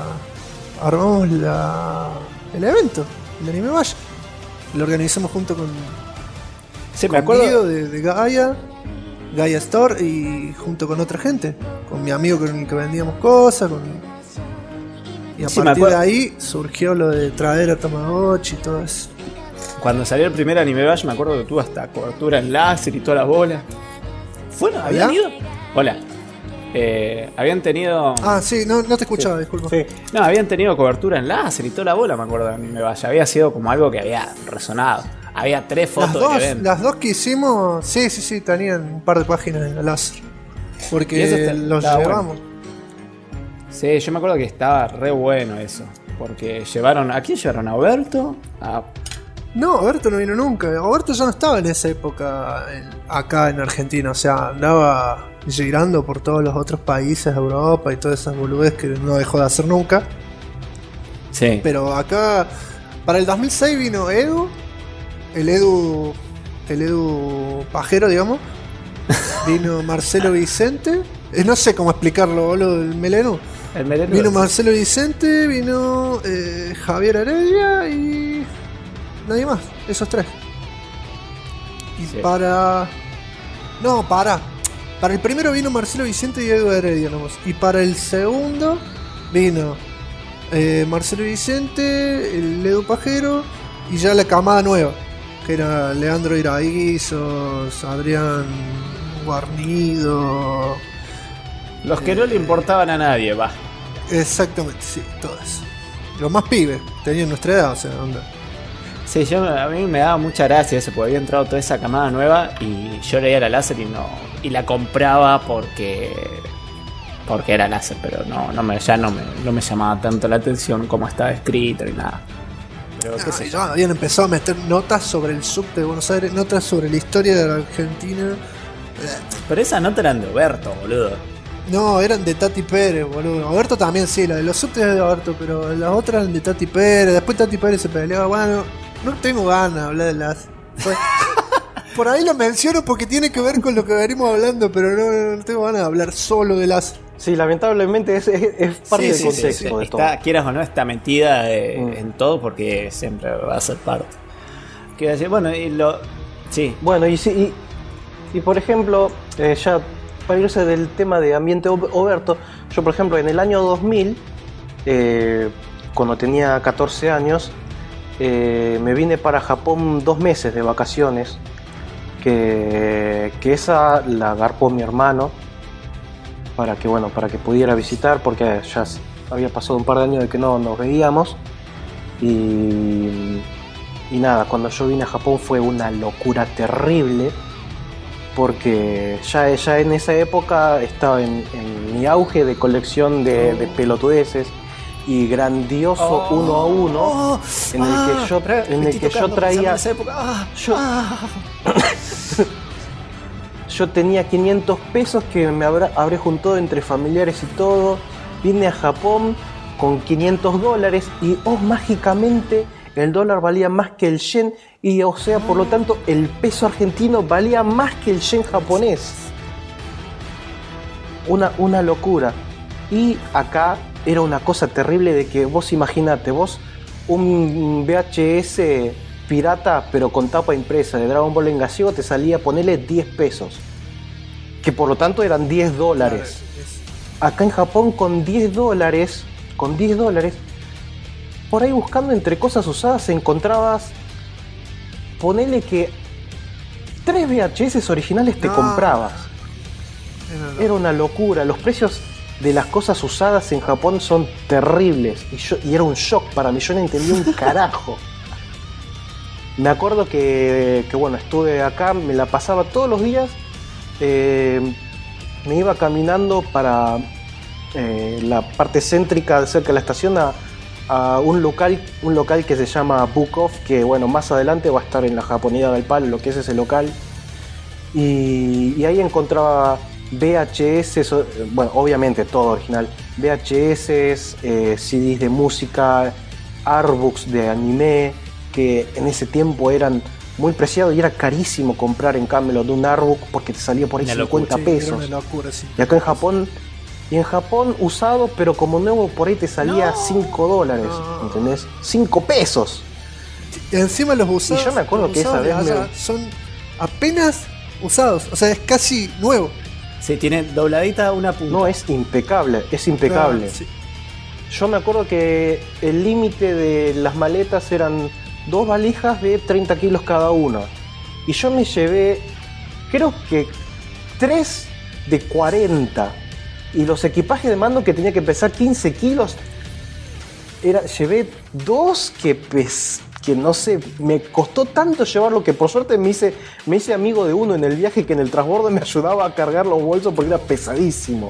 el evento, el Anime Valle. Lo organizamos junto con me acuerdo Guido de Gaia Store, y junto con otra gente, con mi amigo con el que vendíamos cosas, y a partir de ahí surgió lo de traer a Tamagotchi y todo eso. Cuando salió el primer Anime Bash, me acuerdo que tuvo hasta cobertura en láser y toda la bola. ¿Habían ido? Hola. Habían tenido... Ah, sí, no te escuchaba, disculpa. Sí. No, habían tenido cobertura en láser y toda la bola, me acuerdo de Anime Bash. Había sido como algo que había resonado. Había 3 fotos de evento. Las dos que hicimos, sí, tenían un par de páginas en la láser. Porque los llevamos. Bueno. Sí, yo me acuerdo que estaba re bueno eso. Porque llevaron... ¿A quién llevaron? ¿A Oberto? No, Oberto no vino nunca. Oberto ya no estaba en esa época acá en Argentina. O sea, andaba girando por todos los otros países, Europa y todas esas boludeces que no dejó de hacer nunca. Sí. Pero acá, para el 2006 vino Edu. El Edu pajero, digamos. Vino Marcelo Vicente. No sé cómo explicarlo, boludo, el meleno. Vino Marcelo Vicente, vino Javier Heredia y nadie más, esos 3. Y sí. Perdón, Para el primero vino Marcelo Vicente y Edu Heredia nomás. Y para el segundo vino Marcelo Vicente, el Edu Pajero y ya la camada nueva, que era Leandro Iraizos, Adrián Guarnido. Los que no le importaban a nadie, va. Exactamente, sí, todo eso. Los más pibes, tenían nuestra edad, o sea, onda. Sí, a mí me daba mucha gracia eso, porque había entrado toda esa camada nueva y yo leía la láser y la compraba porque era láser, pero no me llamaba tanto la atención como estaba escrito ni nada. Pero qué sé yo. Ya habían empezado a meter notas sobre el subte de Buenos Aires, notas sobre la historia de la Argentina. Pero esas notas eran de Oberto, boludo. No, eran de Tati Pérez, boludo. Alberto también, sí, la de los subtes es de Alberto, pero las otras eran de Tati Pérez. Después Tati Pérez se peleaba. Bueno, no tengo ganas de hablar de las... Por ahí lo menciono porque tiene que ver con lo que venimos hablando, pero no tengo ganas de hablar solo de las... Sí, lamentablemente es parte del contexto de todo. Quieras o no, está metida en todo porque siempre va a ser parte. Quiero decir, bueno, sí. Bueno, y por ejemplo, ya para irse del tema de ambiente Oberto, yo por ejemplo en el año 2000, cuando tenía 14 años, me vine para Japón 2 meses de vacaciones, que esa la agarpó mi hermano para que pudiera visitar, porque ya había pasado un par de años de que no nos veíamos y nada, cuando yo vine a Japón fue una locura terrible, porque ya en esa época estaba en mi auge de colección de pelotudeces y grandioso 1 a 1 en el que yo traía yo tenía 500 pesos que me habré juntado entre familiares y todo. Vine a Japón con $500 y mágicamente el dólar valía más que el yen y o sea, por lo tanto el peso argentino valía más que el yen japonés. Una locura. Y acá era una cosa terrible de que vos imaginate, un VHS pirata pero con tapa impresa de Dragon Ball en gallego te salía ponerle 10 pesos, que por lo tanto eran $10. Acá en Japón con $10, por ahí buscando entre cosas usadas encontrabas, ponele que 3 VHS originales te comprabas. Era una locura. Los precios de las cosas usadas en Japón son terribles y era un shock para mí, yo no entendía un carajo. Me acuerdo que bueno, estuve acá, me la pasaba todos los días, me iba caminando para la parte céntrica cerca de la estación a un local que se llama Book Off, que bueno, más adelante va a estar en la Japonía del Palo, lo que es ese local, y ahí encontraba VHS, bueno, obviamente todo original, VHS, CDs de música, artbooks de anime, que en ese tiempo eran muy preciados y era carísimo comprar en Camelot un artbook porque te salía por ahí 50 pesos. Era una locura, sí. Y acá en Japón usado, pero como nuevo por ahí te salía $5, ¿entendés? 5 pesos. Y encima los usados. Y yo me acuerdo que esa vez son apenas usados, o sea, es casi nuevo. Sí, tiene dobladita una punta. No, es impecable. Sí. Yo me acuerdo que el límite de las maletas eran 2 valijas de 30 kilos cada una. Y yo me llevé, creo que 3 de 40. Y los equipajes de mando que tenía que pesar 15 kilos, llevé 2 que no sé, me costó tanto llevarlo que por suerte me hice amigo de uno en el viaje que en el transbordo me ayudaba a cargar los bolsos porque era pesadísimo.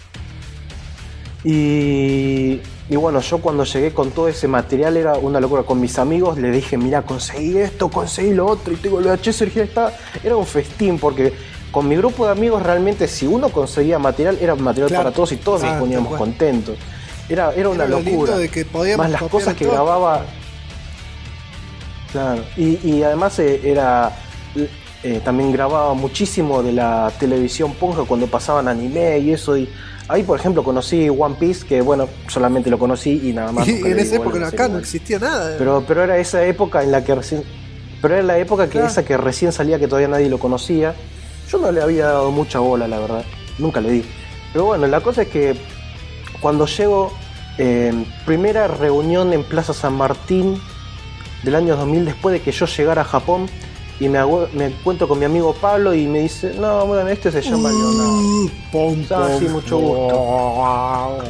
Y bueno, yo cuando llegué con todo ese material era una locura. Con mis amigos le dije, mira, conseguí esto, conseguí lo otro, y tengo el VHS original. Era un festín porque con mi grupo de amigos realmente si uno conseguía material, era material para todos y todos nos poníamos contentos. Era una locura. De que más las cosas que grababa. Claro, y además también grababa muchísimo de la televisión ponja cuando pasaban anime y eso, y ahí por ejemplo conocí One Piece, que bueno, solamente lo conocí y nada más. Y en esa época acá no existía nada. Pero era esa época en la que recién, esa que recién salía, que todavía nadie lo conocía. Yo no le había dado mucha bola, la verdad. Nunca le di. Pero bueno, la cosa es que cuando llego, primera reunión en Plaza San Martín del año 2000, después de que yo llegara a Japón, y me encuentro con mi amigo Pablo y me dice, no, bueno, este se llama Leonardo. Sí, mucho gusto.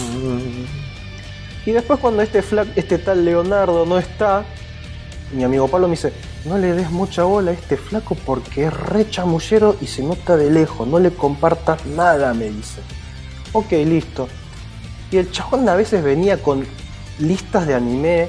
Y después cuando este tal Leonardo no está, mi amigo Pablo me dice, no le des mucha bola a este flaco porque es re chamullero y se nota de lejos, no le compartas nada, me dice. Ok, listo. Y el chabón a veces venía con listas de anime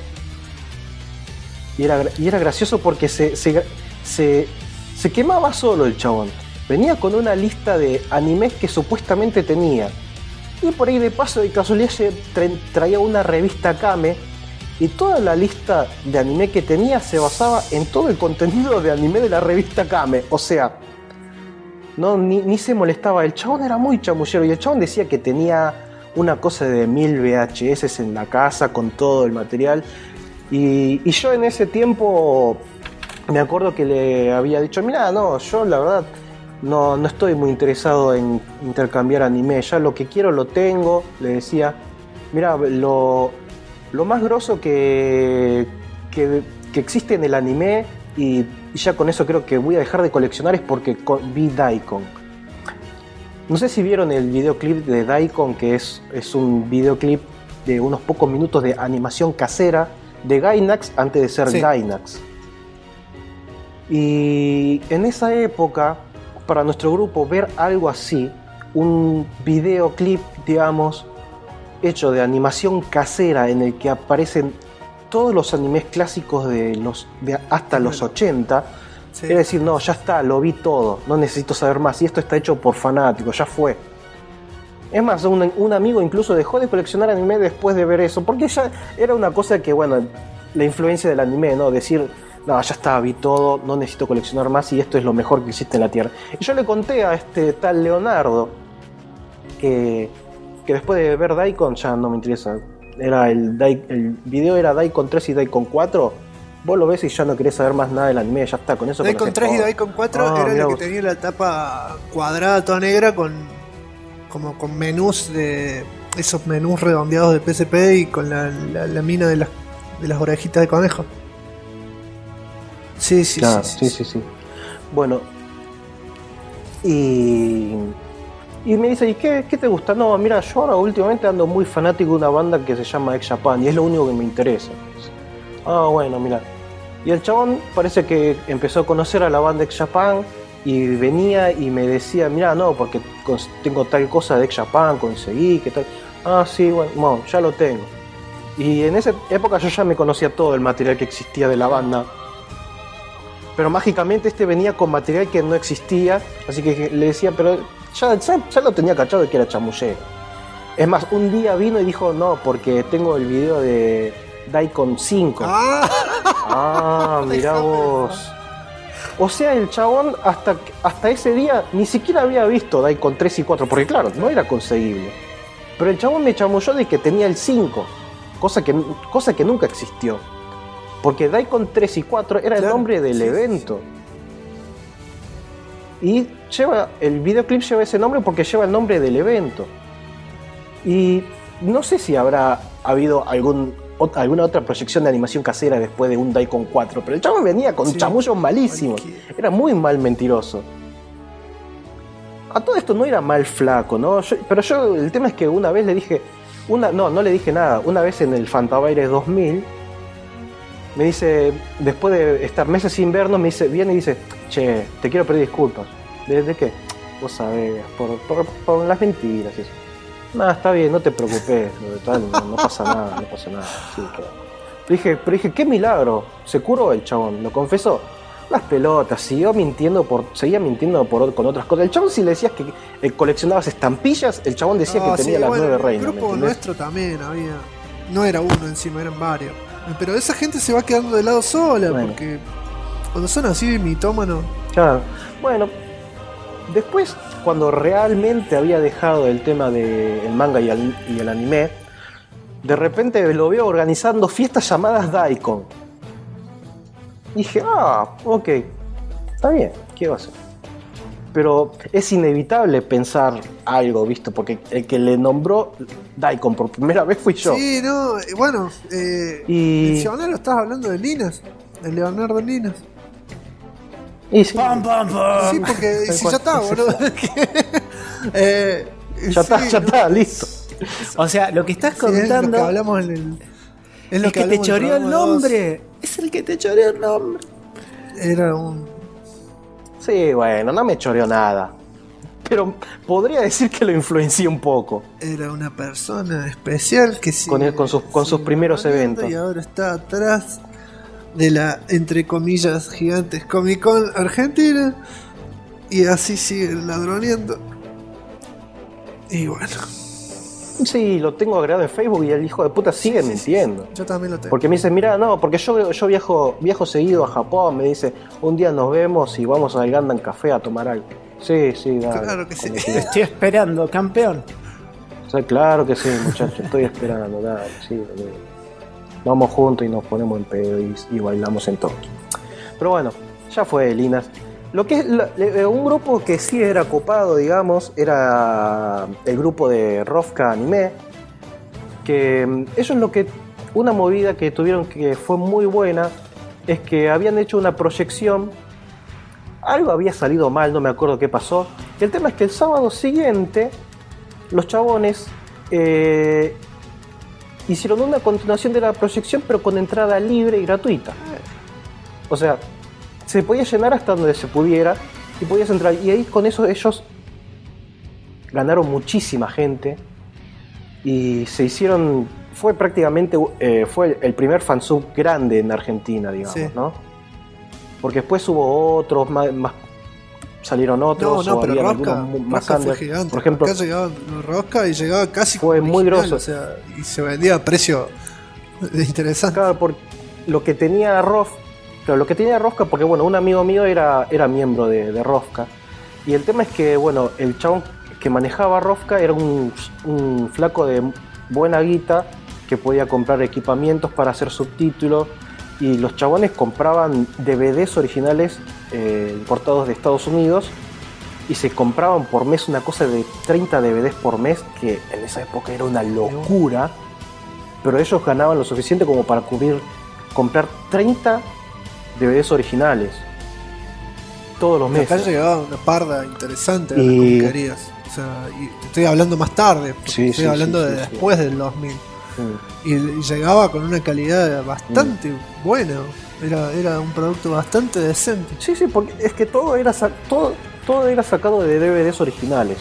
y era gracioso porque se quemaba solo el chabón. Venía con una lista de animes que supuestamente tenía. Y por ahí de paso, de casualidad, traía una revista Kame. Y toda la lista de anime que tenía se basaba en todo el contenido de anime de la revista Kame. O sea, no, ni se molestaba. El chabón era muy chamullero. Y el chabón decía que tenía una cosa de 1000 VHS en la casa con todo el material. Y yo en ese tiempo me acuerdo que le había dicho, mirá, no, yo la verdad no estoy muy interesado en intercambiar anime. Ya lo que quiero lo tengo. Le decía, mirá, lo más grosso que existe en el anime, y ya con eso creo que voy a dejar de coleccionar, es porque vi Daikon. No sé si vieron el videoclip de Daikon, que es un videoclip de unos pocos minutos de animación casera de Gainax antes de ser Gainax. Y en esa época, para nuestro grupo, ver algo así, un videoclip, digamos, hecho de animación casera en el que aparecen todos los animes clásicos hasta los 80, es decir, no, ya está, lo vi todo, no necesito saber más, y esto está hecho por fanáticos, ya fue. Es más, un amigo incluso dejó de coleccionar anime después de ver eso, porque ya era una cosa que, bueno, la influencia del anime, ¿no? Decir, no, ya está, vi todo, no necesito coleccionar más y esto es lo mejor que existe en la Tierra. Y yo le conté a este tal Leonardo que después de ver Daikon ya no me interesa. El video era Daikon 3 y Daikon 4. Vos lo ves y ya no querés saber más nada del anime, ya está, con eso. Daikon 3 y Daikon 4 era el que tenía la tapa cuadrada toda negra con menús de esos menús redondeados de PSP y con la mina de las orejitas de conejo. Sí. Bueno, y me dice, ¿y qué te gusta? No, mira, yo ahora últimamente ando muy fanático de una banda que se llama X Japan y es lo único que me interesa. Ah, bueno, mira. Y el chabón parece que empezó a conocer a la banda X Japan y venía y me decía, mira, no, porque tengo tal cosa de X Japan, conseguí, ¿qué tal? Ah, sí, bueno, ya lo tengo. Y en esa época yo ya me conocía todo el material que existía de la banda. Pero mágicamente venía con material que no existía, así que le decía, pero ya lo tenía cachado de que era chamullero. Es más, un día vino y dijo, no, porque tengo el video de Daikon 5. Mirá vos. O sea, el chabón hasta ese día ni siquiera había visto Daikon 3 y 4, porque claro, no era conseguible. Pero el chabón me chamulló de que tenía el 5, cosa que nunca existió. Porque Daikon 3 y 4 era el nombre del evento. Y el videoclip lleva ese nombre porque lleva el nombre del evento. Y no sé si habrá habido alguna otra proyección de animación casera después de un Daikon 4, pero el chabón venía con chamullos malísimos. Era muy mal mentiroso. A todo esto no era mal flaco, ¿no? Pero el tema es que una vez le dije... No le dije nada. Una vez en el Fantabaires 2000... me dice, después de estar meses sin vernos, viene y dice, che, te quiero pedir disculpas. ¿De qué? Vos sabés, por las mentiras y eso. No, está bien, no te preocupes, no pasa nada, Sí, claro. Pero dije, qué milagro, se curó el chabón, lo confesó. Las pelotas, seguía mintiendo con otras cosas. El chabón, si le decías que coleccionabas estampillas, el chabón decía que tenía las 9 reinas. El grupo nuestro también había, no era uno encima, eran varios. Pero esa gente se va quedando de lado sola, porque cuando son así mitómanos. Claro. Bueno, después, cuando realmente había dejado el tema del manga y el anime, de repente lo veo organizando fiestas llamadas Daikon. Y dije, ok, está bien, ¿qué va a hacer? pero es inevitable pensar algo, ¿visto? Porque el que le nombró Daikon por primera vez fui yo. Sí, no, bueno, Y- mencionalo, estás hablando de Linas, de Leonardo Linas. Y sí, ¡Pam, pam, pam! Sí, porque tal si cual. ya está, boludo. ya está, listo. O sea, lo que estás Sí, es lo que contando hablamos en el. es que te hablamos en choreó el programa dos. nombre. Es el que te choreó el nombre. Era un. Sí, bueno, no me choreó nada. Pero podría decir que lo influencié un poco. Era una persona especial que sí. Con sus primeros eventos. Y ahora está atrás de la, entre comillas, gigantes Comic Con Argentina. Y así sigue ladroneando. Y bueno. Sí, lo tengo agregado en Facebook y el hijo de puta sigue mintiendo. Yo también lo tengo. Porque me dice, mira, no, porque yo viajo seguido a Japón, me dice, un día nos vemos y vamos al Gundam Café a tomar algo. Sí, dale. Claro que sí. Cometido. Te estoy esperando, campeón. Sí, claro que sí, muchachos, estoy esperando, dale, sí, dale. Vamos juntos y nos ponemos en pedo y bailamos en Tokio. Pero bueno, ya fue, Linas. Lo que es un grupo que sí era copado, digamos, era el grupo de Rovka Anime, que eso es lo que, una movida que tuvieron que fue muy buena, es que habían hecho una proyección, algo había salido mal, no me acuerdo qué pasó, y el tema es que el sábado siguiente, los chabones hicieron una continuación de la proyección, pero con entrada libre y gratuita. O sea, se podía llenar hasta donde se pudiera y podías entrar. Y ahí con eso ellos ganaron muchísima gente y se hicieron... Fue prácticamente fue el primer fansub grande en Argentina, digamos, Sí. ¿no? Porque después hubo otros, más salieron otros, No, o pero había Rosca, algunos más Rosca fue under. gigante. Por ejemplo, Acá llegaba Rosca y llegaba casi Fue como muy original, grosso. O sea, y se vendía a precio interesante. claro, por lo que tenía Rosca, porque bueno, un amigo mío era miembro de Rosca. Y el tema es que, bueno, el chabón que manejaba Rosca era un flaco de buena guita que podía comprar equipamientos para hacer subtítulos. Y los chabones compraban DVDs originales importados de Estados Unidos y se compraban por mes una cosa de 30 DVDs por mes, que en esa época era una locura. Pero ellos ganaban lo suficiente como para comprar 30 DVDs originales todos los Acá meses. llegaba una parda interesante a las Y- comiquerías. O sea, y te estoy hablando más tarde, porque Sí, estoy sí, hablando sí, de sí, sí. después del 2000. Mm. Y llegaba con una calidad bastante buena. Era un producto bastante decente. Sí, porque es que todo era sacado de DVDs originales.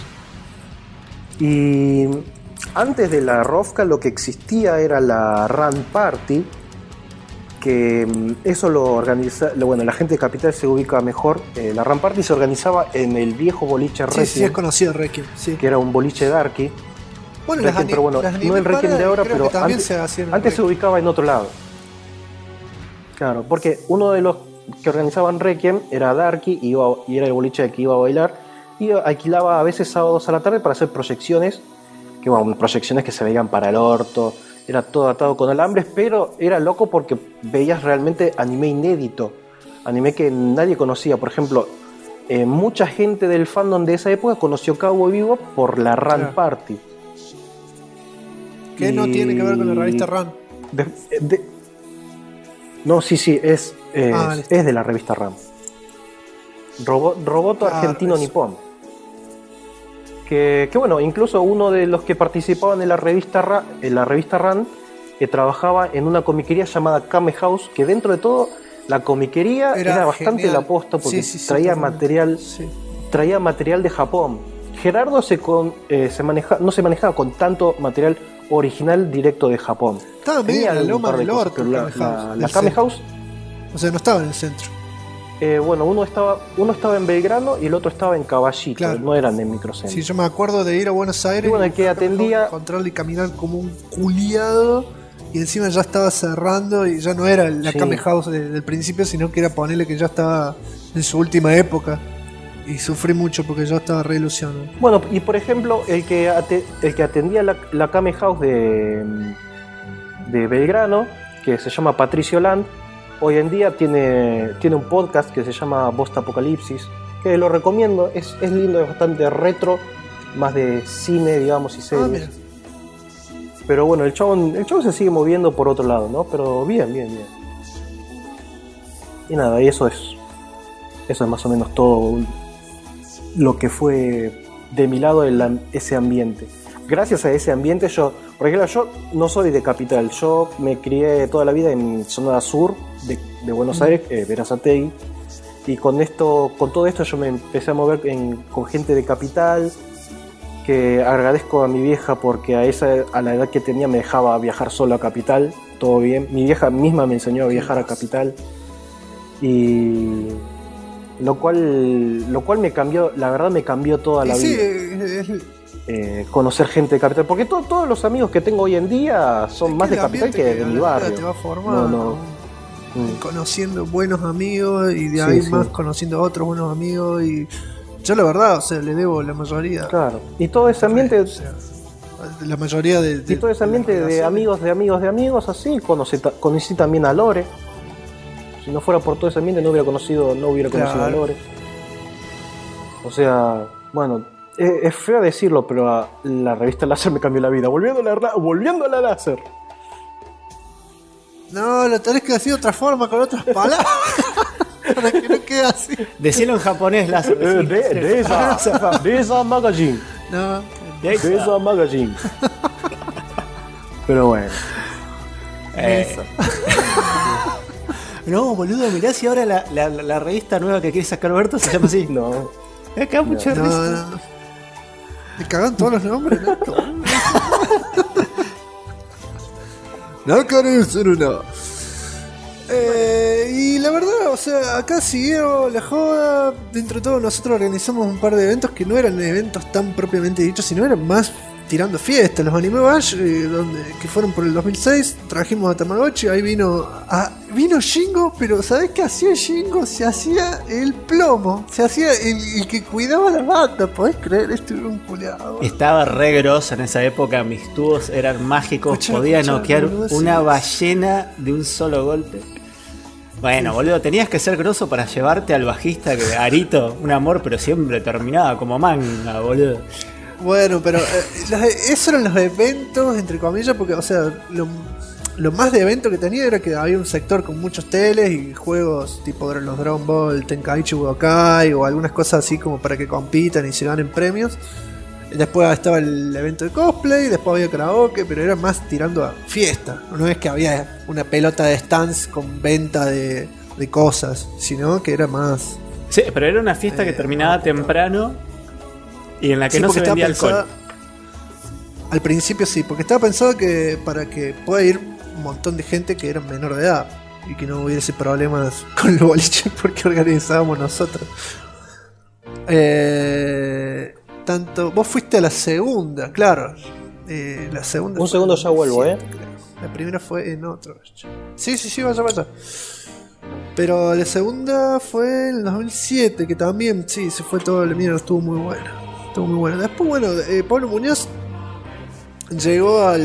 Y antes de la Rovka lo que existía era la Run Party, que eso lo organiza, bueno, la gente de Capital se ubica mejor. La Run Party se organizaba en el viejo boliche Sí, Requiem, sí, es conocido Requiem. Sí. que era un boliche darky. Bueno, Requiem, pero bueno, las no el Requiem de ahora, creo pero que también antes, se hacían en antes se Requiem. ubicaba en otro lado. Claro, porque uno de los que organizaban Requiem era Darky y era el boliche al que iba a bailar, y alquilaba a veces sábados a la tarde para hacer proyecciones, que bueno, proyecciones que se veían para el orto, era todo atado con alambres, pero era loco porque veías realmente anime inédito, anime que nadie conocía. Por ejemplo, mucha gente del fandom de esa época conoció Cowboy Vivo por la Run Claro. Party. Que no tiene que ver con la revista Y- Run. No, sí, es listo. es de la revista RAM. Roboto Claro, Argentino eso. Nippon. Que bueno, incluso uno de los que participaban en la revista RAM, que trabajaba en una comiquería llamada Kame House, que dentro de todo la comiquería era bastante genial. la posta porque Sí, traía totalmente. material, Sí. traía material de Japón. Gerardo no se manejaba con tanto material original directo de Japón. Estaba medio en la un loma par de del cosas, orto, pero la Kame House, la el Kame centro. House, O sea, no estaba en el centro. bueno, uno estaba en Belgrano y el otro estaba en Caballito, Claro. no eran en microcentro. Sí, yo me acuerdo de ir a Buenos Aires. Y bueno, el y que atendía- encontrarlo y caminar como un culiado. Y encima ya estaba cerrando y ya no era la Sí. Kame House del principio, sino que era ponerle que ya estaba en su última época. Y sufrí mucho porque ya estaba re ilusionado. Bueno, y por ejemplo, el que atendía la Kame House de Belgrano, que se llama Patricio Land, hoy en día tiene un podcast que se llama Post Apocalipsis, que lo recomiendo, es lindo, es bastante retro, más de cine, digamos, y series. mira. Pero bueno, el chabón se sigue moviendo por otro lado, ¿no? Pero bien. Y nada, y eso es más o menos todo lo que fue de mi lado ese ambiente. Gracias a ese ambiente por ejemplo, yo no soy de capital, yo me crié toda la vida en zona sur de Buenos Aires, Berazategui, y con todo esto yo me empecé a mover con gente de capital, que agradezco a mi vieja porque a la edad que tenía me dejaba viajar solo a capital, todo bien. Mi vieja misma me enseñó a viajar a capital, y lo cual me cambió, la verdad me cambió toda la vida. Conocer gente de capital, porque todos los amigos que tengo hoy en día son más de capital que de mi barrio. Te va formando, conociendo buenos amigos y de ahí más conociendo a otros buenos amigos, y yo la verdad, o sea, le debo la mayoría. Claro. Y todo ese ambiente, la mayoría y todo ese ambiente de amigos, así conocí también a Lore. Si no fuera por todo ese ambiente no hubiera conocido a Lore. O sea, bueno, es feo decirlo, pero la revista Láser me cambió la vida. Volviendo a la Láser. No, lo tenés que decir de otra forma, con otras palabras. Para que no quede así. Decirlo en japonés, Láser. De esa magazine. No. De esa magazine. Pero bueno. No, boludo, mirá si ahora la revista nueva que quiere sacar Alberto se llama así. No. Acá mucha risa. No. Me cagan todos los nombres, ¿no? No querés ser una. Y la verdad, o sea, acá siguió la joda. Dentro de todo, nosotros organizamos un par de eventos que no eran eventos tan propiamente dichos, sino eran más tirando fiestas. Los Anime Bash, que fueron por el 2006, trajimos a Tamagotchi. Ahí vino Shingo, pero ¿sabés qué hacía Shingo? Se hacía el plomo, se hacía el que cuidaba la banda. ¿Podés creer? Esto era un culiado. Estaba re grosso en esa época, mis tubos eran mágicos, podía noquear una ballena de un solo golpe. Bueno, boludo, tenías que ser grosso para llevarte al bajista, que Arito, un amor, pero siempre terminaba como manga, boludo. Bueno, pero esos eran los eventos, entre comillas, porque, o sea, lo más de evento que tenía era que había un sector con muchos teles y juegos tipo los Dragon Ball, Tenkaichi Budokai o algunas cosas así como para que compitan y se ganen premios. Después estaba el evento de cosplay, después había karaoke, pero era más tirando a fiesta. No es que había una pelota de stands con venta de cosas, sino que era más... Sí, pero era una fiesta que terminaba temprano y en la que no se vendía alcohol. Al principio sí, porque estaba pensado que para que pueda ir un montón de gente que era menor de edad y que no hubiese problemas con los boliches porque organizábamos nosotros. Vos fuiste a la segunda, claro. La segunda. Un segundo ya vuelvo, La primera fue en otro. Sí, vaya. Pero la segunda fue en el 2007, que también, sí, se fue todo la mierda, estuvo muy bueno. Después, bueno, Pablo Muñoz llegó a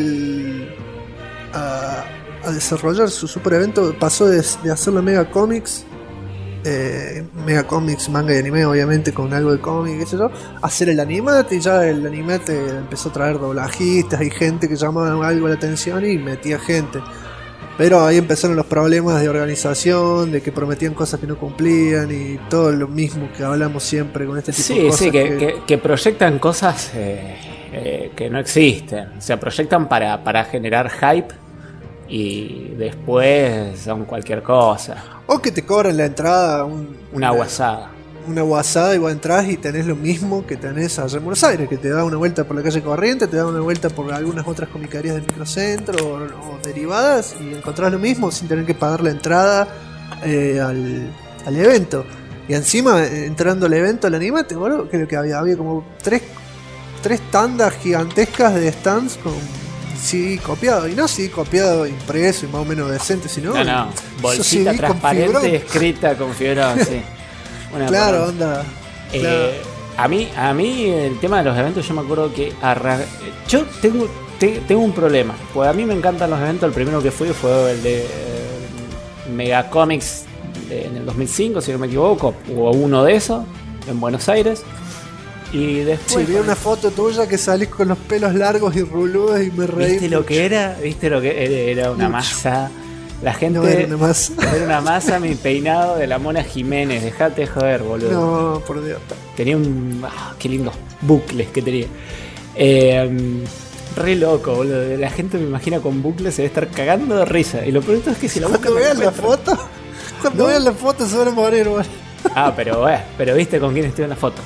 desarrollar su super evento, pasó de hacer la Mega Comics, manga y anime, obviamente con algo de cómic, qué sé yo, a hacer el Animate, y ya el Animate empezó a traer doblajistas y gente que llamaba algo la atención y metía gente. Pero ahí empezaron los problemas de organización, de que prometían cosas que no cumplían y todo lo mismo que hablamos siempre con este tipo de cosas. Sí, que proyectan cosas que no existen. O sea, proyectan para generar hype y después son cualquier cosa. O que te cobran la entrada una guasada. Una guasada y vos entrás y tenés lo mismo que tenés allá en Buenos Aires, que te da una vuelta por la calle Corrientes, te da una vuelta por algunas otras comicarías del microcentro o derivadas y encontrás lo mismo sin tener que pagar la entrada al evento. Y encima, entrando al evento, al Animate, bueno, creo que había como tres tandas gigantescas de stands con CD copiado. Y no CD copiado, impreso y más o menos decente, sino... No, bolsita transparente escrita con fibrón, sí. Claro, onda. Claro. A mí el tema de los eventos, yo me acuerdo que yo tengo un problema, pues a mí me encantan los eventos. El primero que fue el de Megacomics en el 2005, si no me equivoco, o uno de esos. en Buenos Aires. Y después... Sí, vi una foto tuya que salís con los pelos largos y ruludos y me reí. ¿Viste lo que era? ¿Viste lo que era? Una masa. La gente... No era una masa. Era una masa, mi peinado de la Mona Jiménez. Dejate de joder, boludo. No, por Dios. Tenía qué lindos bucles que tenía. Re loco, boludo. La gente me imagina con bucles, se debe estar cagando de risa. Y lo peor es que si la buscan... Cuando vean la foto, vean la foto se van a morir, boludo. Pero viste con quién estoy en la foto.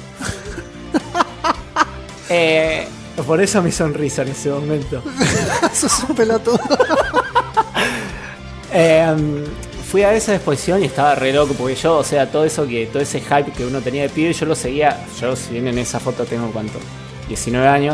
Por eso mi sonrisa en ese momento. Sos un pelotudo. Fui a esa exposición y estaba re loco porque yo, o sea, todo ese hype que uno tenía de pibe, yo lo seguía. Yo, si bien en esa foto tengo, ¿cuánto? 19 años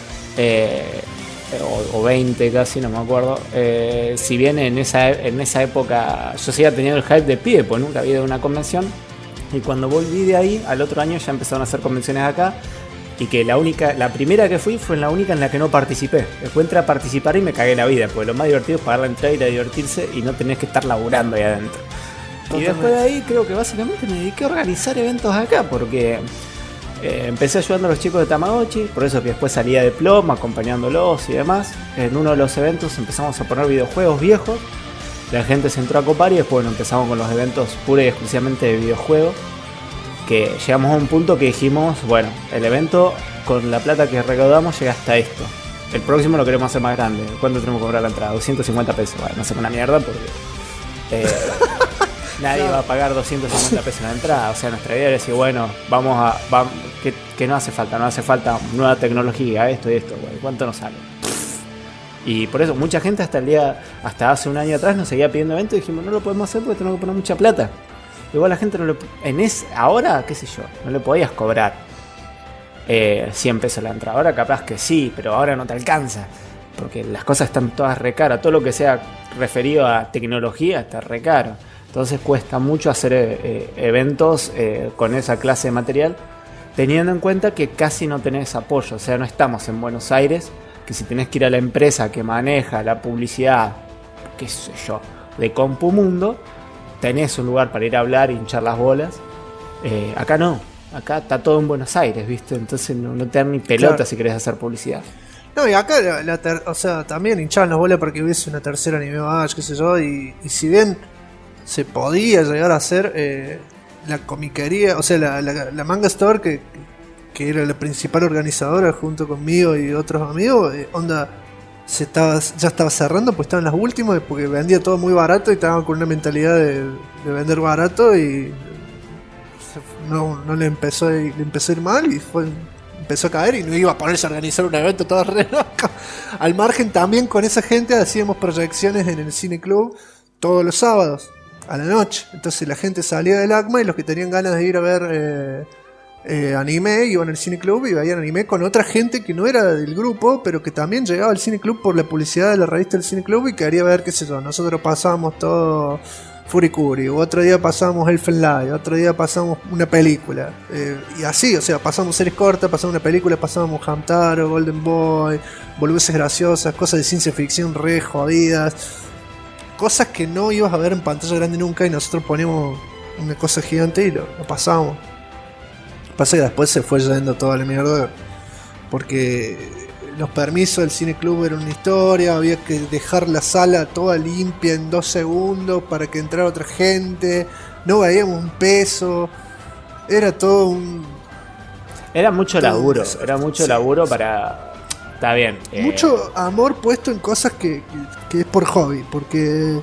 o 20 casi, no me acuerdo. Si bien en esa época yo seguía teniendo el hype de pibe, pues nunca había ido a una convención. Y cuando volví de ahí, al otro año ya empezaron a hacer convenciones acá. Y que la primera que fui fue la única en la que no participé. Después entré a participar y me cagué la vida, porque lo más divertido es pagar la entrada y ir a divertirse y no tenés que estar laburando ahí adentro. Totalmente. Y después de ahí creo que básicamente me dediqué a organizar eventos acá, porque empecé ayudando a los chicos de Tamagotchi, por eso que después salía de Plum, acompañándolos y demás. En uno de los eventos empezamos a poner videojuegos viejos, la gente se entró a copar y después empezamos con los eventos pura y exclusivamente de videojuegos. Que llegamos a un punto que dijimos, bueno, el evento con la plata que recaudamos llega hasta esto. El próximo lo queremos hacer más grande. ¿Cuánto tenemos que cobrar la entrada? 250 pesos. Bueno, no sé, una mierda porque nadie va a pagar 250 pesos en la entrada. O sea, nuestra idea era decir, bueno, que no hace falta nueva tecnología, esto y esto. Bueno, ¿cuánto nos sale? Y por eso mucha gente hasta hace un año atrás nos seguía pidiendo eventos y dijimos, no lo podemos hacer porque tenemos que poner mucha plata. Igual la gente ahora, qué sé yo, no le podías cobrar 100 pesos la entrada. Ahora capaz que sí, pero ahora no te alcanza. Porque las cosas están todas re caras. Todo lo que sea referido a tecnología está re caro. Entonces cuesta mucho hacer eventos con esa clase de material. Teniendo en cuenta que casi no tenés apoyo. O sea, no estamos en Buenos Aires. Que si tenés que ir a la empresa que maneja la publicidad, qué sé yo, de Compumundo, tenés un lugar para ir a hablar y hinchar las bolas. Acá no, acá está todo en Buenos Aires, ¿viste? Entonces no te dan ni pelota, claro, si querés hacer publicidad. No, y acá o sea, también hinchaban las bolas porque hubiese una tercera Anime Bash, qué sé yo, y si bien se podía llegar a hacer la comiquería, o sea, la Manga Store que era la principal organizadora junto conmigo y otros amigos, ya estaba cerrando, pues estaban las últimas porque vendía todo muy barato y estaban con una mentalidad de vender barato y no le empezó a ir mal y empezó a caer y no iba a ponerse a organizar un evento todo re loco. Al margen también con esa gente hacíamos proyecciones en el Cine Club todos los sábados a la noche, entonces la gente salía del ACMA y los que tenían ganas de ir a ver anime iban al Cine Club y veían anime con otra gente que no era del grupo, pero que también llegaba al Cine Club por la publicidad de la revista del Cine Club y quería ver, qué sé yo, nosotros pasábamos todo Furikuri, otro día pasábamos Elfen Light, otro día pasábamos una película, y así, o sea, pasamos series cortas, pasamos una película, pasábamos Hamtaro, Golden Boy, boludeces graciosas, cosas de ciencia ficción re jodidas, cosas que no ibas a ver en pantalla grande nunca y nosotros poníamos una cosa gigante y lo pasábamos. Pasa que después se fue yendo toda la mierda porque los permisos del Cine Club eran una historia, había que dejar la sala toda limpia en 2 segundos para que entrara otra gente, no veíamos un peso, era todo un... Era mucho laburo, laburo para... Está bien. Mucho amor puesto en cosas que es por hobby, porque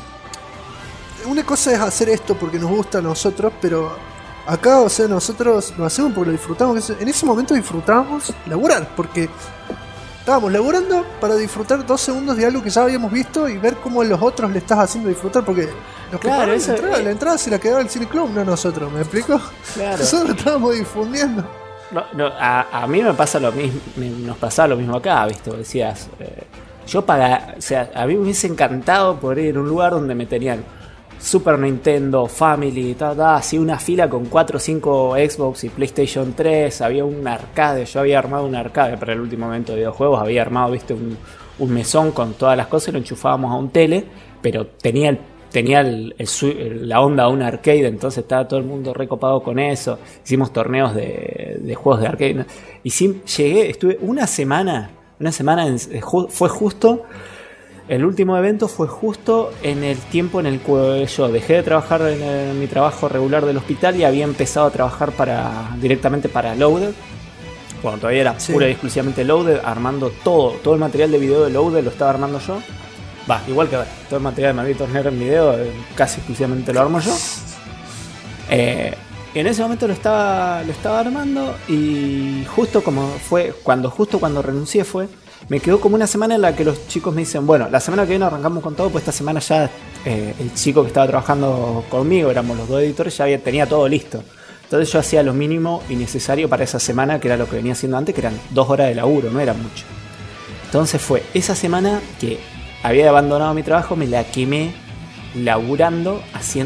una cosa es hacer esto porque nos gusta a nosotros, pero... Acá, o sea, nosotros lo hacemos porque lo disfrutamos. En ese momento disfrutábamos laburar, porque estábamos laburando para disfrutar 2 segundos de algo que ya habíamos visto y ver cómo a los otros le estás haciendo disfrutar, porque los que claro, la entrada se la quedaba el Cine Club, no nosotros, ¿me explico? Claro. Nosotros estábamos difundiendo. A mí me pasa lo mismo, nos pasaba lo mismo acá, ¿viste? Decías, yo o sea, a mí me hubiese encantado poder ir a un lugar donde me tenían Super Nintendo, Family, así una fila con 4 o 5 Xbox y PlayStation 3, había un arcade, yo había armado un arcade para el último evento de videojuegos, había armado, viste, un mesón con todas las cosas y lo enchufábamos a un tele, pero tenía tenía la onda de un arcade, entonces estaba todo el mundo recopado con eso. Hicimos torneos de juegos de arcade. Y sí, estuve una semana fue justo. El último evento fue justo en el tiempo en el que yo dejé de trabajar en mi trabajo regular del hospital y había empezado a trabajar directamente para Loaded. Bueno, todavía era pura y exclusivamente Loaded, armando todo el material de video de Loaded lo estaba armando yo. Igual que ahora, todo el material de Malditos Nerds en video casi exclusivamente lo armo yo. En ese momento lo estaba armando y justo cuando renuncié me quedó como una semana en la que los chicos me dicen, bueno, la semana que viene arrancamos con todo, pues esta semana ya el chico que estaba trabajando conmigo, éramos los 2 editores, ya tenía todo listo. Entonces yo hacía lo mínimo y necesario para esa semana, que era lo que venía haciendo antes, que eran 2 horas de laburo, no era mucho. Entonces fue esa semana que había abandonado mi trabajo, me la quemé laburando,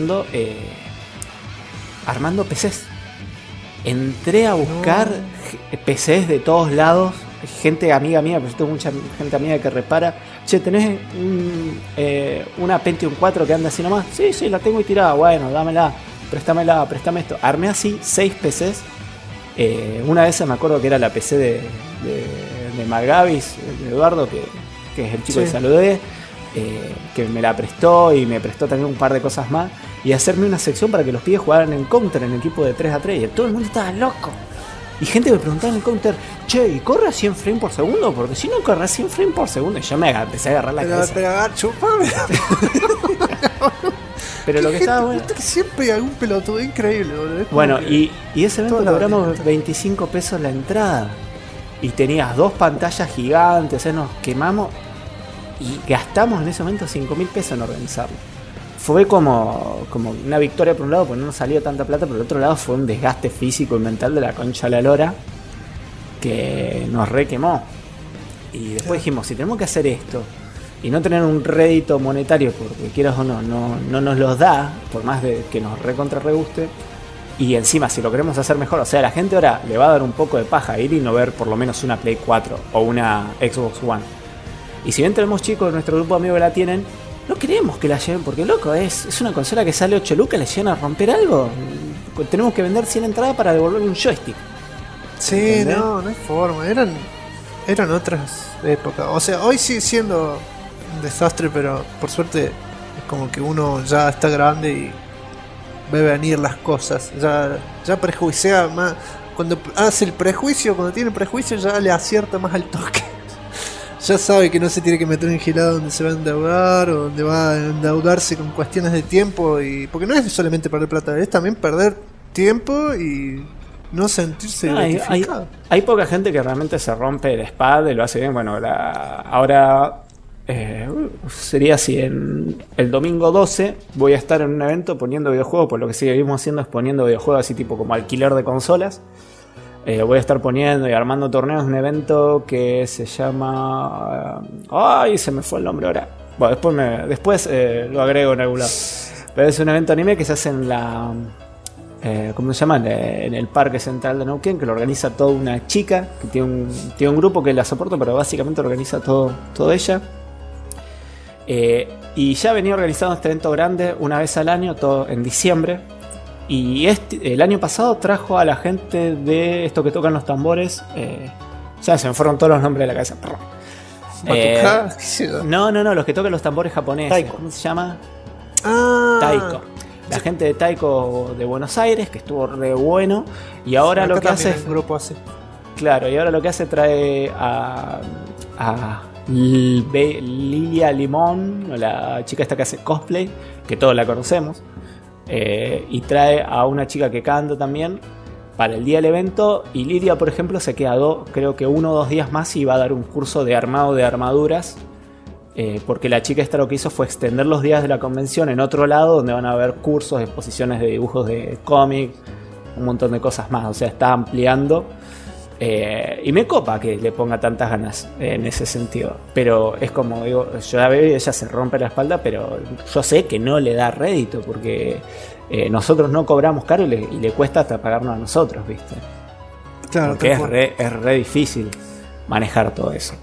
armando PCs. Entré a buscar PCs de todos lados, gente amiga mía, pero yo tengo mucha gente amiga que repara. Che, ¿tenés una Pentium 4 que anda así nomás? Sí, la tengo y tirada. Bueno, dámela, préstame esto. Armé así 6 PCs. Una de esas me acuerdo que era la PC de Magavis, de Eduardo, que es el chico que saludé, que me la prestó y me prestó también un par de cosas más. Y hacerme una sección para que los pibes jugaran en Counter en equipo de 3-3. Y todo el mundo estaba loco. Y gente me preguntaba en el Counter, che, ¿y corre a 100 frames por segundo? Porque si no corre a 100 frames por segundo. Y yo empecé a agarrar la cabeza. Pero chupame. Pero lo que estaba bueno. Que siempre hay algún pelotudo increíble, boludo. Bueno, y ese evento cobramos 25 pesos la entrada. Y tenías 2 pantallas gigantes, nos quemamos. Y gastamos en ese momento 5.000 pesos en organizarlo. Fue como una victoria por un lado, porque no nos salió tanta plata, pero por otro lado fue un desgaste físico y mental de la concha de la lora que nos requemó. Y después dijimos, si tenemos que hacer esto y no tener un rédito monetario, porque quieras o no nos los da, por más de que nos recontra reguste, y encima si lo queremos hacer mejor, o sea, la gente ahora le va a dar un poco de paja ir y no ver por lo menos una Play 4 o una Xbox One. Y si bien tenemos chicos de nuestro grupo de amigos que la tienen, no queremos que la lleven porque, loco, es una consola que sale 8 lucas, ¿le llegan a romper algo? Tenemos que vender 100 entradas para devolver un joystick. Sí, ¿entendés? No hay forma. Eran otras épocas. O sea, hoy sigue siendo un desastre, pero por suerte es como que uno ya está grande y ve venir las cosas. Ya prejuicia más. Cuando hace el prejuicio, cuando tiene prejuicio, ya le acierta más al toque. Ya sabe que no se tiene que meter en gilada donde se va a endeudar o donde va a endeudarse con cuestiones de tiempo, y porque no es solamente perder plata, es también perder tiempo y no sentirse gratificado. Hay poca gente que realmente se rompe la espalda y lo hace bien. Bueno, ahora sería así, el domingo 12 voy a estar en un evento poniendo videojuegos, por lo que seguimos haciendo es poniendo videojuegos así tipo como alquiler de consolas. Voy a estar poniendo y armando torneos en un evento que se llama... ¡Ay! Se me fue el nombre ahora. Bueno, después lo agrego en algún lado. Pero es un evento anime que se hace en la... ¿cómo se llama? En el Parque Central de Neuquén, que lo organiza toda una chica, que tiene un grupo que la soporta, pero básicamente lo organiza todo ella. Y ya venía organizando este evento grande una vez al año, todo en diciembre. Y el año pasado trajo a la gente de estos que tocan los tambores. Ya se me fueron todos los nombres de la cabeza. No, los que tocan los tambores japoneses. Taiko. ¿Cómo se llama? Taiko. La gente de Taiko de Buenos Aires, que estuvo re bueno. Y ahora lo que hace. Grupo hace. Claro, y ahora lo que hace trae a Lilia Limón, la chica esta que hace cosplay, que todos la conocemos. Y trae a una chica que canta también para el día del evento. Y Lidia, por ejemplo, se queda creo que 1 o 2 días más y va a dar un curso de armado de armaduras, porque la chica esta lo que hizo fue extender los días de la convención en otro lado, donde van a haber cursos, exposiciones de dibujos de cómic, un montón de cosas más. O sea, está ampliando. Y me copa que le ponga tantas ganas en ese sentido. Pero es como digo, yo la veo y ella se rompe la espalda, pero yo sé que no le da rédito, porque nosotros no cobramos caro y le cuesta hasta pagarnos a nosotros, ¿viste? Claro, porque es re difícil manejar todo eso.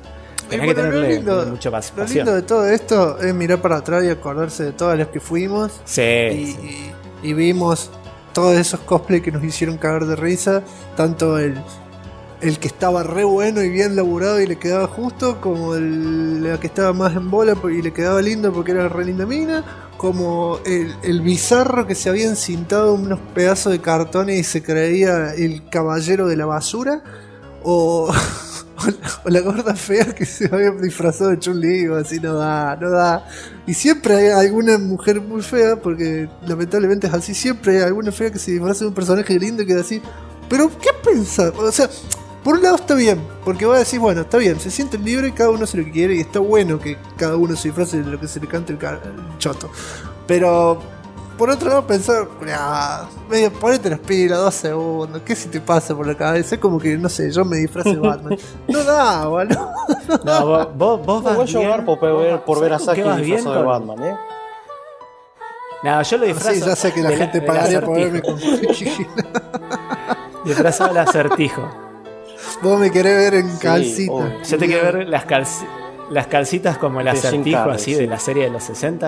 Tenés Y que bueno, tenerle lo lindo- mucha Lo pasión. lindo de todo esto es mirar para atrás y acordarse de todas las que fuimos Sí. y vimos todos esos cosplays que nos hicieron cagar de risa, tanto el que estaba re bueno y bien laburado y le quedaba justo, como la que estaba más en bola y le quedaba lindo porque era re linda mina, como el bizarro que se había encintado unos pedazos de cartones y se creía el caballero de la basura, o la gorda fea que se había disfrazado de Chun-Li, o así no da. Y siempre hay alguna mujer muy fea, porque lamentablemente es así, siempre hay alguna fea que se disfraza de un personaje lindo y queda así. Pero, ¿qué pensás? O sea, por un lado está bien, porque vos decís, bueno, está bien, se sienten libres y cada uno hace lo que quiere, y está bueno que cada uno se disfrace de lo que se le cante el choto. Pero, por otro lado, pensar, medio, ponete las pilas, 2 segundos, ¿qué si te pasa por la cabeza? Es como que, no sé, yo me disfrace de Batman. No da, boludo. No, vos No vas voy a llorar bien. por ver a ¿Sabés con qué Saki vas bien disfrazado de con- Batman, No, yo lo disfrazo. Sí, ya sé que la gente del pagaría por verme acertijo. con... Disfrazado del acertijo. Vos me querés ver en Sí, calcita. obvio. Yo te quiero ver las calcitas como el De Jim acertijo, Carrey, así sí. de la serie de los 60.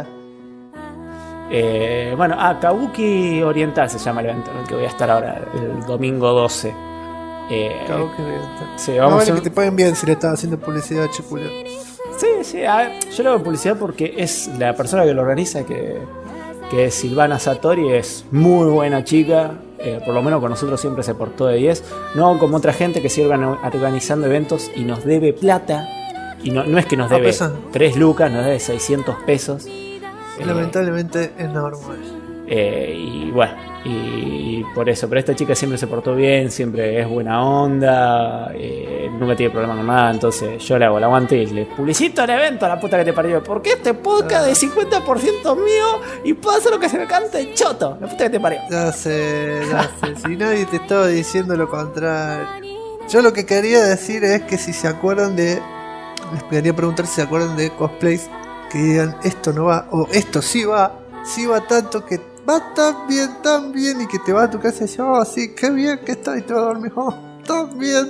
Bueno, Kabuki Oriental se llama el evento en el que voy a estar ahora, el domingo 12. Cago que bien. Sí, No vamos vale a que te paguen bien si le estás haciendo publicidad a Chiculo. Sí, a ver, yo le hago publicidad porque es la persona que lo organiza, que es Silvana Satori, es muy buena chica, por lo menos con nosotros siempre se portó de 10, no como otra gente que sigue organizando eventos y nos debe plata, y no es que nos debe pesa. 3 lucas, nos debe 600 pesos. Lamentablemente es normal. Y bueno, y por eso, pero esta chica siempre se portó bien, siempre es buena onda, nunca tiene problema con nada, entonces yo le hago el aguante y le publicito el evento a la puta que te parió, porque este podcast es 50% mío y puedo hacer lo que se me cante el choto, la puta que te parió. Ya sé. Si nadie te estaba diciendo lo contrario. Yo lo que quería decir es que si se acuerdan de... Les quería preguntar si se acuerdan de cosplays que digan esto no va, o esto sí va tanto que va tan bien, y que te vas a tu casa y dices, oh sí, qué bien que está, y te vas a dormir, oh, tan bien.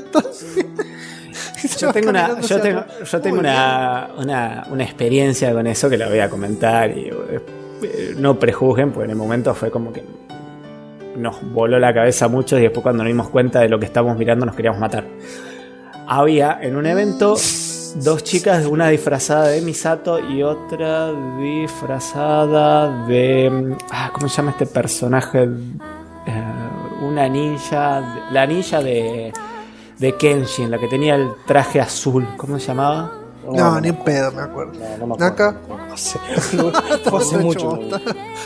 Y te Yo vas tengo caminando hacia atrás. yo tengo Muy una experiencia con eso que la voy a comentar y no prejuzguen, porque en el momento fue como que nos voló la cabeza mucho y después cuando nos dimos cuenta de lo que estábamos mirando nos queríamos matar. Había en un evento 2 chicas, una disfrazada de Misato y otra disfrazada de... ¿cómo se llama este personaje? Una ninja... La ninja de Kenshin, la que tenía el traje azul. ¿Cómo se llamaba? No, ni en pedo me acuerdo. No me acuerdo. Naka. No sé. Fue hace mucho. Bosta.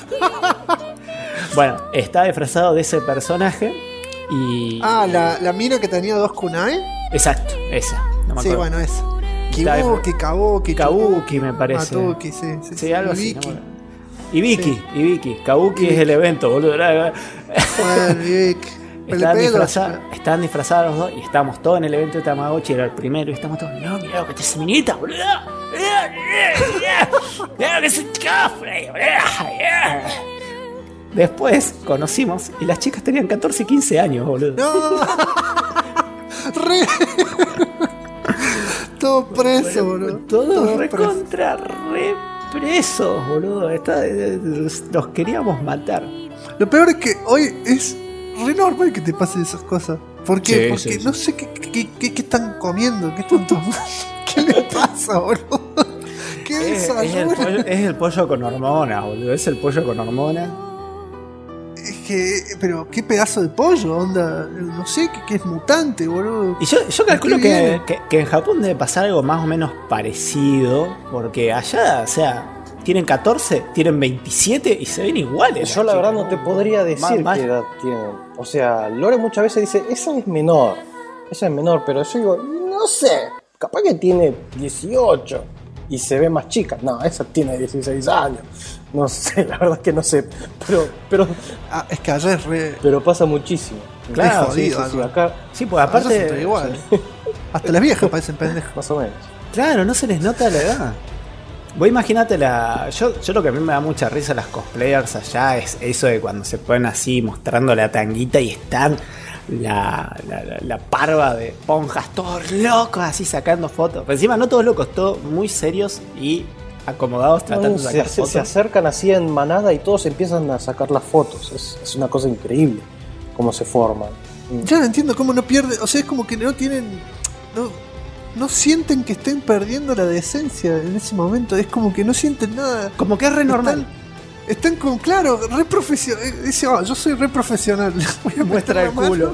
Bueno, estaba disfrazado de ese personaje y... La mina que tenía 2 kunai. Exacto, esa. No me Sí, acuerdo. bueno, esa. Está Kabuki me parece. Matuki, sí. Sí, algo así. Vicky. ¿No? Y Vicky. Kabuki es el evento, boludo. Bueno, Vicky. Estaban disfrazados los dos y estábamos todos en el evento de Tamagotchi, era el primero, y estamos todos, no, mirá lo que te hace minita, boludo. Mirá lo que es el cofre, boludo. Después conocimos y las chicas tenían 14 y 15 años, boludo. No. Re. Todo preso, boludo. Todos preso. recontra, re presos, boludo. Los queríamos matar. Lo peor es que hoy es re normal que te pasen esas cosas. ¿Por qué? Sí, Porque sí, no sé qué están comiendo, qué están tomando. ¿Qué les pasa, boludo? ¿Qué Es el pollo con hormonas, boludo. Es el pollo con hormonas. Es que, pero qué pedazo de pollo, onda. No sé, qué es mutante, boludo. Y yo calculo ¿Qué que, viene? que en Japón debe pasar algo más o menos parecido. Porque allá, o sea, tienen 14, tienen 27 y se ven iguales. Yo la verdad no te podría decir Más- qué edad tienen. O sea, Lore muchas veces dice, esa es menor, pero yo digo, no sé, capaz que tiene 18 y se ve más chica. No, esa tiene 16 años. No sé, la verdad es que no sé, pero Es que allá es re. pero pasa muchísimo. Claro, es jodido, sí, algo. acá Sí, pues Allá son aparte. todos iguales. Hasta las viejas parecen pendejas. más o menos. Claro, no se les nota la edad. Vos imaginate yo lo que a mí me da mucha risa las cosplayers allá es eso de cuando se ponen así mostrando la tanguita y están la parva de ponjas, todos locos así sacando fotos. Pero encima no todos locos, todos muy serios y acomodados tratando de sacar fotos. Se acercan así en manada y todos empiezan a sacar las fotos. Es una cosa increíble cómo se forman. Ya no entiendo cómo no pierden. O sea, es como que no tienen. No sienten que estén perdiendo la decencia en ese momento. Es como que no sienten nada. Como que es re normal. Están con, claro, re profesional. Dice, yo soy re profesional. Muestra el culo.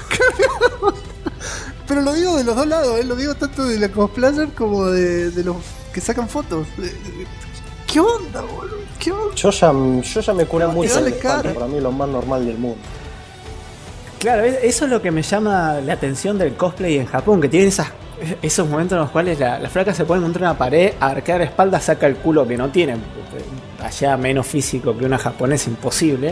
Pero lo digo de los dos lados, lo digo tanto de la cosplayer como de los que sacan fotos. ¿Qué onda, boludo? ¿Qué onda? Yo ya me curé mucho dale de espalda, cara. para mí es lo más normal del mundo. Claro, eso es lo que me llama la atención del cosplay en Japón, que tienen esos momentos en los cuales la flaca se pone contra una pared, a arquear espalda, saca el culo que no tiene. Allá menos físico que una japonesa, imposible.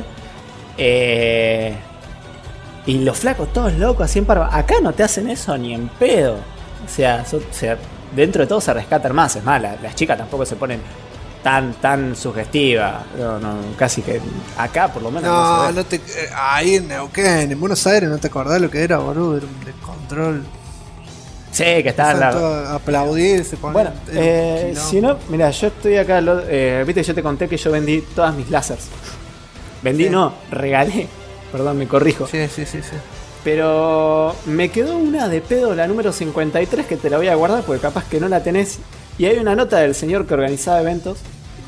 Y los flacos todos locos, así en parva. Acá no te hacen eso ni en pedo. O sea, dentro de todo se rescatan más. Es más, las chicas tampoco se ponen tan sugestivas. No, casi que acá por lo menos no se ve. Ahí en Neuquén, en Buenos Aires, no te acordás lo que era, boludo. Era un descontrol. Sí, que estaban a aplaudir, se ponen. Bueno, si no, mira, yo estoy acá. Viste, yo te conté que yo vendí todas mis lásers. Vendí, sí. No, regalé. Perdón, me corrijo. Sí. Pero me quedó una de pedo, la número 53, que te la voy a guardar porque capaz que no la tenés. Y hay una nota del señor que organizaba eventos.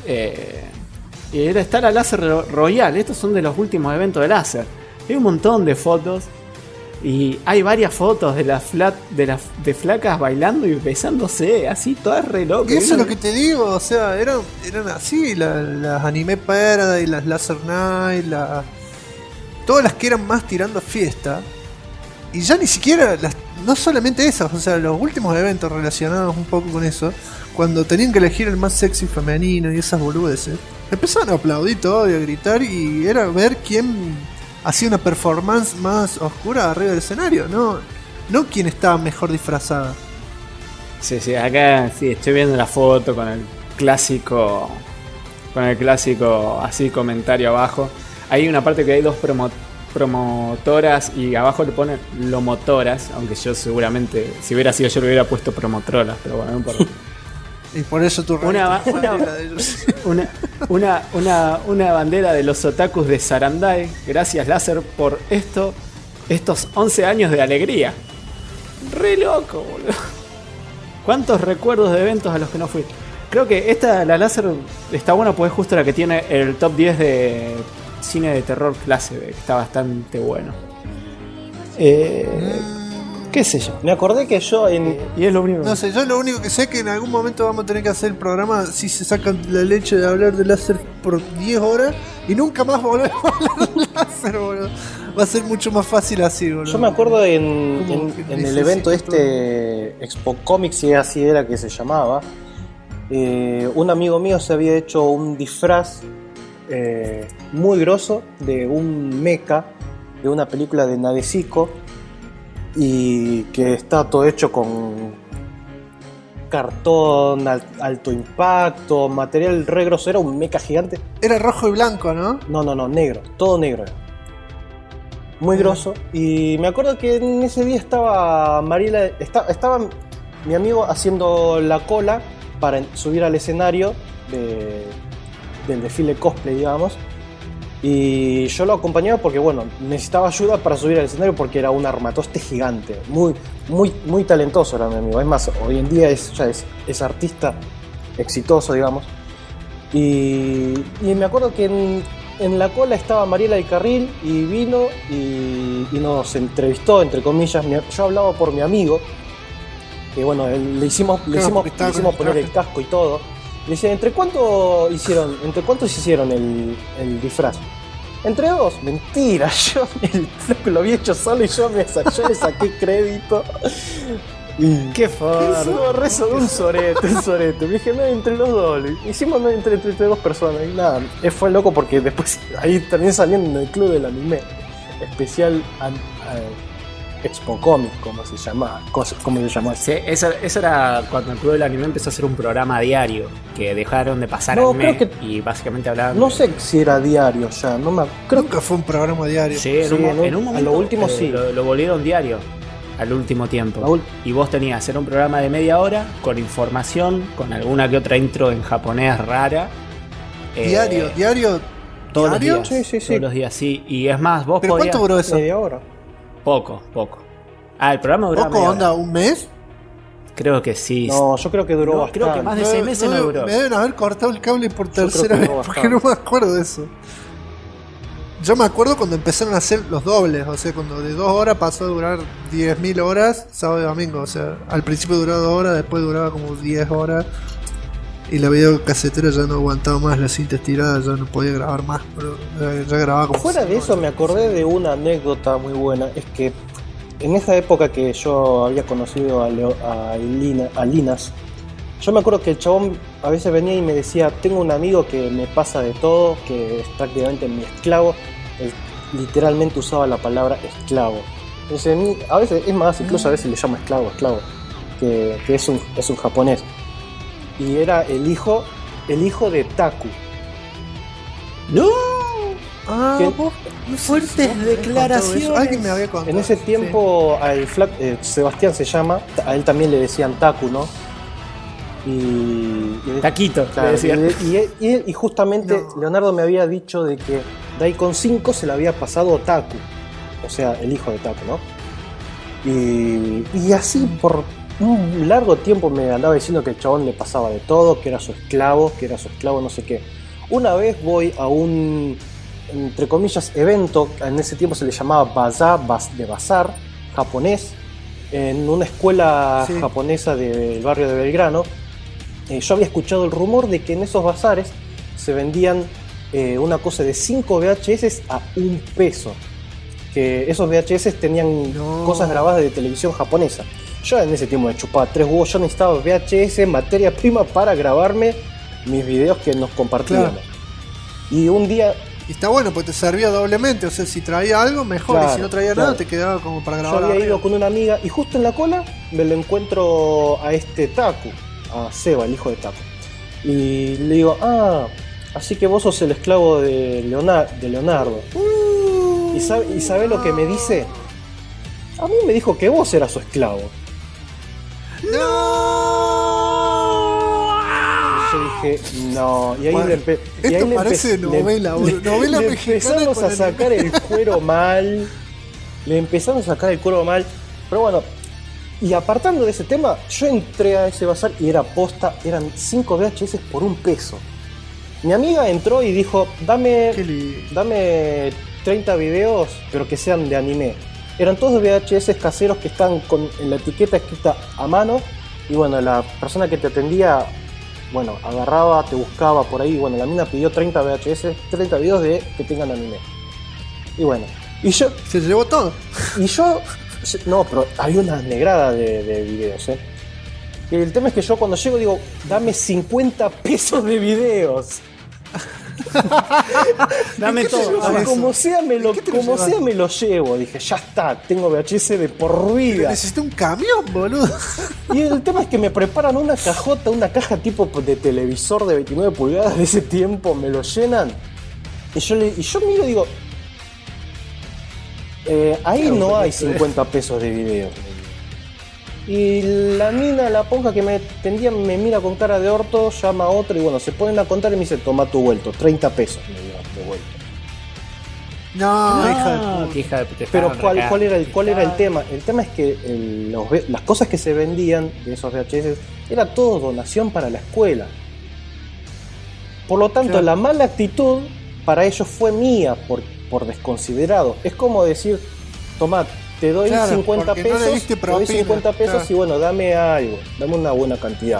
Y está la Láser Royal. Estos son de los últimos eventos de láser. Hay un montón de fotos. Y hay varias fotos de flacas bailando y besándose, así, todas re locas. Eso es lo que te digo, o sea, eran así, las Anime Paradise, las Laser Night, todas las que eran más tirando fiesta. Y ya ni siquiera, no solamente esas, o sea, los últimos eventos relacionados un poco con eso, cuando tenían que elegir el más sexy femenino y esas boludeces, empezaron a aplaudir todo y a gritar y era ver quién hacía una performance más oscura arriba del escenario, no quién estaba mejor disfrazada. Sí, acá sí, estoy viendo la foto con el clásico así comentario abajo. Hay una parte que hay dos promotoras y abajo le ponen lomotoras, aunque yo seguramente, si hubiera sido yo le hubiera puesto promotoras, pero bueno, no importa. Y por eso tu una bandera de los otakus de Sarandai. Gracias, Láser, por estos 11 años de alegría. Re loco, boludo. ¿Cuántos recuerdos de eventos a los que no fui? Creo que la Láser está buena porque es justo la que tiene el top 10 de cine de terror clase B, que está bastante bueno. ¿Qué sé yo? Me acordé que yo y es lo único. No sé, yo lo único que sé es que en algún momento vamos a tener que hacer el programa si se sacan la leche de hablar de láser por 10 horas y nunca más volvemos a hablar de láser, boludo. Va a ser mucho más fácil así, boludo. Yo me acuerdo en el evento Expo Comics, y así era que se llamaba, un amigo mío se había hecho un disfraz muy grosso de un mecha de una película de Nadesico, y que está todo hecho con cartón, alto impacto, material re grosso. Era un mecha gigante. Era rojo y blanco, ¿no? No, negro, todo negro. Muy grosso. Y me acuerdo que en ese día estaba Mariela, estaba mi amigo haciendo la cola para subir al escenario del desfile cosplay, digamos. Y yo lo acompañaba porque, bueno, necesitaba ayuda para subir al escenario porque era un armatoste gigante. Muy talentoso era mi amigo. Es más, hoy en día ya es artista exitoso, digamos. Y me acuerdo que en la cola estaba Mariela del Carril y vino y nos entrevistó, entre comillas. Yo hablaba por mi amigo, que bueno, le hicimos poner el casco y todo. Le decía, ¿entre cuántos hicieron el disfraz? Entre 2. Mentira, yo lo había hecho solo y yo le saqué crédito. ¡Qué forma! Un sorete. Me dije, no, entre los dos. Hicimos entre 2 personas. Y nada, fue loco porque después ahí también salían en el club del anime. Especial Expo Comic, como se llama. Sí, eso era cuando el Club del Anime empezó a hacer un programa diario que dejaron de pasar No, anime creo que- y básicamente hablaban. No sé si era diario ya, no me Creo que fue un programa diario. Sí, en Sí, un a momento. lo último sí. Lo volvieron diario al último tiempo. La ul- Y vos tenías que hacer un programa de media hora con información, con alguna que otra intro en japonés rara. Diario. Todos los ¿Diario? días. Sí, sí, sí. Todos los días, sí. Y es más, vos ¿Pero podías. cuánto duró eso? media hora. Poco. Ah, el programa duraba ¿Poco media onda? hora. ¿Un mes? Creo que sí. No, yo creo que duró No, bastante. creo que más de 6 meses no duró. Me deben haber cortado el cable por creo tercera que vez duró porque bastante. no me acuerdo de eso. Yo me acuerdo cuando empezaron a hacer los dobles, o sea, cuando de 2 horas pasó a durar 10.000 horas, sábado y domingo. O sea, al principio duraba 2 horas, después duraba como 10 horas. Y la videocasetera ya no aguantaba más, la cinta estirada, ya no podía grabar más, pero ya grababa como Fuera de 5 eso horas. me acordé de una anécdota muy buena, es que en esa época que yo había conocido a Linas, yo me acuerdo que el chabón a veces venía y me decía, tengo un amigo que me pasa de todo, que es prácticamente mi esclavo. Él literalmente usaba la palabra esclavo. Entonces, a veces, es más, incluso a veces le llama esclavo, que es un japonés. Y era el hijo de Taku. ¡No! Ah, ¿Qué? vos, no sé Fuertes si vos me has contado declaraciones. eso. Alguien me había contado. En ese tiempo, Sebastián se llama, a él también le decían Taku, ¿no? Y Taquito, claro, le decía. y justamente No. Leonardo me había dicho de que Daikon 5 se le había pasado Taku, o sea, el hijo de Taku, ¿no? Y así por un largo tiempo me andaba diciendo que el chabón le pasaba de todo, que era su esclavo, no sé qué. Una vez voy a un, entre comillas, evento, en ese tiempo se le llamaba bazar japonés, en una escuela Sí. japonesa del barrio de Belgrano. Yo había escuchado el rumor de que en esos bazares se vendían una cosa de 5 VHS a $1. Que esos VHS tenían No. cosas grabadas de televisión japonesa. Yo en ese tiempo me chupaba 3 huevos, yo necesitaba VHS, materia prima para grabarme mis videos que nos compartíamos. Claro. Y un día Y está bueno porque te servía doblemente, o sea, si traía algo mejor, Claro, y si no traía claro. nada te quedaba como para yo grabar. había arriba. ido con una amiga y justo en la cola me lo encuentro a este Taku, a Seba, el hijo de Taku. Y le digo, así que vos sos el esclavo de Leonardo. ¿Y sabe lo que me dice? A mí me dijo que vos eras su esclavo. Y yo dije, no. Y ahí Bueno, y ahí esto le parece novela, boludo. Novela le mexicana empezamos con a anime. sacar el cuero mal. Le empezamos a sacar el cuero mal. Pero bueno, y apartando de ese tema, yo entré a ese bazar y era posta, eran 5 VHS por $1. Mi amiga entró y dijo, Qué lindo. dame 30 videos, pero que sean de anime. Eran todos VHS caseros que están en la etiqueta escrita a mano. Y bueno, la persona que te atendía, bueno, agarraba, te buscaba por ahí. Bueno, la mina pidió 30 VHS, 30 videos que tengan anime. Y bueno, y yo, Se llevó todo. no, pero había una negrada de videos, ¿eh? Y el tema es que yo cuando llego digo, dame 50 pesos de videos. Dame ¿Qué te todo. llevas? dame. Como sea me lo llevo. Dije, ya está, tengo VHS de por vida. Necesité un camión, boludo. Y el tema es que me preparan una cajota, una caja tipo de televisor de 29 pulgadas de ese tiempo, me lo llenan. Y yo miro y digo, ahí no hay 50 pesos de video. Y la mina, la ponja que me atendía, me mira con cara de orto, llama a otro y bueno, se ponen a contar y me dice, toma tu vuelto, 30 pesos me dio de vuelto. No, hija de puta. Qué hija de puta. Pero estaban ¿cuál era el recados. tema? El tema es que las cosas que se vendían de esos VHS era todo donación para la escuela. Por lo tanto, Claro. la mala actitud para ellos fue mía por desconsiderado. Es como decir, tomá, te doy Claro, 50 porque no le pesos, diste te doy propina, 50 pesos claro. y bueno, dame algo, dame una buena cantidad.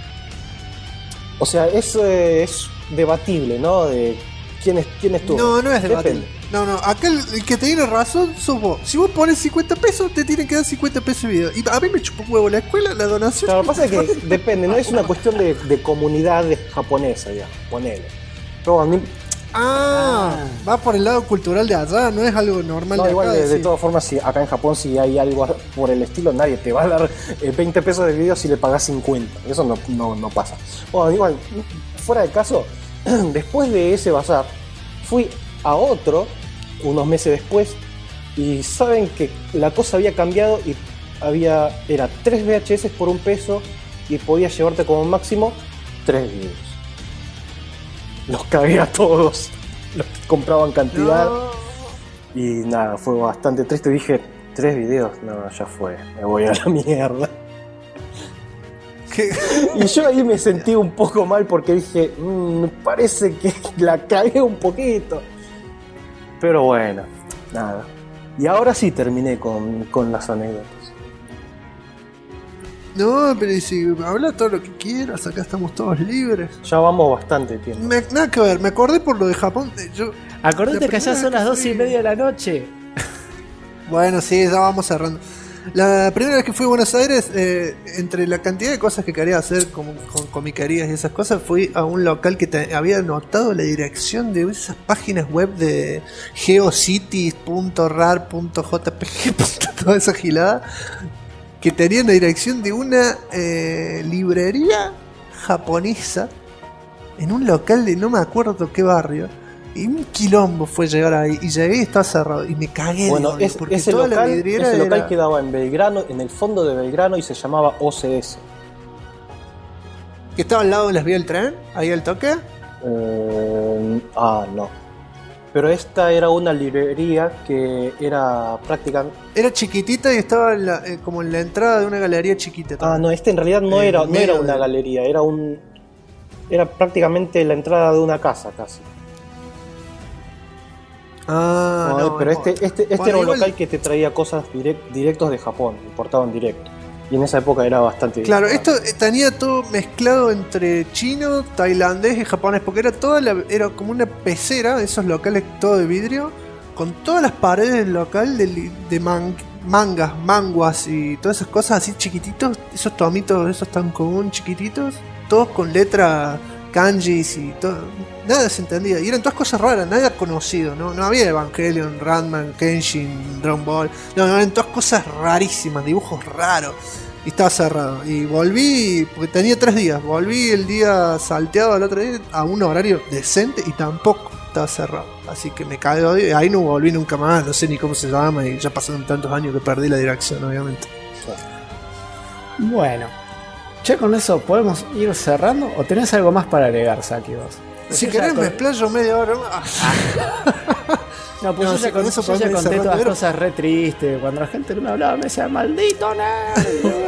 O sea, eso es debatible, ¿no? De quién es tú. No, no es debate. Depende. No, acá el que te tiene razón sos vos. Si vos pones 50 pesos, te tienen que dar 50 pesos de video. Y a mí me chupó un huevo la escuela, la donación. Claro, lo que pasa es que depende, no es una cuestión de comunidad japonesa, ya, ponele. Pero Va por el lado cultural de allá, no es algo normal No, de igual acá. de todas formas, si acá en Japón si hay algo por el estilo, nadie te va a dar 20 pesos de video si le pagas 50. Eso no pasa. Bueno, igual, fuera de caso, después de ese bazar, fui a otro, unos meses después, y saben que la cosa había cambiado y era 3 VHS por $1 y podías llevarte como máximo 3 videos. Los cagué a todos, los que compraban cantidad. No. Y nada, fue bastante triste. Dije, 3 videos, no, ya fue, me voy a la mierda. ¿Qué? Y yo ahí me sentí un poco mal porque dije, me parece que la cagué un poquito. Pero bueno, nada. Y ahora sí terminé con las anécdotas. No, pero si habla todo lo que quieras, acá estamos todos libres. Ya vamos bastante tiempo. Nada que ver, me acordé por lo de Japón. Acordate La que allá primera son las vez que 12:30 de la noche. Bueno, sí, ya vamos cerrando. La primera vez que fui a Buenos Aires, entre la cantidad de cosas que quería hacer como con comiquerías y esas cosas, fui a un local que había anotado la dirección de esas páginas web de geocities.rar.jpg, toda esa gilada, que tenían la dirección de una librería japonesa en un local de no me acuerdo qué barrio. Y un quilombo fue llegar ahí. Y llegué y estaba cerrado. Y me cagué. Bueno, de odio, porque ese toda la local vidriera era... quedaba en Belgrano, en el fondo de Belgrano, y se llamaba OCS. Que estaba al lado de las vías del tren, ahí al toque. No. Pero esta era una librería que era prácticamente... Era chiquitita y estaba como en la entrada de una galería chiquita. no, en realidad no era una galería, era prácticamente la entrada de una casa casi. Pero este Bueno, era un igual... local que te traía cosas directos de Japón, importaban directo. Y en esa época era bastante... Claro, esto tenía todo mezclado entre chino, tailandés y japonés, porque era como una pecera, esos locales todo de vidrio, con todas las paredes del local de manguas y todas esas cosas así chiquititos, esos tomitos, esos tan común chiquititos, todos con letra kanjis y todo. Nada se entendía, y eran todas cosas raras, nada conocido, no había Evangelion, Ranman, Kenshin, Dragon Ball, no, eran todas cosas rarísimas, dibujos raros, y estaba cerrado. Y volví, porque tenía 3 días, volví el día salteado al otro día a un horario decente y tampoco estaba cerrado, así que me caí de odio, y ahí no volví nunca más, no sé ni cómo se llama, y ya pasaron tantos años que perdí la dirección, obviamente. Bueno, ya con eso podemos ir cerrando, o tenés algo más para agregar, Saki, vos. Si querés me explayo media hora más. No, pues No, yo sí, ya, con eso yo ya podemos ir conté todas cerrando. cosas re tristes. Cuando la gente no me hablaba me decía, maldito nerd.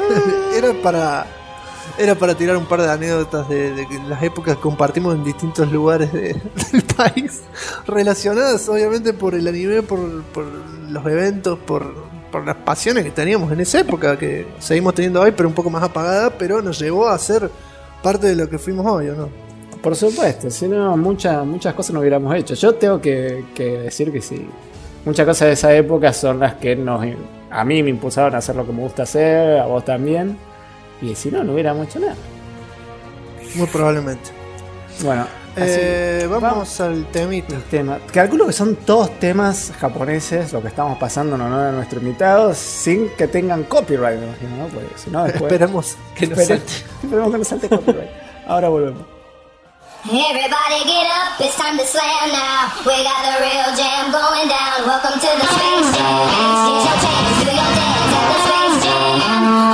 Era para tirar un par de anécdotas de las épocas que compartimos en distintos lugares del país, relacionadas obviamente por el anime, por los eventos, por las pasiones que teníamos en esa época, que seguimos teniendo hoy, pero un poco más apagada, pero nos llevó a ser parte de lo que fuimos hoy, ¿o no? Por supuesto, si no, muchas cosas no hubiéramos hecho. Yo tengo que decir que sí. Muchas cosas de esa época son las que a mí me impulsaron a hacer lo que me gusta hacer, a vos también. Y si no hubiéramos hecho nada. Muy probablemente. Bueno, vamos al temita. Calculo que son todos temas japoneses lo que estamos pasando en honor a nuestro invitado, sin que tengan copyright, me imagino, ¿no? Porque si no, después... Esperemos que nos salte. Esperemos que nos salte copyright. Ahora volvemos. Everybody get up, it's time to slam now. We got the real jam going down. Welcome to the Space Jam. Get your chance, do your dance at the Space Jam.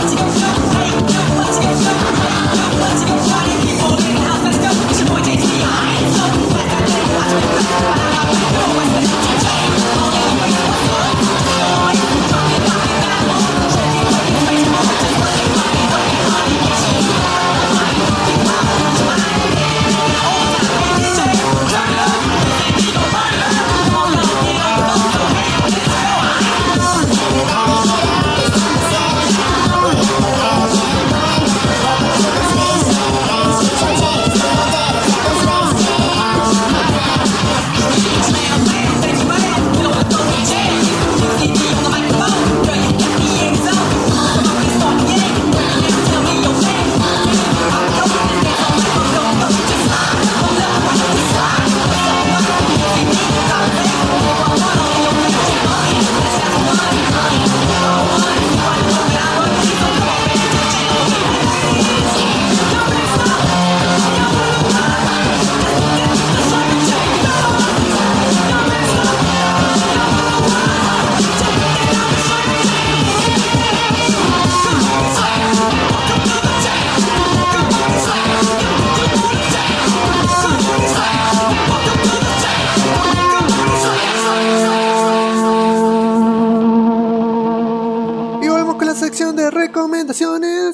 It's your boy JT.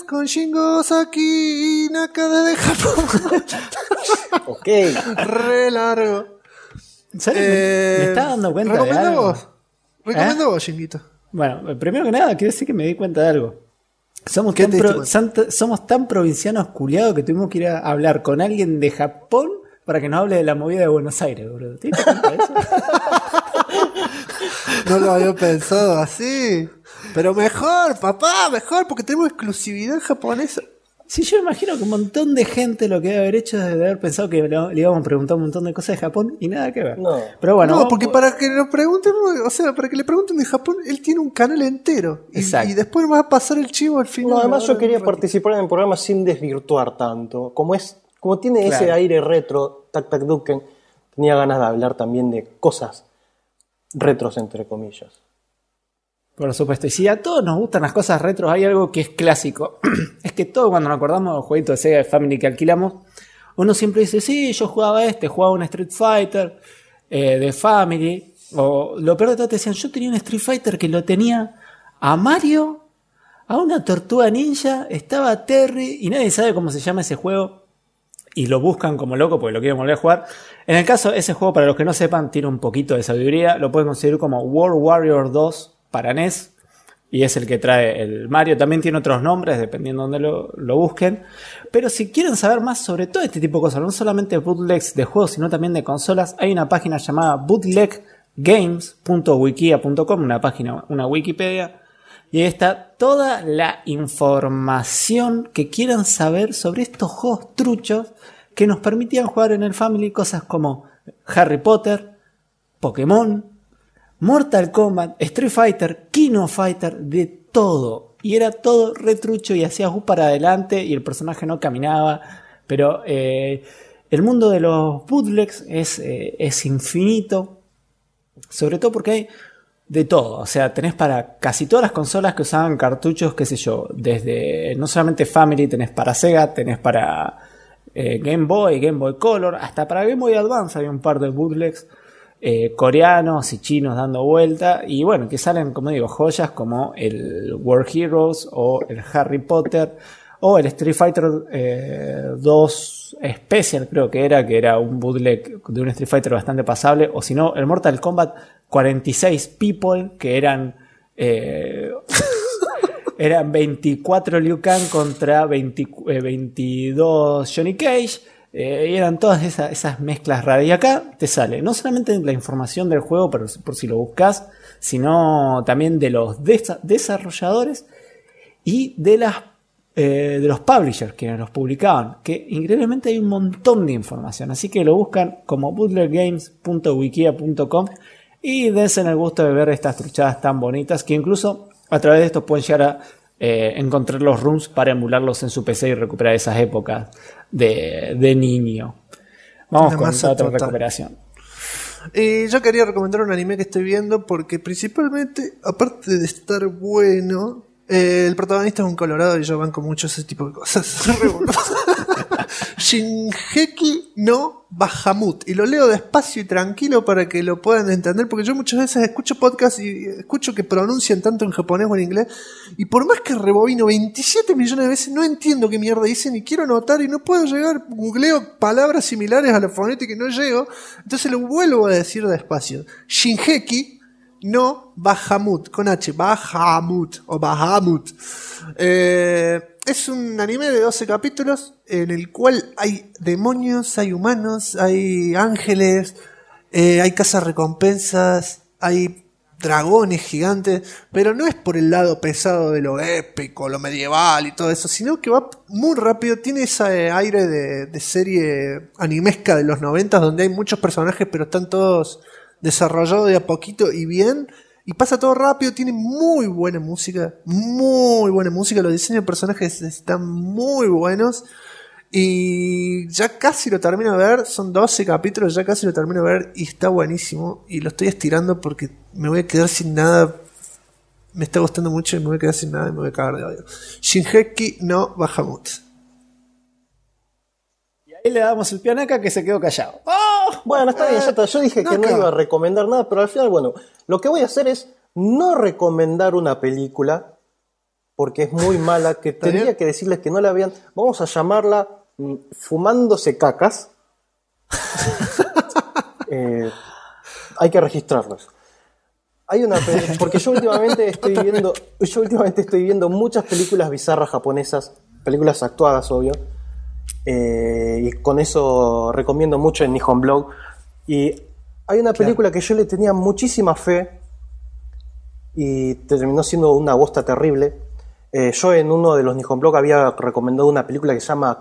con Shingo Saki y Naka desde Japón. Ok. Re largo. ¿Sabes? Me estaba dando cuenta de ¿Recomendá algo. vos? ¿Recomendá vos, Shinguito? Bueno, primero que nada, quiero decir que me di cuenta de algo. Somos ¿Qué tan, te diste cuenta? somos tan provincianos culiados que tuvimos que ir a hablar con alguien de Japón para que nos hable de la movida de Buenos Aires, boludo. ¿Te diste cuenta de eso? No lo había pensado así. Pero mejor, papá, mejor, porque tenemos exclusividad japonesa. Sí, yo imagino que un montón de gente lo que debe haber hecho es de haber pensado que le íbamos a preguntar un montón de cosas de Japón y nada que ver. No. Pero bueno, No, vamos porque para que lo pregunten, o sea, para que le pregunten de Japón, él tiene un canal entero. Exacto. Y después va a pasar el chivo al final. No, además yo Ahora, quería un ratito. participar en el programa sin desvirtuar tanto. Como tiene ese Claro. aire retro, Tac Tac Duken, tenía ganas de hablar también de cosas retros, entre comillas. Por supuesto, y si a todos nos gustan las cosas retros, hay algo que es clásico. Es que todos cuando nos acordamos de los jueguitos de Sega de Family que alquilamos, uno siempre dice, sí, yo jugaba jugaba un Street Fighter de Family. O lo peor de todo te decían, yo tenía un Street Fighter que lo tenía a Mario, a una Tortuga Ninja, estaba Terry, y nadie sabe cómo se llama ese juego. Y lo buscan como loco porque lo quieren volver a jugar. En el caso, ese juego, para los que no sepan, tiene un poquito de sabiduría. Lo pueden conseguir como World Warrior 2 para NES. Y es el que trae el Mario. También tiene otros nombres, dependiendo de dónde lo busquen. Pero si quieren saber más sobre todo este tipo de cosas, no solamente bootlegs de juegos, sino también de consolas, hay una página llamada bootleggames.wikia.com, una Wikipedia. Y ahí está toda la información que quieran saber sobre estos juegos truchos que nos permitían jugar en el Family cosas como Harry Potter, Pokémon, Mortal Kombat, Street Fighter, King of Fighter, de todo. Y era todo retrucho y hacías para adelante y el personaje no caminaba. Pero el mundo de los bootlegs es infinito. Sobre todo porque hay de todo. O sea, tenés para casi todas las consolas que usaban cartuchos, qué sé yo. Desde no solamente Family, tenés para Sega, tenés para Game Boy Color, hasta para Game Boy Advance hay un par de bootlegs. Coreanos y chinos dando vuelta y bueno, que salen, como digo, joyas como el World Heroes o el Harry Potter o el Street Fighter 2 Special, creo que era un bootleg de un Street Fighter bastante pasable, o si no el Mortal Kombat 46 People, que eran 24 Liu Kang contra 22 Johnny Cage. Y eran todas esas mezclas raras. Y acá te sale no solamente la información del juego, por si lo buscas, sino también de los desarrolladores y de los publishers que los publicaban. Que increíblemente hay un montón de información. Así que lo buscan como bootleggames.wikia.com y dense el gusto de ver estas truchadas tan bonitas. Que incluso a través de esto pueden llegar a encontrar los rooms para emularlos en su PC y recuperar esas épocas de niño. Vamos Una con masa otra total. recuperación. Yo quería recomendar un anime que estoy viendo porque principalmente, aparte de estar bueno, el protagonista es un colorado y yo banco mucho ese tipo de cosas. Re bueno. Shingeki no Bahamut. Y lo leo despacio y tranquilo para que lo puedan entender, porque yo muchas veces escucho podcasts y escucho que pronuncian tanto en japonés o en inglés, y por más que rebobino 27 millones de veces, no entiendo qué mierda dicen y quiero anotar y no puedo llegar. Googleo palabras similares a la fonética y no llego. Entonces lo vuelvo a decir despacio. Shingeki no Bahamut, con H, Bahamut o Bahamut. Es un anime de 12 capítulos en el cual hay demonios, hay humanos, hay ángeles, hay cazarrecompensas, hay dragones gigantes, pero no es por el lado pesado de lo épico, lo medieval y todo eso, sino que va muy rápido, tiene ese aire de serie animesca de los 90 donde hay muchos personajes pero están todos desarrollados de a poquito y bien. Y pasa todo rápido, tiene muy buena música, los diseños de personajes están muy buenos. Y ya casi lo termino de ver, son 12 capítulos, ya casi lo termino de ver y está buenísimo. Y lo estoy estirando porque me voy a quedar sin nada, me está gustando mucho y me voy a quedar sin nada y me voy a cagar de odio. Shingeki no Bahamut. Y ahí le damos el pie a Naka que se quedó callado. Bueno, está bien, ya está. Yo dije que no iba a recomendar nada, pero al final, bueno, lo que voy a hacer es no recomendar una película, porque es muy mala, que tendría bien? que decirles que no la vean. Vamos a llamarla Fumándose Cacas. Hay que registrarlos. Hay una porque yo últimamente estoy viendo muchas películas bizarras japonesas, películas actuadas, obvio. Y con eso recomiendo mucho en Nihon Blog. Y hay una película que yo le tenía muchísima fe y terminó siendo una bosta terrible. Yo en uno de los Nihon Blog había recomendado una película que se llama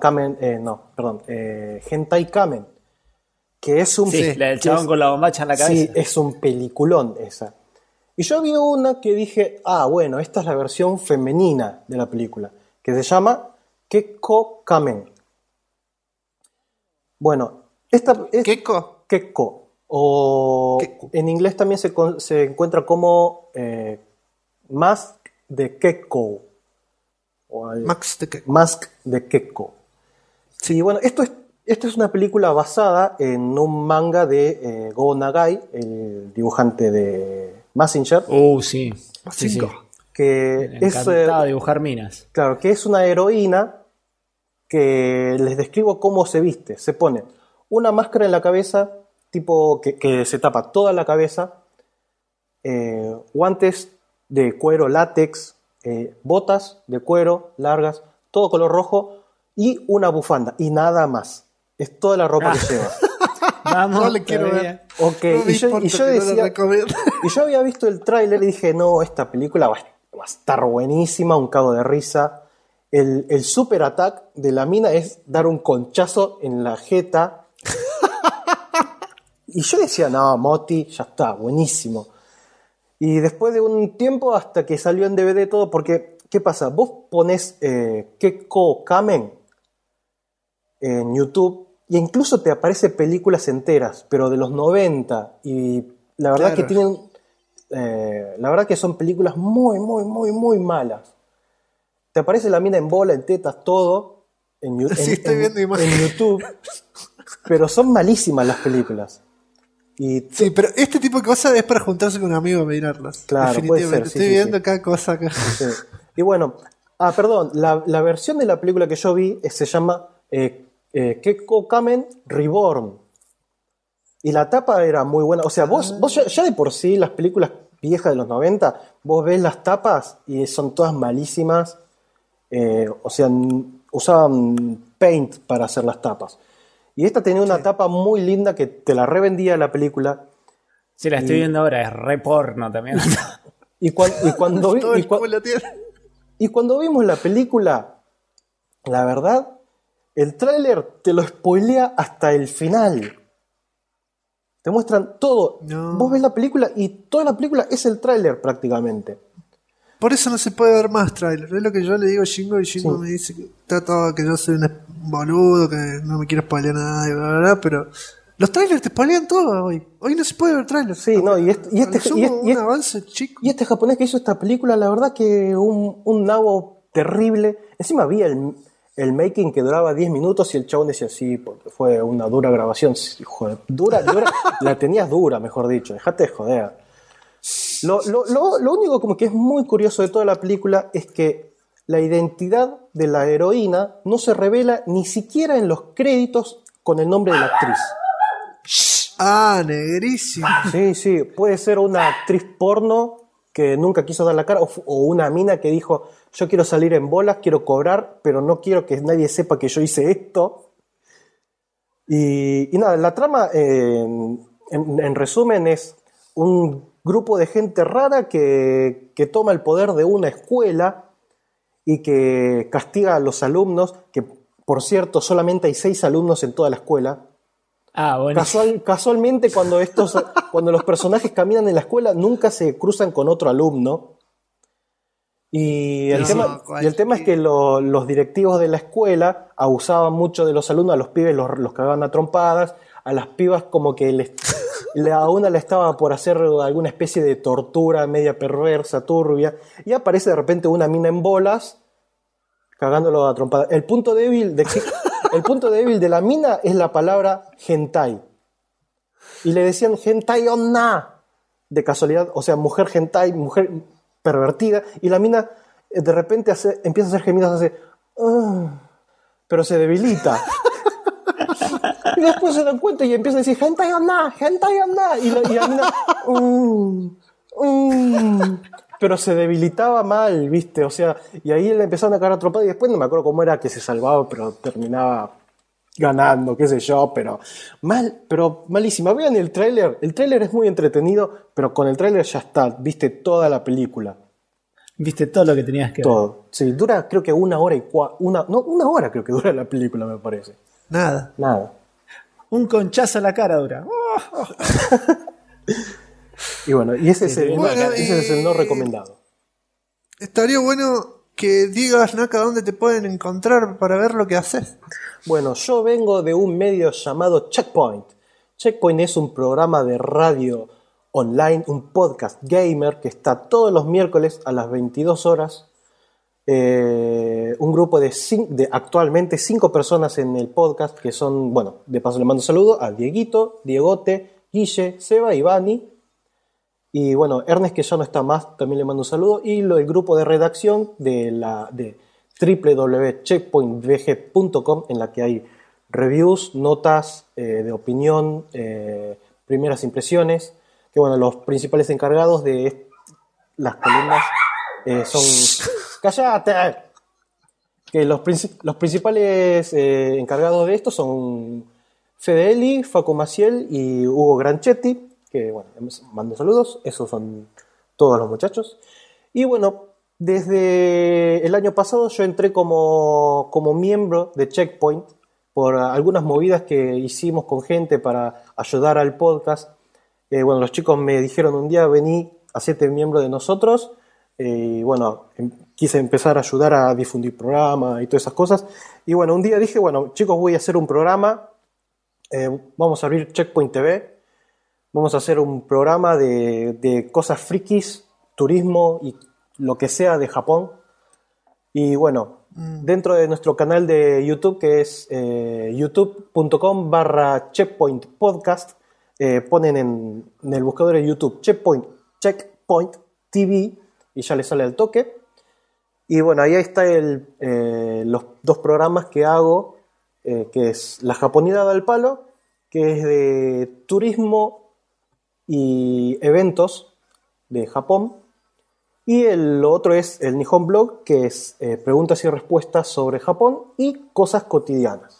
Hentai Kamen, que es un... Sí, la del chabón con la bombacha en la cabeza. Sí, es un peliculón esa. Y yo vi una que dije, bueno, esta es la versión femenina de la película, que se llama Kekko Kamen. Bueno, esta es... ¿Kekko? Kekko. O Kekko. En inglés también se encuentra como Mask de Kekko. Mask de Kekko. Sí, bueno, esto es una película basada en un manga de Go Nagai, el dibujante de Mazinger. Sí. Sí. Que Me es, encantaba dibujar minas. claro, que es una heroína que les describo cómo se viste. Se pone una máscara en la cabeza, tipo que se tapa toda la cabeza, guantes de cuero látex, botas de cuero largas, todo color rojo y una bufanda y nada más. Es toda la ropa que lleva. Vamos, No le quiero todavía. ver. Ok, No me importa que no la decía, recomiende. y yo había visto el tráiler y dije, no, esta película va a estar buenísima, un cago de risa. El super attack de la mina es dar un conchazo en la jeta. Y yo decía, no, Moti, ya está, buenísimo. Y después de un tiempo, hasta que salió en DVD todo, porque, ¿qué pasa? Vos ponés Kekko Kamen en YouTube y incluso te aparece películas enteras, pero de los 90. Y la verdad Claro. que tienen... la verdad que son películas muy, muy, muy, muy malas. Te aparece la mina en bola, en tetas, todo en Sí, estoy viendo imágenes. en YouTube, pero son malísimas las películas. Y Sí, pero este tipo de cosas es para juntarse con un amigo a mirarlas. Claro, puede ser, Definitivamente. sí, Estoy sí, viendo sí. cada cosa acá. sí. Y bueno, perdón, la versión de la película que yo vi se llama Kekko Kamen Reborn. Y la tapa era muy buena. O sea, vos ya de por sí, las películas viejas de los 90, vos ves las tapas y son todas malísimas. O sea, usaban paint para hacer las tapas. Y esta tenía una tapa muy linda que te la revendía la película. Sí, la estoy viendo ahora, es re porno también. Y cuando Todo el culo tiene. Y cuando vimos la película, la verdad, el tráiler te lo spoilea hasta el final. Te muestran todo. No. Vos ves la película y toda la película es el tráiler prácticamente. Por eso no se puede ver más trailer. Es lo que yo le digo a Shingo y Shingo Sí. me dice que está todo, que yo soy un boludo, que no me quiero spoilear nada y bla, bla, bla, pero los trailers te spoilean todo hoy. Hoy no se puede ver trailers. Sí, no, y un avance chico. y este japonés que hizo esta película, la verdad que un nabo terrible. Encima había el making que duraba 10 minutos y el chabón decía, sí, porque fue una dura grabación. Sí, joder, dura, la tenías dura, mejor dicho, dejate de joder. Lo único como que es muy curioso de toda la película es que la identidad de la heroína no se revela ni siquiera en los créditos con el nombre de la actriz. Ah, negrísimo. Sí, puede ser una actriz porno que nunca quiso dar la cara o una mina que dijo, yo quiero salir en bolas, quiero cobrar, pero no quiero que nadie sepa que yo hice esto. Y nada, la trama en resumen es un grupo de gente rara que toma el poder de una escuela y que castiga a los alumnos, que por cierto solamente hay 6 alumnos en toda la escuela. Bueno. Casualmente cuando los personajes caminan en la escuela nunca se cruzan con otro alumno. Y el tema es que los directivos de la escuela abusaban mucho de los alumnos, a los pibes los cagaban a trompadas, a las pibas como que a una le estaba por hacer alguna especie de tortura media perversa, turbia, y aparece de repente una mina en bolas cagándolo a trompadas. El punto débil de la mina es la palabra hentai. Y le decían hentai onna, de casualidad, o sea, mujer hentai, mujer pervertida, y la mina de repente empieza a hacer gemidos, hace... pero se debilita. Y después se dan cuenta y empieza a decir hentai onna, y la mina pero se debilitaba mal, ¿viste? O sea, y ahí le empezaron a caer a tropada y después no me acuerdo cómo era que se salvaba, pero terminaba ganando, qué sé yo, pero malísima. Vean el tráiler es muy entretenido, pero con el tráiler ya está, viste toda la película. Viste todo lo que tenías que ver. Todo. Sí, dura creo que 1 hora y una hora creo que dura la película, me parece. Nada. Un conchazo a la cara dura. Y bueno, y ese es el no recomendado. Estaría bueno que digas, Naka, dónde te pueden encontrar para ver lo que haces. Bueno, yo vengo de un medio llamado Checkpoint. Checkpoint es un programa de radio online, un podcast gamer que está todos los miércoles a las 22 horas. Un grupo de actualmente 5 personas en el podcast que son, bueno, de paso le mando un saludo a Dieguito, Diegote, Guille, Seba y Vani. Y bueno, Ernest, que ya no está más, también le mando un saludo. Y el grupo de redacción de www.checkpointvg.com, en la que hay reviews, notas de opinión, primeras impresiones. Que bueno, los principales encargados de las columnas son... ¡Cállate! Que los principales encargados de esto son Fedeli, Facu Maciel y Hugo Granchetti. Que bueno, mando saludos, esos son todos los muchachos. Y bueno, desde el año pasado yo entré como miembro de Checkpoint por algunas movidas que hicimos con gente para ayudar al podcast. Bueno, los chicos me dijeron un día, vení, hacete miembro de nosotros. Y bueno, quise empezar a ayudar a difundir programas y todas esas cosas. Y bueno, un día dije, bueno, chicos, voy a hacer un programa. Vamos a abrir Checkpoint TV. Vamos a hacer un programa de cosas frikis, turismo y lo que sea de Japón. Y bueno, dentro de nuestro canal de YouTube, que es youtube.com/checkpointpodcast, ponen en el buscador de YouTube Checkpoint TV y ya les sale al toque. Y bueno, ahí está los 2 programas que hago, que es La Japonidad al Palo, que es de turismo y eventos de Japón, y el otro es el Nihon Blog, que es preguntas y respuestas sobre Japón y cosas cotidianas.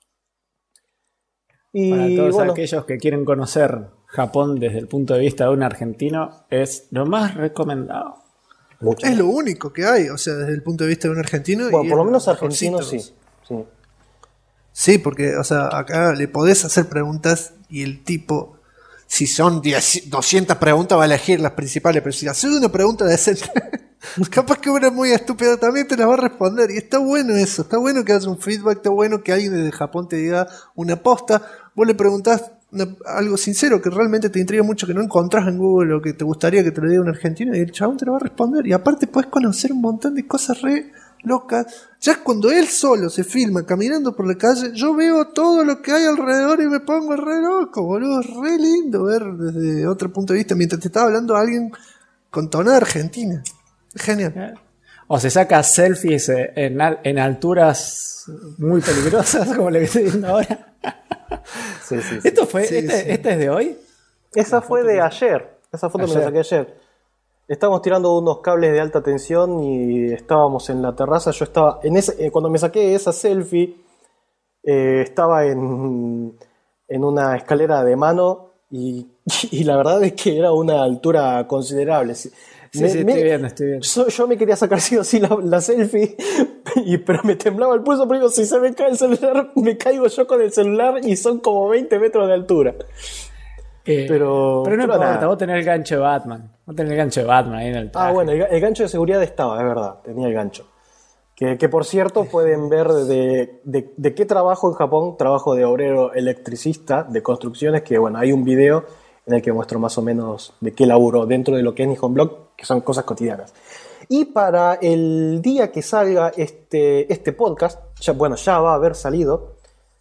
Y para todos bueno, aquellos que quieren conocer Japón desde el punto de vista de un argentino, es lo más recomendado. Es lo único que hay, o sea, desde el punto de vista de un argentino. Bueno, y por lo menos mejorcito. argentinos sí. Sí, porque, o sea, acá le podés hacer preguntas y el tipo, si son 200 preguntas, va a elegir las principales, pero si haces una pregunta decente, capaz que una muy estúpida también te la va a responder. Y está bueno eso, está bueno que haya un feedback, está bueno que alguien desde Japón te diga una posta. Vos le preguntás algo sincero que realmente te intriga mucho, que no encontrás en Google o que te gustaría que te lo diga un argentino, y el chabón te lo va a responder. Y aparte podés conocer un montón de cosas re locas. Ya cuando él solo se filma caminando por la calle, yo veo todo lo que hay alrededor y me pongo re loco, boludo. Es re lindo ver desde otro punto de vista mientras te está hablando alguien con tonada argentina. Es genial. O se saca selfies en alturas muy peligrosas, como le estoy viendo ahora. Sí. ¿Esto fue? Sí, ¿Este es de hoy? Esa fue de ayer. Esa foto me la saqué ayer. Estábamos tirando unos cables de alta tensión y estábamos en la terraza. Yo estaba cuando me saqué esa selfie, estaba en una escalera de mano y la verdad es que era una altura considerable. Sí, estoy viendo. Yo me quería sacar sí o sí la selfie, pero me temblaba el pulso, porque digo, si se me cae el celular, me caigo yo con el celular y son como 20 metros de altura. Pero no importa, nada. vos tenés el gancho de Batman. Vos tenés el gancho de Batman ahí en el traje. Bueno, el gancho de seguridad estaba, es verdad, tenía el gancho. Que por cierto pueden ver de qué trabajo en Japón, trabajo de obrero electricista, de construcciones, que bueno, hay un video en el que muestro más o menos de qué laburo dentro de lo que es Nihon Blog, que son cosas cotidianas. Y para el día que salga este podcast, ya va a haber salido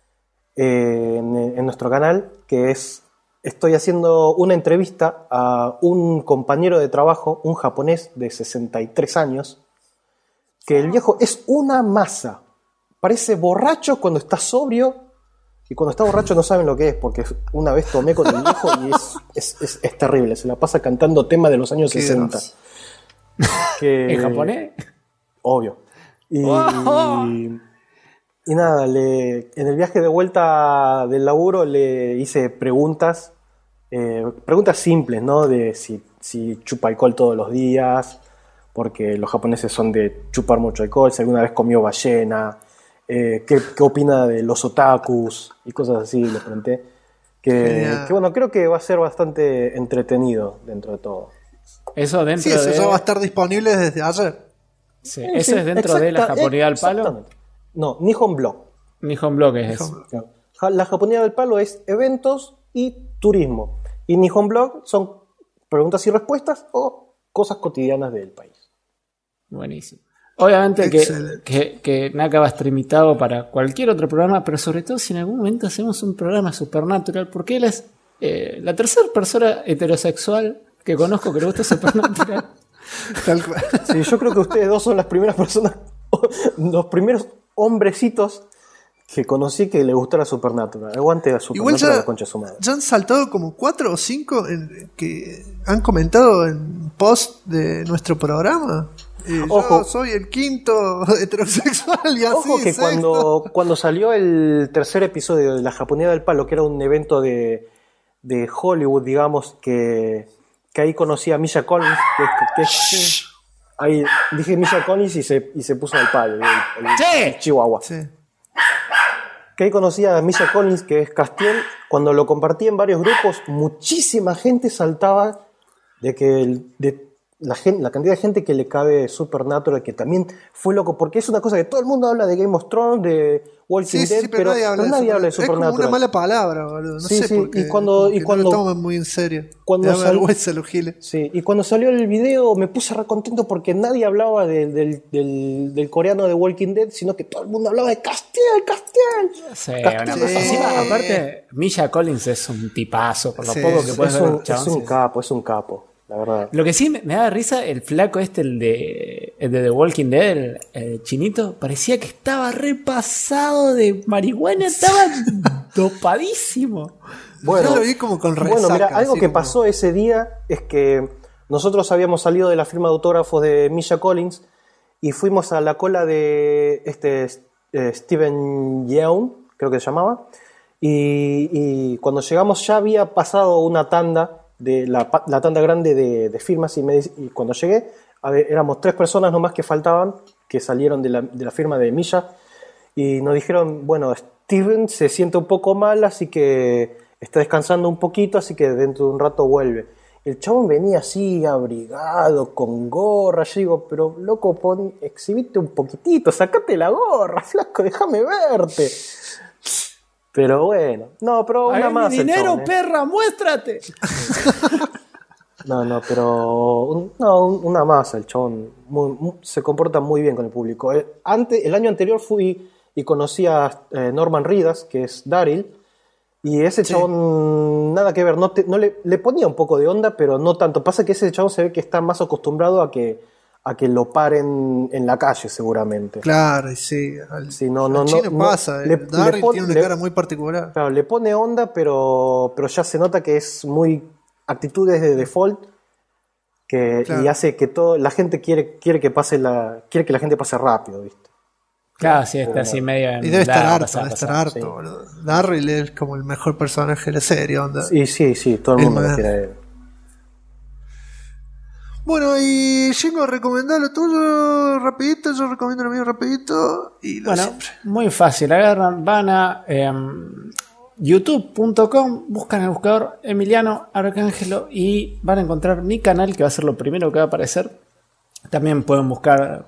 en nuestro canal, que estoy haciendo una entrevista a un compañero de trabajo, un japonés de 63 años, que el viejo es una masa. Parece borracho cuando está sobrio y cuando está borracho no saben lo que es, porque una vez tomé con el viejo y es terrible. Se la pasa cantando temas de los años 60. Que, ¿En japonés? obvio. Y nada, en el viaje de vuelta del laburo le hice preguntas simples, ¿no? De si chupa alcohol todos los días, porque los japoneses son de chupar mucho alcohol, si alguna vez comió ballena, qué opina de los otakus y cosas así, le pregunté. Que bueno, creo que va a ser bastante entretenido dentro de todo. Eso dentro Sí, eso de... ya va a estar disponible desde ayer. Sí, ¿eso es dentro de la japonía del palo? Exactamente. No, Nihon Blog. Nihon Blog es eso. La japonía del palo es eventos y turismo. Y Nihon Blog son preguntas y respuestas o cosas cotidianas del país. Buenísimo. Obviamente Excelente. que Naka va a estar invitado para cualquier otro programa, pero sobre todo si en algún momento hacemos un programa Supernatural, porque él es la tercera persona heterosexual que conozco que le gusta Supernatural. Tal cual. Sí, yo creo que ustedes dos son las primeras personas, los primeros hombrecitos que conocí que le gustara Supernatural. Aguante a Igual Supernatural, la concha de su madre. ya han saltado como 4 o 5 que han comentado en post de nuestro programa. Ojo. Yo soy el quinto heterosexual y así. Ojo que sexto. cuando salió el tercer episodio de La Japonía del Palo, que era un evento de Hollywood, digamos, que ahí conocí a Misha Collins, ahí dije Misha Collins y se puso al palo, el Chihuahua. Sí. Que ahí conocí a Misha Collins, que es Castiel. Cuando lo compartí en varios grupos, muchísima gente saltaba de que la cantidad de gente que le cabe Supernatural, que también fue loco, porque es una cosa que todo el mundo habla de Game of Thrones, de Walking Dead, pero nadie habla de Supernatural. Es como una mala palabra, boludo. No sé por qué. Y cuando no lo toman muy en serio. cuando Me da vergüenza los giles. Sí, y cuando salió el video me puse re contento porque nadie hablaba del coreano de Walking Dead, sino que todo el mundo hablaba de Castiel. Sí, una cosa. Encima, aparte, Misha Collins es un tipazo, por lo poco que puedes ver. Es un capo, la verdad. Lo que sí me da risa, el flaco el de The Walking Dead, el chinito, parecía que estaba repasado de marihuana, estaba dopadísimo. Yo lo vi como con resaca. Mira, algo así que como- pasó ese día es que nosotros habíamos salido de la firma de autógrafos de Misha Collins y fuimos a la cola de Steven Yeun, creo que se llamaba, y cuando llegamos ya había pasado una tanda, de la tanda grande de firmas, y cuando llegué, éramos 3 personas nomás que faltaban, que salieron de la firma de Misha, y nos dijeron, bueno, Steven se siente un poco mal, así que está descansando un poquito, así que dentro de un rato vuelve. El chabón venía así, abrigado, con gorra. Yo digo, pero loco, exhibite un poquitito, sacate la gorra, flaco, déjame verte. Pero bueno, no, pero una ¡Ay, más. mi dinero, el chabón, perra, muéstrate! No, pero una más, el chabón se comporta muy bien con el público. El año anterior fui y conocí a Norman Reedus, que es Daryl, y ese chabón nada que ver, le ponía un poco de onda, pero no tanto. Pasa que ese chabón se ve que está más acostumbrado a que lo paren en la calle, seguramente. Claro, sí. Al chino pasa. Darryl tiene una cara muy particular. Claro, le pone onda, pero ya se nota que es muy actitudes de default y hace que la gente quiere que la gente pase rápido, ¿viste? Claro, sí, está así medio... Y debe estar harto, sí. boludo. Darryl es como el mejor personaje de la serie, onda. Sí, todo el mundo lo quiere a él. Bueno, y Jingo, recomendá lo tuyo rapidito, yo recomiendo lo mío rapidito. Y lo siempre. Muy fácil, agarran, van a youtube.com, buscan el buscador Emiliano Arcángelo y van a encontrar mi canal, que va a ser lo primero que va a aparecer. También pueden buscar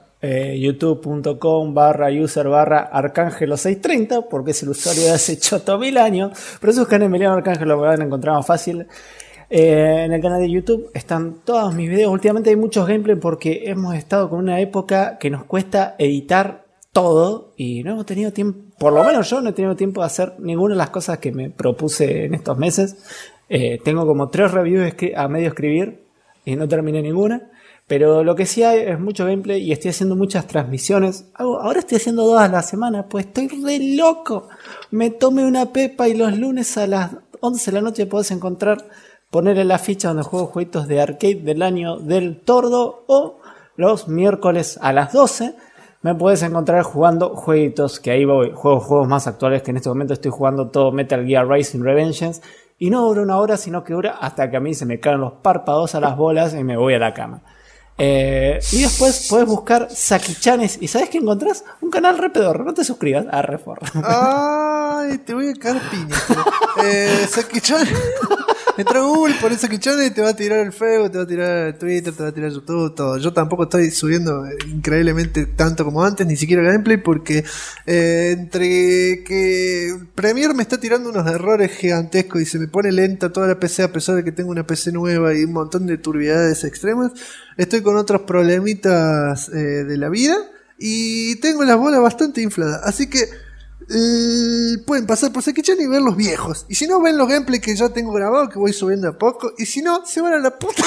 youtube.com/user/arcángelo630, porque es el usuario de hace 8000 años, pero si buscan Emiliano Arcángelo lo van a encontrar más fácil. En el canal de YouTube están todos mis videos. Últimamente hay muchos gameplays porque hemos estado con una época que nos cuesta editar todo y no hemos tenido tiempo, por lo menos yo no he tenido tiempo de hacer ninguna de las cosas que me propuse en estos meses. Tengo como 3 reviews a medio escribir y no terminé ninguna. Pero lo que sí hay es mucho gameplay y estoy haciendo muchas transmisiones. Ahora estoy haciendo 2 a la semana, pues estoy re loco. Me tomé una pepa y los lunes a las 11 de la noche podés encontrar, ponerle la ficha donde juego jueguitos de arcade del año del tordo, o los miércoles a las 12 me puedes encontrar jugando jueguitos, que ahí voy, juegos más actuales, que en este momento estoy jugando todo Metal Gear Rising Revengeance, y no dura 1 hora, sino que dura hasta que a mí se me caen los párpados a las bolas y me voy a la cama. Y después podés buscar Saki-chanes, y ¿sabes qué encontrás? Un canal re pedorro, no te suscribas a Refor. Ay, te voy a caer piña. Saki-chan. Entra a Google, pones Saki-chan y te va a tirar el Facebook, te va a tirar el Twitter, te va a tirar YouTube, todo. Yo tampoco estoy subiendo increíblemente tanto como antes, ni siquiera gameplay, porque entre que Premiere me está tirando unos errores gigantescos y se me pone lenta toda la PC a pesar de que tengo una PC nueva y un montón de turbiedades extremas, estoy con otros problemitas de la vida y tengo las bolas bastante infladas. Así que pueden pasar por Saki-chan y ver los viejos. Y si no, ven los gameplays que ya tengo grabados, que voy subiendo a poco. Y si no, se van a la puta.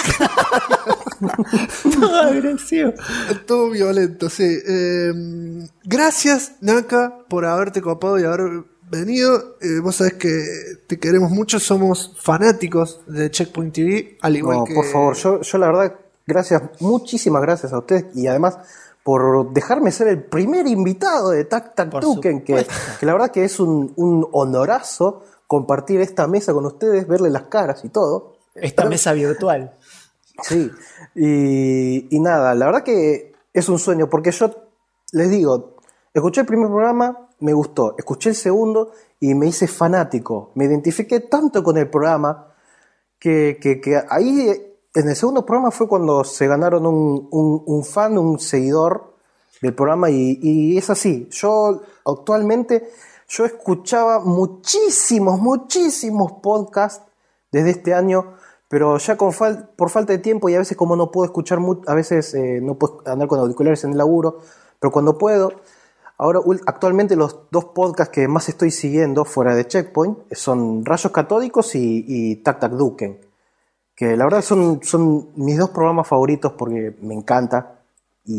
Todo agresivo. Todo violento, sí. Gracias, Naka, por haberte copado y haber venido. Vos sabés que te queremos mucho. Somos fanáticos de Checkpoint TV. Al igual que... por favor, yo la verdad, gracias, muchísimas gracias a ustedes. Y además, por dejarme ser el primer invitado de Tac Tac Tuken, que la verdad que es un honorazo compartir esta mesa con ustedes, verle las caras y todo. Esta mesa virtual. Sí, y nada, la verdad que es un sueño, porque yo les digo, escuché el primer programa, me gustó, escuché el segundo y me hice fanático, me identifiqué tanto con el programa que ahí... En el segundo programa fue cuando se ganaron un fan, un seguidor del programa, y es así. Yo actualmente escuchaba muchísimos podcasts desde este año, pero ya por falta de tiempo, y a veces como no puedo escuchar a veces no puedo andar con auriculares en el laburo, pero cuando puedo. Ahora actualmente los 2 podcasts que más estoy siguiendo fuera de Checkpoint son Rayos Catódicos y Tac Tac Duken, que la verdad son mis 2 programas favoritos porque me encanta y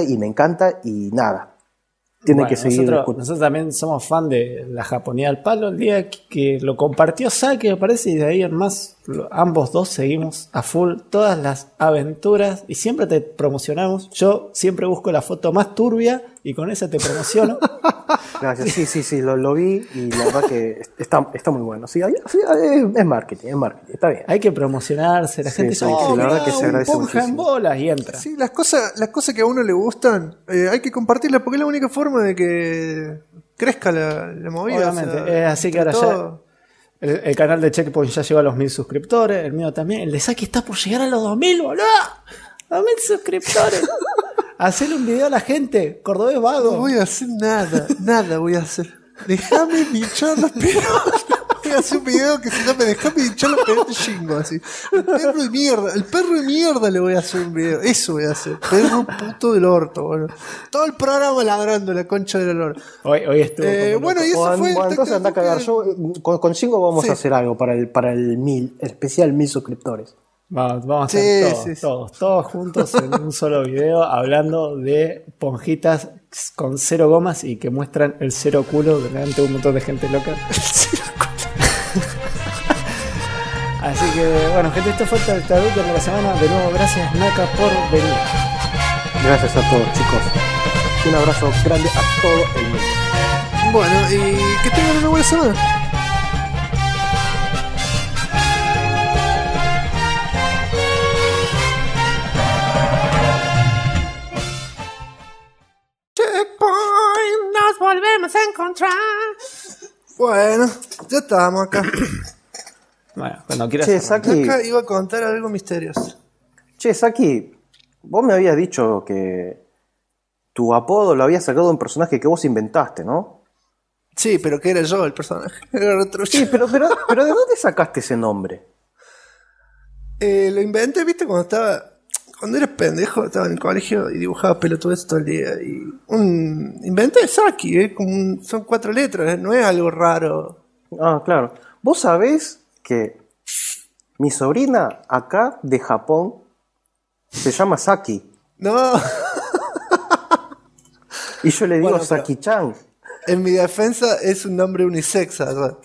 nada. Tienen que seguir. Nosotros también somos fan de la Japonía al palo. El día que lo compartió Saki, me parece, y de ahí en más, ambos 2 seguimos a full todas las aventuras y siempre te promocionamos. Yo siempre busco la foto más turbia y con esa te promociono. Gracias, sí, lo vi y la verdad que está muy bueno. Sí, es marketing, está bien. Hay que promocionarse, la gente sí, la verdad que se agradece muchísimo. En bolas y entra. Sí, las cosas que a uno le gustan, hay que compartirlas porque es la única forma de que crezca la movida. Obviamente, así que ahora todo... ya el canal de Checkpoint ya llegó a los 1000 suscriptores, el mío también. El de Saki está por llegar a los 2000, boludo. 2000 suscriptores. Hacerle un video a la gente, cordobés vago. No voy a hacer nada voy a hacer. Déjame pinchar los pelos. Voy a hacer un video que se llame Déjame pinchar los pelos de Shingo, así. El perro de mierda le voy a hacer un video. Eso voy a hacer. Perro puto del orto, bueno. Todo el programa ladrando la concha del olor. Hoy estuvo. Bueno, y eso fue. Entonces anda a cagar. Yo con Shingo vamos a hacer algo para el 1000, el especial 1000 suscriptores. Vamos a hacer todos juntos en un solo video hablando de ponjitas con 0 gomas y que muestran el 0 culo delante de un montón de gente loca. Así que bueno, gente, esto fue el traductor de la semana. De nuevo, gracias Naka por venir. Gracias a todos, chicos. Un abrazo grande a todo el mundo. Bueno, y que tengan una buena semana. Nos volvemos a encontrar. Bueno, ya estamos acá. Bueno, cuando quieras. Che, Saki, Acá iba a contar algo misterioso. Che, Saki, vos me habías dicho que tu apodo lo habías sacado de un personaje que vos inventaste, ¿no? Sí, pero que era yo el personaje. Era otro yo. Sí, pero ¿de dónde sacaste ese nombre? Lo inventé, viste, cuando eras pendejo, estaba en el colegio y dibujaba pelotudes todo el día. Y inventé Saki, son 4 letras, no es algo raro. Ah, claro. Vos sabés que mi sobrina acá de Japón Se llama Saki. No, Y yo le digo Bueno, pero- Saki-chan. en mi defensa es un nombre unisex, ¿verdad?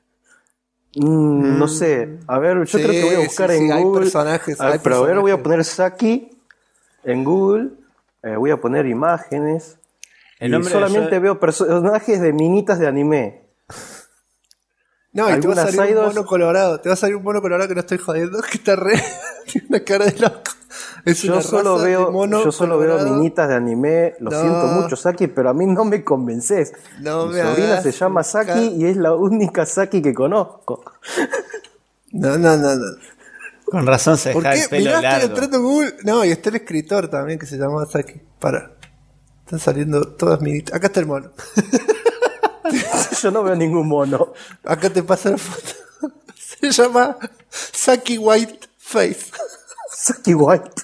No sé. A ver, yo Sí, creo que voy a buscar sí, en sí, hay Google. personajes, A ver, hay pero a ver, voy a personajes. poner Saki en Google. Voy a poner imágenes. El Y nombre de solamente yo- veo personajes de minitas de anime. No, y te va a Algunas salir un idols- mono colorado. Te va a salir un mono colorado que no estoy jodiendo, que está re. Tiene una cara de loco. Es Yo una solo raza de veo, mono yo solo veo colorado. minitas de anime. Lo No. siento mucho, Saki, pero a mí no me convences. No Mi me sobrina hagas se llama Saki buscar. y es la única Saki que conozco. No. Con razón se ¿Por deja qué? el pelo Mirá, estoy largo. entrando en Google. No, y está el escritor también que se llama Saki. Para. Están saliendo todas minitas. Acá está el mono. Yo no veo ningún mono. Acá te pasa la foto. Se llama Saki White Face. Saki White.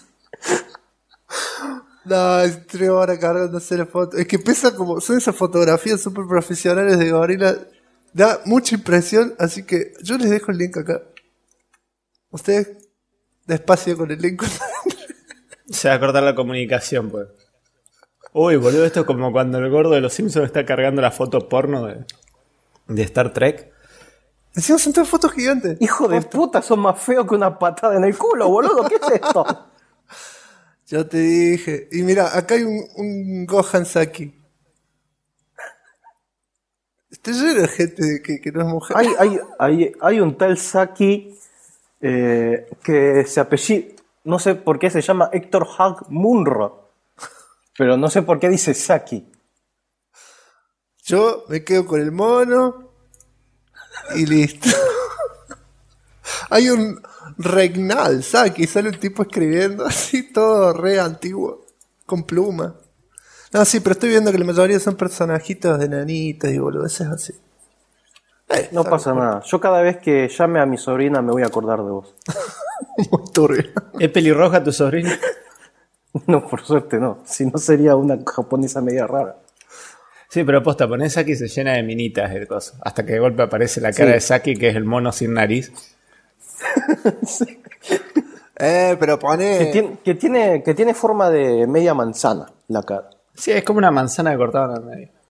No, es 3 horas cargándose la foto. Es que pesa como. Son esas fotografías súper profesionales de gorila. Da mucha impresión, así que yo les dejo el link acá. Ustedes, despacio con el link. Se va a cortar la comunicación, pues. Uy, boludo, esto es como cuando el gordo de los Simpsons está cargando la foto porno de Star Trek. Encima son todas fotos gigantes. Hijo de puta, son más feos que una patada en el culo, boludo. ¿Qué es esto? Yo te dije. Y mira, acá hay un Gohan Saki. Está lleno de gente que no es mujer. Hay un tal Saki que se apellida, no sé por qué se llama Héctor Hag Munro, pero no sé por qué dice Saki. Yo me quedo con el mono y listo. Hay un Regnal Saki, sale un tipo escribiendo así, todo re antiguo, con pluma. No, sí, pero estoy viendo que la mayoría son personajitos de nanitas y boludeces así. No está pasa nada. Yo cada vez que llame a mi sobrina me voy a acordar de vos. muy turbio. ¿Es pelirroja tu sobrino? No, por suerte no. Si no sería una japonesa media rara. Sí, pero posta, ponés Saki y se llena de minitas el coso. Hasta que de golpe aparece la cara Sí. de Saki, que es el mono sin nariz. Pero pone. Que tiene forma de media manzana la cara. Sí, es como una manzana cortada en el medio.